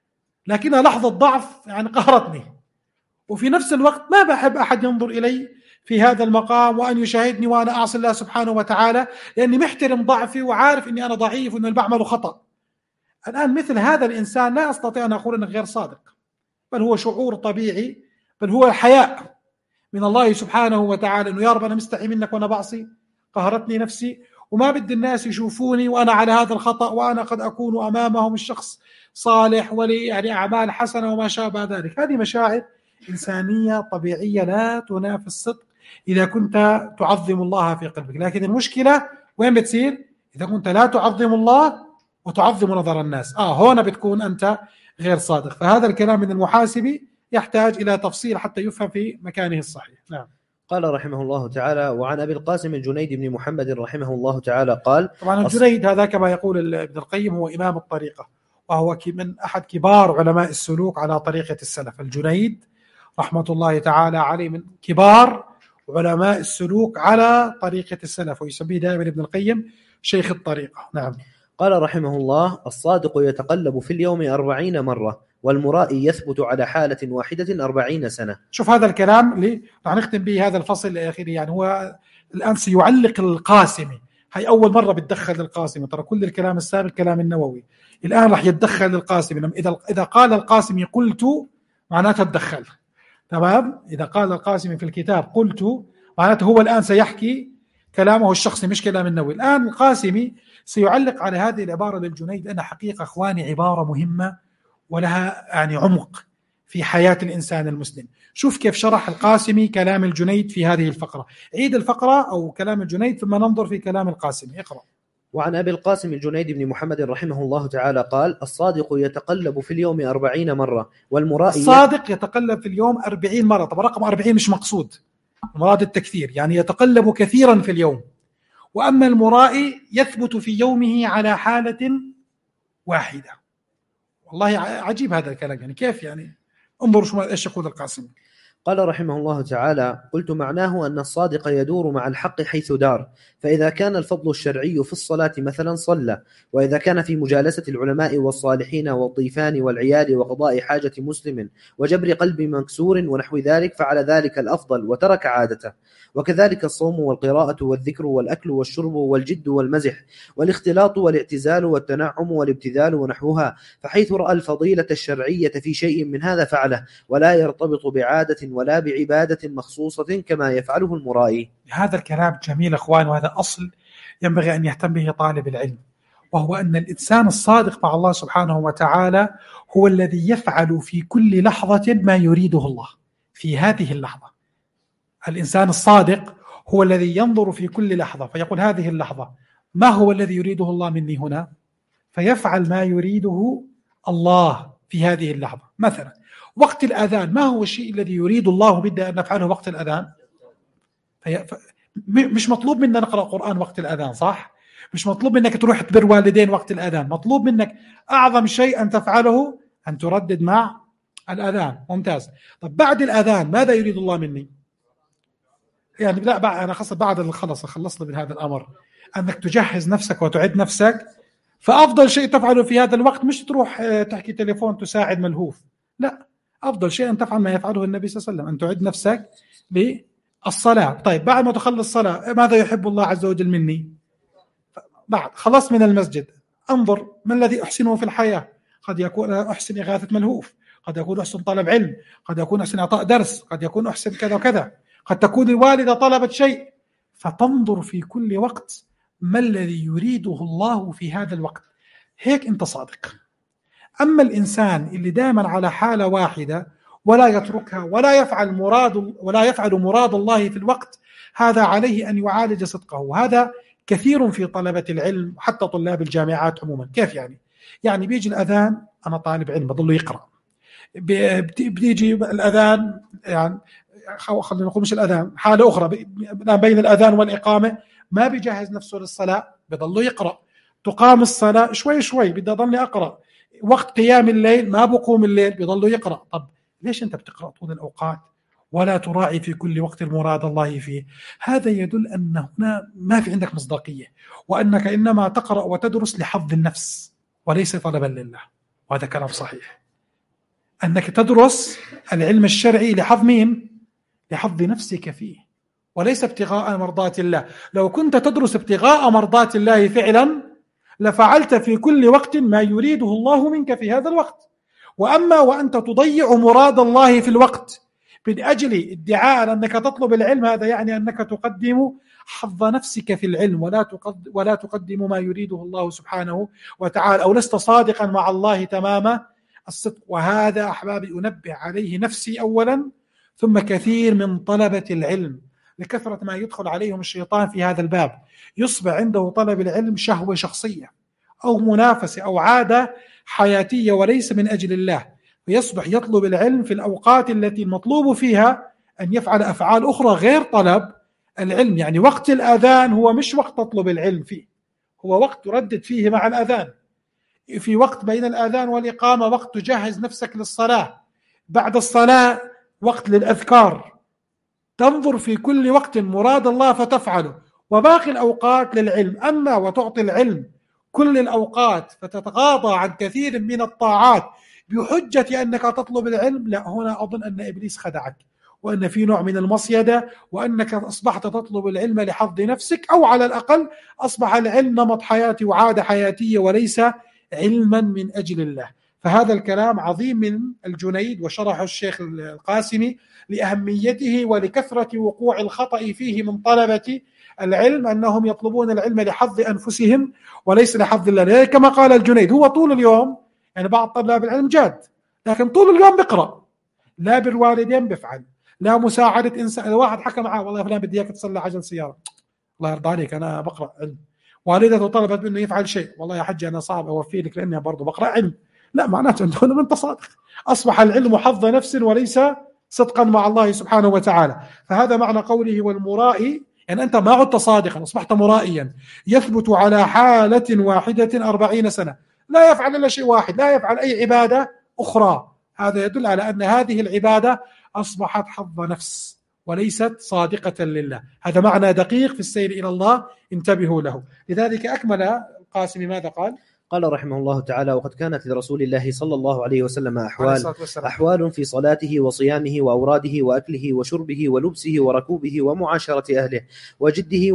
لكنها لحظة ضعف يعني قهرتني، وفي نفس الوقت ما بحب أحد ينظر إلي في هذا المقام وأن يشاهدني وأنا أعصي الله سبحانه وتعالى، لأني محترم ضعفي وعارف أني أنا ضعيف وأن بعمل خطأ. الآن مثل هذا الإنسان لا أستطيع أن أقول أنه غير صادق، بل هو شعور طبيعي، بل هو الحياء من الله سبحانه وتعالى، أنه يا رب أنا مستحي منك وأنا بعصي، قهرتني نفسي وما بدي الناس يشوفوني وأنا على هذا الخطأ، وأنا قد أكون أمامهم الشخص صالح ولي يعني أعمال حسنة وما شابه ذلك. هذه مشاعر إنسانية طبيعية لا تنافي الصدق إذا كنت تعظم الله في قلبك. لكن المشكلة وين بتصير؟ إذا كنت لا تعظم الله وتعظم نظر الناس، هنا بتكون أنت غير صادق. فهذا الكلام من المحاسبي يحتاج إلى تفصيل حتى يفهم في مكانه الصحيح. نعم. قال رحمه الله تعالى: وعن أبي القاسم الجنيد بن محمد رحمه الله تعالى قال. طبعا الجنيد هذا كما يقول ابن القيم هو إمام الطريقة، وهو من أحد كبار علماء السلوك على طريقة السلف. الجنيد رحمة الله تعالى عليه من كبار علماء السلوك على طريقة السلف، ويسميه دائما ابن القيم شيخ الطريقة. نعم. قال رحمه الله: الصادق يتقلب في اليوم 40 مرة، والمرائي يثبت على حالة واحدة 40 سنة. شوف هذا الكلام اللي راح نختم به هذا الفصل الأخير، يعني هو الآن سيعلق القاسمي، هي أول مرة بتدخل القاسمي، ترى كل الكلام السابق كلام النووي، الآن راح يتدخل القاسمي. إذا قال القاسمي قلت معناته تدخل، تمام؟ إذا قال القاسمي في الكتاب قلت معناته هو الآن سيحكي كلامه الشخصي مش كلام النووي. الآن القاسمي سيعلق على هذه العبارة للجنيد، لأن حقيقة أخواني عبارة مهمة ولها يعني عمق في حياة الإنسان المسلم. شوف كيف شرح القاسمي كلام الجنيد في هذه الفقرة. عيد الفقرة أو كلام الجنيد ثم ننظر في كلام القاسمي. اقرأ. وعن أبي القاسم الجنيد بن محمد رحمه الله تعالى قال: الصادق يتقلب في اليوم 40 مرة، والمرائي الصادق يتقلب في اليوم 40 مرة. طب رقم 40 مش مقصود، المراد التكثير، يعني يتقلب كثيرا في اليوم. وأما المرائي يثبت في يومه على حالة واحدة. والله عجيب هذا الكلام، يعني كيف يعني؟ انظروا ايش يقول القاسمي. قال رحمه الله تعالى: قلت معناه أن الصادق يدور مع الحق حيث دار، فإذا كان الفضل الشرعي في الصلاة مثلا صلى، وإذا كان في مجالسة العلماء والصالحين والضيفان والعيال وقضاء حاجة مسلم وجبر قلب مكسور ونحو ذلك فعل ذلك الأفضل وترك عادته. وكذلك الصوم والقراءة والذكر والأكل والشرب والجد والمزح والاختلاط والاعتزال والتنعم والابتذال ونحوها، فحيث رأى الفضيلة الشرعية في شيء من هذا فعله، ولا يرتبط بعادة ولا بعبادة مخصوصة كما يفعله المرائي. هذا الكلام جميل أخوان، وهذا أصل ينبغي أن يهتم به طالب العلم، وهو أن الإنسان الصادق مع الله سبحانه وتعالى هو الذي يفعل في كل لحظة ما يريده الله في هذه اللحظة. الإنسان الصادق هو الذي ينظر في كل لحظة فيقول: هذه اللحظة ما هو الذي يريده الله مني هنا؟ فيفعل ما يريده الله في هذه اللحظة. مثلا وقت الأذان، ما هو الشيء الذي يريد الله بنا أن نفعله وقت الأذان؟ مش مطلوب منا نقرأ قرآن وقت الأذان، صح؟ مش مطلوب منك تروح تبر والدين وقت الأذان. مطلوب منك أعظم شيء أن تفعله أن تردد مع الأذان. ممتاز. طب بعد الأذان ماذا يريد الله مني؟ يعني لا، أنا بعد خلصنا من هذا الأمر، أنك تجهز نفسك وتعد نفسك. فأفضل شيء تفعله في هذا الوقت مش تروح تحكي تليفون تساعد ملهوف، لا، أفضل شيء أن تفعل ما يفعله النبي صلى الله عليه وسلم، أن تعد نفسك للصلاة. طيب بعد ما تخلص الصلاة ماذا يحب الله عز وجل مني؟ بعد خلص من المسجد انظر ما الذي أحسنه في الحياة. قد يكون أحسن إغاثة ملهوف، قد يكون أحسن طلب علم، قد يكون أحسن إعطاء درس، قد يكون أحسن كذا وكذا، قد تكون الوالدة طلبت شيء. فتنظر في كل وقت ما الذي يريده الله في هذا الوقت، هيك أنت صادق. أما الإنسان اللي دائما على حالة واحدة ولا يتركها ولا يفعل مراد الله في الوقت، هذا عليه أن يعالج صدقه. وهذا كثير في طلبة العلم حتى طلاب الجامعات عموما. كيف يعني بيجي الأذان، أنا طالب علم بضله يقرأ، بيجي الأذان، يعني خلينا نقول مش الأذان، حالة أخرى بين الأذان والإقامة ما بيجهز نفسه للصلاة بضله يقرأ. تقام الصلاة شوي شوي بدي أضلني أقرأ. وقت قيام الليل ما بقوم الليل بضله يقرأ. طب ليش أنت بتقرأ طول الأوقات ولا تراعي في كل وقت المراد الله فيه؟ هذا يدل أن هنا ما في عندك مصداقية، وأنك إنما تقرأ وتدرس لحظ النفس وليس طلبا لله. وهذا كلام صحيح، أنك تدرس العلم الشرعي لحظ مين؟ لحظ نفسك فيه، وليس ابتغاء مرضات الله. لو كنت تدرس ابتغاء مرضات الله فعلا لفعلت في كل وقت ما يريده الله منك في هذا الوقت. وأما وأنت تضيع مراد الله في الوقت من أجل ادعاء أنك تطلب العلم، هذا يعني أنك تقدم حظ نفسك في العلم ولا تقدم ما يريده الله سبحانه وتعالى، أو لست صادقا مع الله تمام الصدق. وهذا أحبابي أنبه عليه نفسي أولا ثم كثير من طلبة العلم، لكثرة ما يدخل عليهم الشيطان في هذا الباب. يصبح عنده طلب العلم شهوة شخصية أو منافسة أو عادة حياتية وليس من أجل الله، ويصبح يطلب العلم في الأوقات التي المطلوب فيها أن يفعل أفعال أخرى غير طلب العلم. يعني وقت الأذان هو مش وقت تطلب العلم فيه، هو وقت تردد فيه مع الأذان. في وقت بين الأذان والإقامة وقت تجهز نفسك للصلاة، بعد الصلاة وقت للأذكار. تنظر في كل وقت مراد الله فتفعله، وباقي الأوقات للعلم. أما وتعطي العلم كل الأوقات فتتغاضى عن كثير من الطاعات بحجة أنك تطلب العلم، لا، هنا أظن أن إبليس خدعك، وأن في نوع من المصيدة، وأنك أصبحت تطلب العلم لحظ نفسك، أو على الأقل أصبح العلم نمط حياتي وعادة حياتية وليس علما من أجل الله. فهذا الكلام عظيم من الجنيد وشرحه الشيخ القاسمي لأهميته ولكثرة وقوع الخطأ فيه من طلبة العلم، أنهم يطلبون العلم لحظ أنفسهم وليس لحظ الله. كما قال الجنيد، هو طول اليوم، يعني بعض طلاب العلم جاد، لكن طول اليوم بيقرأ لا بالوالدين بفعل، لا مساعدة إنسان. إذا واحد حكى معاه والله فلان بدي إياك تصلح عجل سيارة، الله يرضى عليك أنا بقرأ علم. والدته طلبت منه يفعل شيء، والله يا حجي أنا صعب أوفي لك لأني برضه بقرأ علم، لا معناته أنه أنت صادق. أصبح العلم حظ نفس وليس صدقا مع الله سبحانه وتعالى. فهذا معنى قوله والمرائي، يعني أنت ما عدت صادقا، أصبحت مرائيا. يثبت على حالة واحدة 40 سنة، لا يفعل إلا شيء واحد، لا يفعل أي عبادة أخرى. هذا يدل على أن هذه العبادة أصبحت حظ نفس وليست صادقة لله. هذا معنى دقيق في السير إلى الله، انتبهوا له. لذلك أكمل القاسمي ماذا قال؟ قال رحمه الله تعالى: وقد كانت لرسول الله صلى الله عليه وسلم أحوال في صلاته وصيامه وأوراده وأكله وشربه ولبسه وركوبه ومعاشرة أهله وجده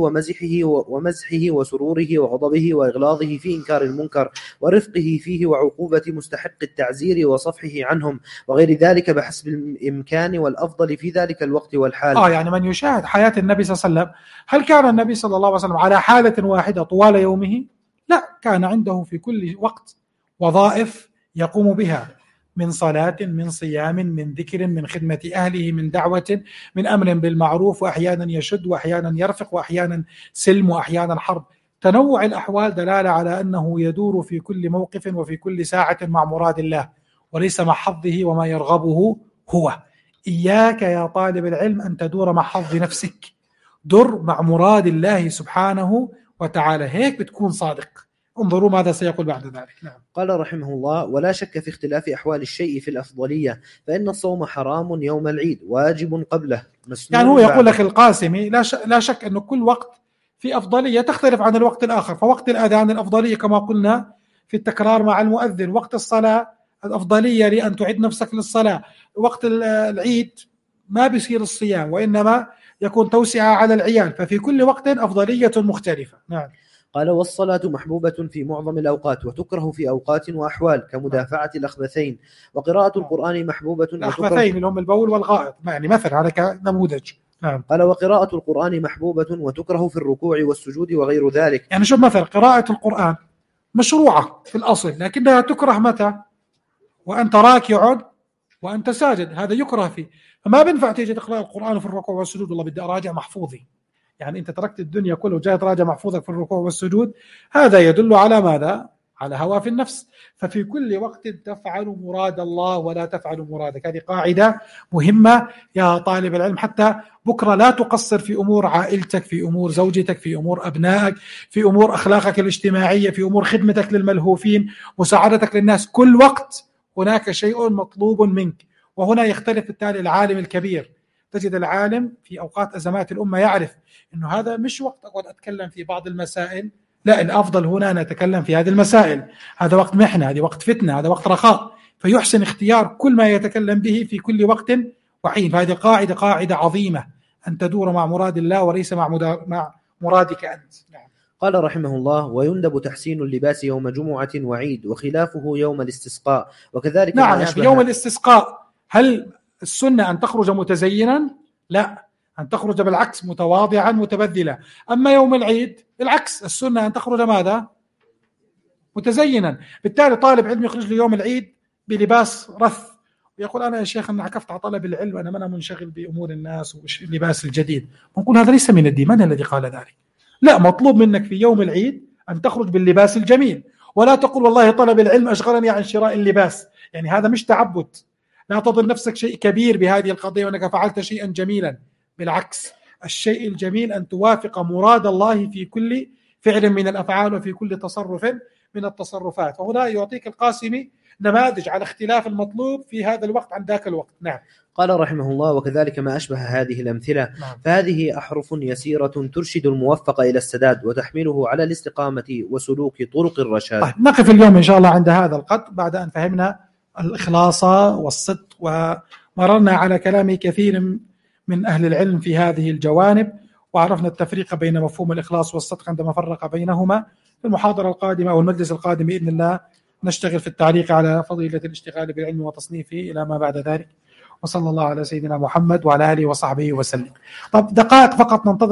ومزحه وسروره وغضبه وإغلاظه في إنكار المنكر ورفقه فيه وعقوبة مستحق التعزير وصفحه عنهم وغير ذلك بحسب الإمكان والأفضل في ذلك الوقت والحال. يعني من يشاهد حياة النبي صلى الله عليه وسلم، هل كان النبي صلى الله عليه وسلم على حالة واحدة طوال يومه؟ لا، كان عنده في كل وقت وظائف يقوم بها، من صلاة، من صيام، من ذكر، من خدمة أهله، من دعوة، من أمر بالمعروف، وأحيانا يشد وأحيانا يرفق وأحيانا سلم وأحيانا حرب. تنوع الأحوال دلالة على أنه يدور في كل موقف وفي كل ساعة مع مراد الله وليس مع حظه وما يرغبه هو. إياك يا طالب العلم أن تدور مع حظ نفسك، در مع مراد الله سبحانه وتعالى، هيك بتكون صادق. انظروا ماذا سيقول بعد ذلك. نعم. قال رحمه الله: ولا شك في اختلاف أحوال الشيء في الأفضلية، فإن الصوم حرام يوم العيد، واجب قبله، مسنون. يعني هو يقول لك القاسمي لا شك أن كل وقت في أفضلية تختلف عن الوقت الآخر. فوقت الأذان الأفضلية كما قلنا في التكرار مع المؤذن، وقت الصلاة الأفضلية لأن تعد نفسك للصلاة، وقت العيد ما بيصير الصيام وإنما يكون توسعة على العيال، ففي كل وقت أفضلية مختلفة. نعم. قال: والصلاة محبوبة في معظم الأوقات وتكره في أوقات وأحوال كمدافعة الأخبثين، وقراءة القرآن محبوبة. الأخبثين اللي هم البول والغائط، يعني مثل على كنموذج. نعم. قال: وقراءة القرآن محبوبة وتكره في الركوع والسجود وغير ذلك. يعني شوف مثلا قراءة القرآن مشروعة في الأصل، لكنها تكره متى؟ وأنت راكع وأنت ساجد، هذا يكره فيه. فما بينفع تيجي تقرأ القرآن في الركوع والسجود والله بدي أراجع محفوظي، يعني أنت تركت الدنيا كله وجاي تراجع محفوظك في الركوع والسجود. هذا يدل على ماذا؟ على هوى في النفس. ففي كل وقت تفعل مراد الله ولا تفعل مرادك. هذه قاعدة مهمة يا طالب العلم، حتى بكرة لا تقصر في أمور عائلتك، في أمور زوجتك، في أمور أبنائك، في أمور أخلاقك الاجتماعية، في أمور خدمتك للملهوفين، مساعدتك للناس. كل وقت هناك شيء مطلوب منك. وهنا يختلف بالتالي العالم الكبير. تجد العالم في أوقات أزمات الأمة يعرف أنه هذا مش وقت أقعد أتكلم في بعض المسائل، لا، الأفضل هنا نتكلم في هذه المسائل، هذا وقت محنة، هذا وقت فتنة، هذا وقت رخاء، فيحسن اختيار كل ما يتكلم به في كل وقت وحين. فهذه قاعدة عظيمة، أن تدور مع مراد الله وليس مع مرادك أنت. نعم. قال رحمه الله: ويندب تحسين اللباس يوم جمعة وعيد، وخلافه يوم الاستسقاء، وكذلك. نعم. في يوم الاستسقاء هل السنة أن تخرج متزينا؟ لا، أن تخرج بالعكس متواضعا متبذلا. أما يوم العيد العكس، السنة أن تخرج ماذا؟ متزينا. بالتالي طالب علم يخرج له يوم العيد بلباس رث ويقول أنا يا شيخ أنا عكفت على طلب العلم، أنا منشغل بأمور الناس واللباس الجديد. ونقول هذا ليس من الدين. من الذي قال ذلك؟ لا، مطلوب منك في يوم العيد أن تخرج باللباس الجميل، ولا تقول والله طلب العلم أشغلني عن شراء اللباس. يعني هذا مش تعبد. لا تظن نفسك شيء كبير بهذه القضية وأنك فعلت شيئا جميلا. بالعكس، الشيء الجميل أن توافق مراد الله في كل فعل من الأفعال وفي كل تصرف من التصرفات. وهنا يعطيك القاسمي نماذج على اختلاف المطلوب في هذا الوقت عن ذاك الوقت. نعم. قال رحمه الله: وكذلك ما أشبه هذه الأمثلة. نعم. فهذه أحرف يسيرة ترشد الموفق إلى السداد وتحمله على الاستقامة وسلوك طرق الرشاد. طيب، نقف اليوم إن شاء الله عند هذا القدر بعد أن فهمنا الإخلاص والصدق، ومررنا على كلام كثير من أهل العلم في هذه الجوانب، وعرفنا التفريق بين مفهوم الإخلاص والصدق عندما فرق بينهما. في المحاضرة القادمة أو المجلس القادم بإذن الله نشتغل في التعليق على فضيلة الاشتغال بالعلم وتصنيفه إلى ما بعد ذلك. وصلى الله على سيدنا محمد وعلى آله وصحبه وسلم. طب دقائق فقط ننتظر